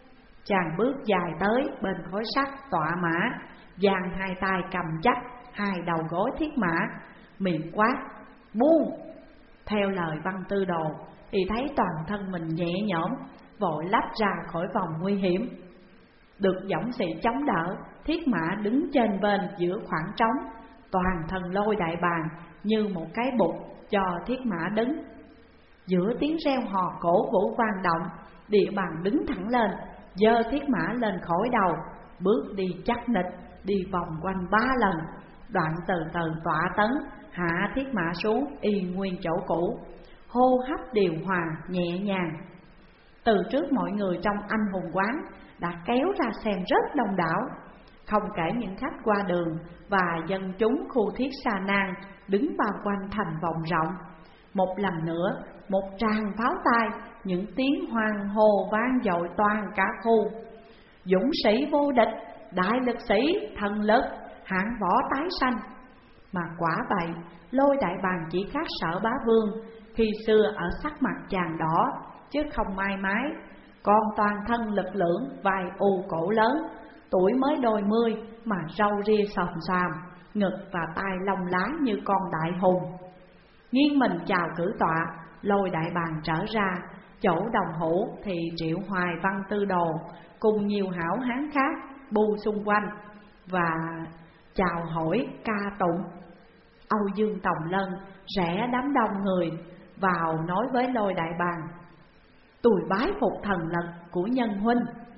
Chàng bước dài tới bên khối sắt tọa mã, giang hai tay cầm chắc hai đầu gối thiết mã, miệng quát: buông! Theo lời Văn Tư Đồ thì thấy toàn thân mình nhẹ nhõm, vội lách ra khỏi vòng nguy hiểm. Được dõng sĩ chống đỡ, thiết mã đứng trên bên giữa khoảng trống, toàn thân Lôi đại bàng như một cái bục cho thiết mã đứng. Giữa tiếng reo hò cổ vũ vang động, địa bàn đứng thẳng lên, giơ thiết mã lên khỏi đầu, bước đi chắc nịch, đi vòng quanh ba lần. Đoạn từ từ tọa tấn, hạ thiết mã xuống y nguyên chỗ cũ, hô hấp điều hòa nhẹ nhàng. Từ trước mọi người trong anh hùng quán đã kéo ra xem rất đông đảo, không kể những khách qua đường và dân chúng khu Thiết Sa Nang đứng bao quanh thành vòng rộng. Một lần nữa, một tràng pháo tay, những tiếng hoan hô vang dội toàn cả khu. Dũng sĩ vô địch, đại lực sĩ, thần lực, hạng võ tái sanh. Mà quả vậy, Lôi đại bàng chỉ khác Sở Bá Vương khi xưa ở sắc mặt chàng đỏ, chứ không mai mái. Còn toàn thân lực lưỡng, vai u cổ lớn, tuổi mới đôi mươi mà râu ria xồm xoàm, ngực và tai lông lá như con đại hùng. Nghiêng mình chào cử tọa, Lôi đại bàng trở ra, Chỗ đồng hữu thì Triệu Hoài, Văn Tư Đồ cùng nhiều hảo hán khác bu xung quanh và chào hỏi ca tụng. Âu Dương Tòng Lân rẽ đám đông người vào nói với Lôi Đại Bàng: "Tôi bái phục thần lực của Nhân huynh."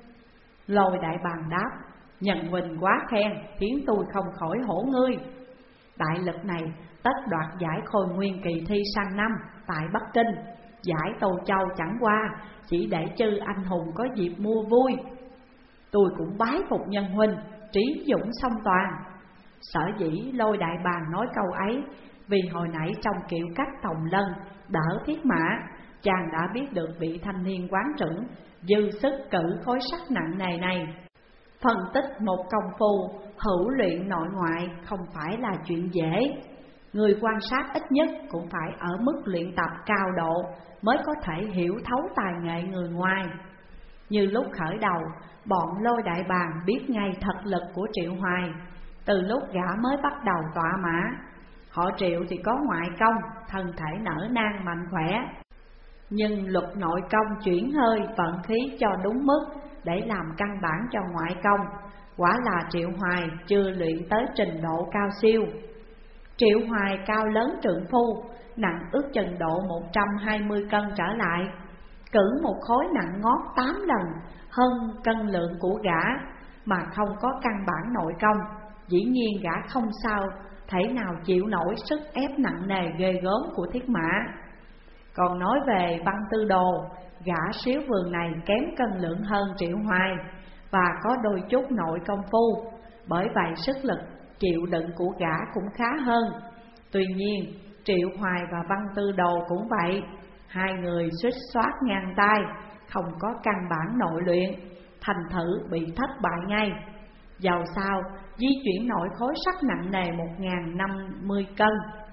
Lôi Đại Bàng đáp: "Nhân huynh quá khen, khiến tôi không khỏi hổ ngươi. Đại lực này tất đoạt giải Khôi Nguyên kỳ thi sang năm tại Bắc Kinh. Giải Tô Châu chẳng qua chỉ để chư anh hùng có dịp mua vui. Tôi cũng bái phục Nhân huynh, trí dũng song toàn." Sở dĩ Lôi Đại Bàng nói câu ấy vì hồi nãy trong kiểu cách Tòng Lân đỡ Thiết Mã, chàng đã biết được vị thanh niên quán trưởng dư sức cử khối sắt nặng nề này. Phân tích một công phu hữu luyện nội ngoại không phải là chuyện dễ. Người quan sát ít nhất cũng phải ở mức luyện tập cao độ mới có thể hiểu thấu tài nghệ người ngoài. Như lúc khởi đầu, bọn Lôi Đại Bàng biết ngay thật lực của Triệu Hoài. Từ lúc gã mới bắt đầu tọa mã, họ Triệu thì có ngoại công, thân thể nở nang mạnh khỏe, nhưng luật nội công chuyển hơi vận khí cho đúng mức để làm căn bản cho ngoại công. Quả là Triệu Hoài chưa luyện tới trình độ cao siêu. Triệu Hoài cao lớn trượng phu, nặng ước chừng độ một trăm hai mươi cân trở lại, cử một khối nặng ngót tám lần hơn cân lượng của gã mà không có căn bản nội công. Dĩ nhiên gã không sao thể nào chịu nổi sức ép nặng nề ghê gớm của Thiết Mã. Còn nói về Văn Tư Đồ, gã xíu vườn này kém cân lượng hơn Triệu Hoài và có đôi chút nội công phu, bởi vậy sức lực chịu đựng của gã cũng khá hơn. Tuy nhiên Triệu Hoài và Văn Tư Đồ cũng vậy, hai người suýt soát ngang tay, không có căn bản nội luyện, thành thử bị thất bại ngay. Dầu sao di chuyển nổi khối sắt nặng nề một nghìn năm mươi cân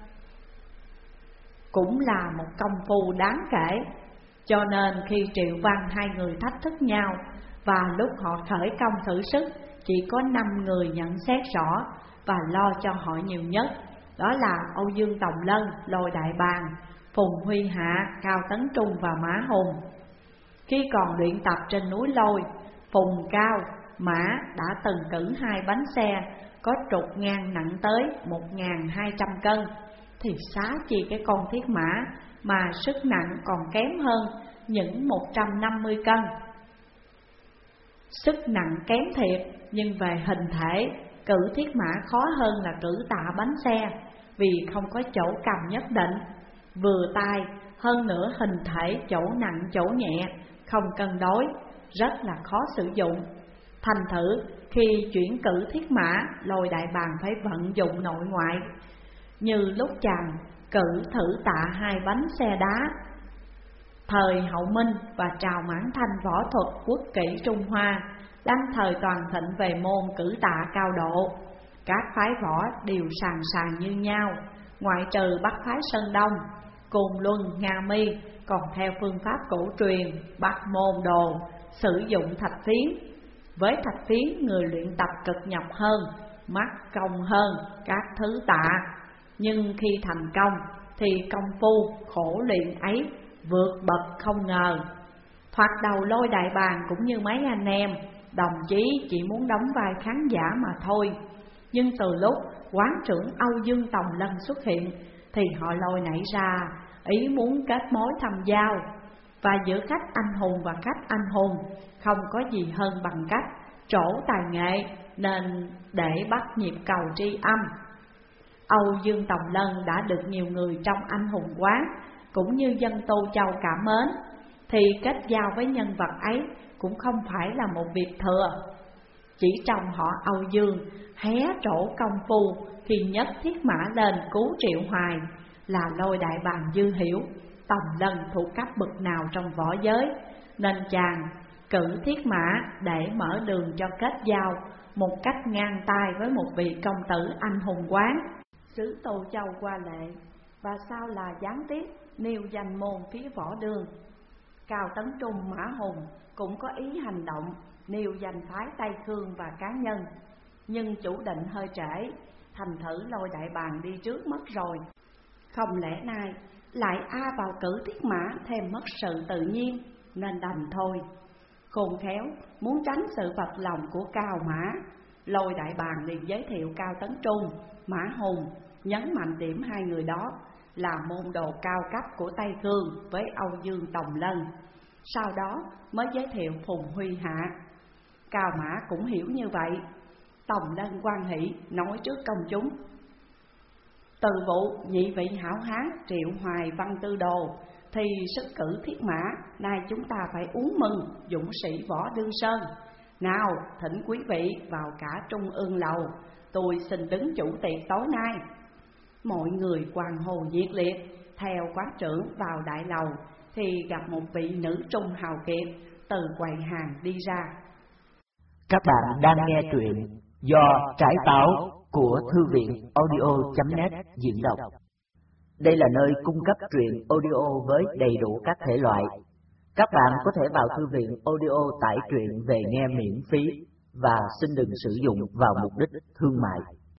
cũng là một công phu đáng kể. Cho nên khi Triệu Văn hai người thách thức nhau, và lúc họ khởi công thử sức, chỉ có năm người nhận xét rõ và lo cho họ nhiều nhất. Đó là Âu Dương Tòng Lân, Lôi Đại Bàng, Phùng Huy Hạ, Cao Tấn Trung và Mã Hùng. Khi còn luyện tập trên núi Lôi, Phùng Cao, Mã đã từng cử hai bánh xe có trục ngang nặng tới một nghìn hai trăm cân, thì xá chi cái con Thiết Mã mà sức nặng còn kém hơn những một trăm năm mươi cân. Sức nặng kém thiệt, nhưng về hình thể, cử Thiết Mã khó hơn là cử tạ bánh xe, vì không có chỗ cầm nhất định, vừa tay, hơn nữa hình thể chỗ nặng chỗ nhẹ, không cân đối, rất là khó sử dụng. Thành thử khi chuyển cử Thiết Mã, Lôi Đại Bàng phải vận dụng nội ngoại. Như lúc chàng cử thử tạ hai bánh xe đá. Thời Hậu Minh và Trào Mãn Thanh võ thuật quốc kỷ Trung Hoa đang thời toàn thịnh về môn cử tạ cao độ. Các phái võ đều sàn sàn như nhau, ngoại trừ Bắc phái Sơn Đông, Côn Luân, Nga Mi còn theo phương pháp cổ truyền Bắc môn đồ, sử dụng thạch phiến. Với thạch phiến, người luyện tập cực nhọc hơn, mắc công hơn các thứ tạ. Nhưng khi thành công thì công phu khổ luyện ấy vượt bậc không ngờ. Thoạt đầu Lôi Đại Bàng cũng như mấy anh em, đồng chí chỉ muốn đóng vai khán giả mà thôi. Nhưng từ lúc quán trưởng Âu Dương Tòng Lân xuất hiện thì họ Lôi nảy ra ý muốn kết mối thăm giao. Và giữa khách anh hùng và khách anh hùng không có gì hơn bằng cách trổ tài nghệ, nên để bắt nhịp cầu tri âm. Âu Dương Tòng Lân đã được nhiều người trong anh hùng quán cũng như dân Tô Châu cảm mến, thì kết giao với nhân vật ấy cũng không phải là một việc thừa. Chỉ trong họ Âu Dương hé trổ công phu khi nhất Thiết Mã lên cứu Triệu Hoài là Lôi Đại Bàng dư hiểu Tòng Lân thuộc cấp bậc nào trong võ giới, nên chàng cử Thiết Mã để mở đường cho kết giao một cách ngang tay với một vị công tử anh hùng quán xứ Tô Châu qua lệ, và sau là gián tiếp nêu danh môn phía võ đường. Cao Tấn Trung, Mã Hùng cũng có ý hành động nêu danh phái Tây Khương và cá nhân, nhưng chủ định hơi trễ, thành thử Lôi Đại Bàng đi trước mất rồi. Không lẽ nay lại a vào cử thiết mã thêm mất sự tự nhiên, nên đành thôi. Khôn khéo muốn tránh sự phật lòng của Cao Mã, Lôi đại bàng liền giới thiệu Cao Tấn Trung, Mã Hùng, nhấn mạnh điểm hai người đó là môn đồ cao cấp của Tây Cương với Âu Dương Tòng Lân. Sau đó mới giới thiệu Phùng Huy Hạ. Cao Mã cũng hiểu như vậy. Tòng Lân hoan hỷ nói trước công chúng: từ vụ nhị vị hảo hán Triệu Hoài Văn Tư Đồ thì sức cử thiết mã, nay chúng ta phải uống mừng dũng sĩ Võ Đương Sơn. Nào thỉnh quý vị vào cả Trung Ương lầu, tôi xin đứng chủ tiệc tối nay. Mọi người quan hô nhiệt liệt. Theo quán trưởng vào đại lầu thì gặp một vị nữ trung hào kiệt từ quầy hàng đi ra. Các bạn đang nghe truyện do Trái Táo của Thư viện audio chấm net diễn đọc. Đây là nơi cung cấp truyện audio với đầy đủ các thể loại. Các bạn có thể vào thư viện audio tải truyện về nghe miễn phí và xin đừng sử dụng vào mục đích thương mại.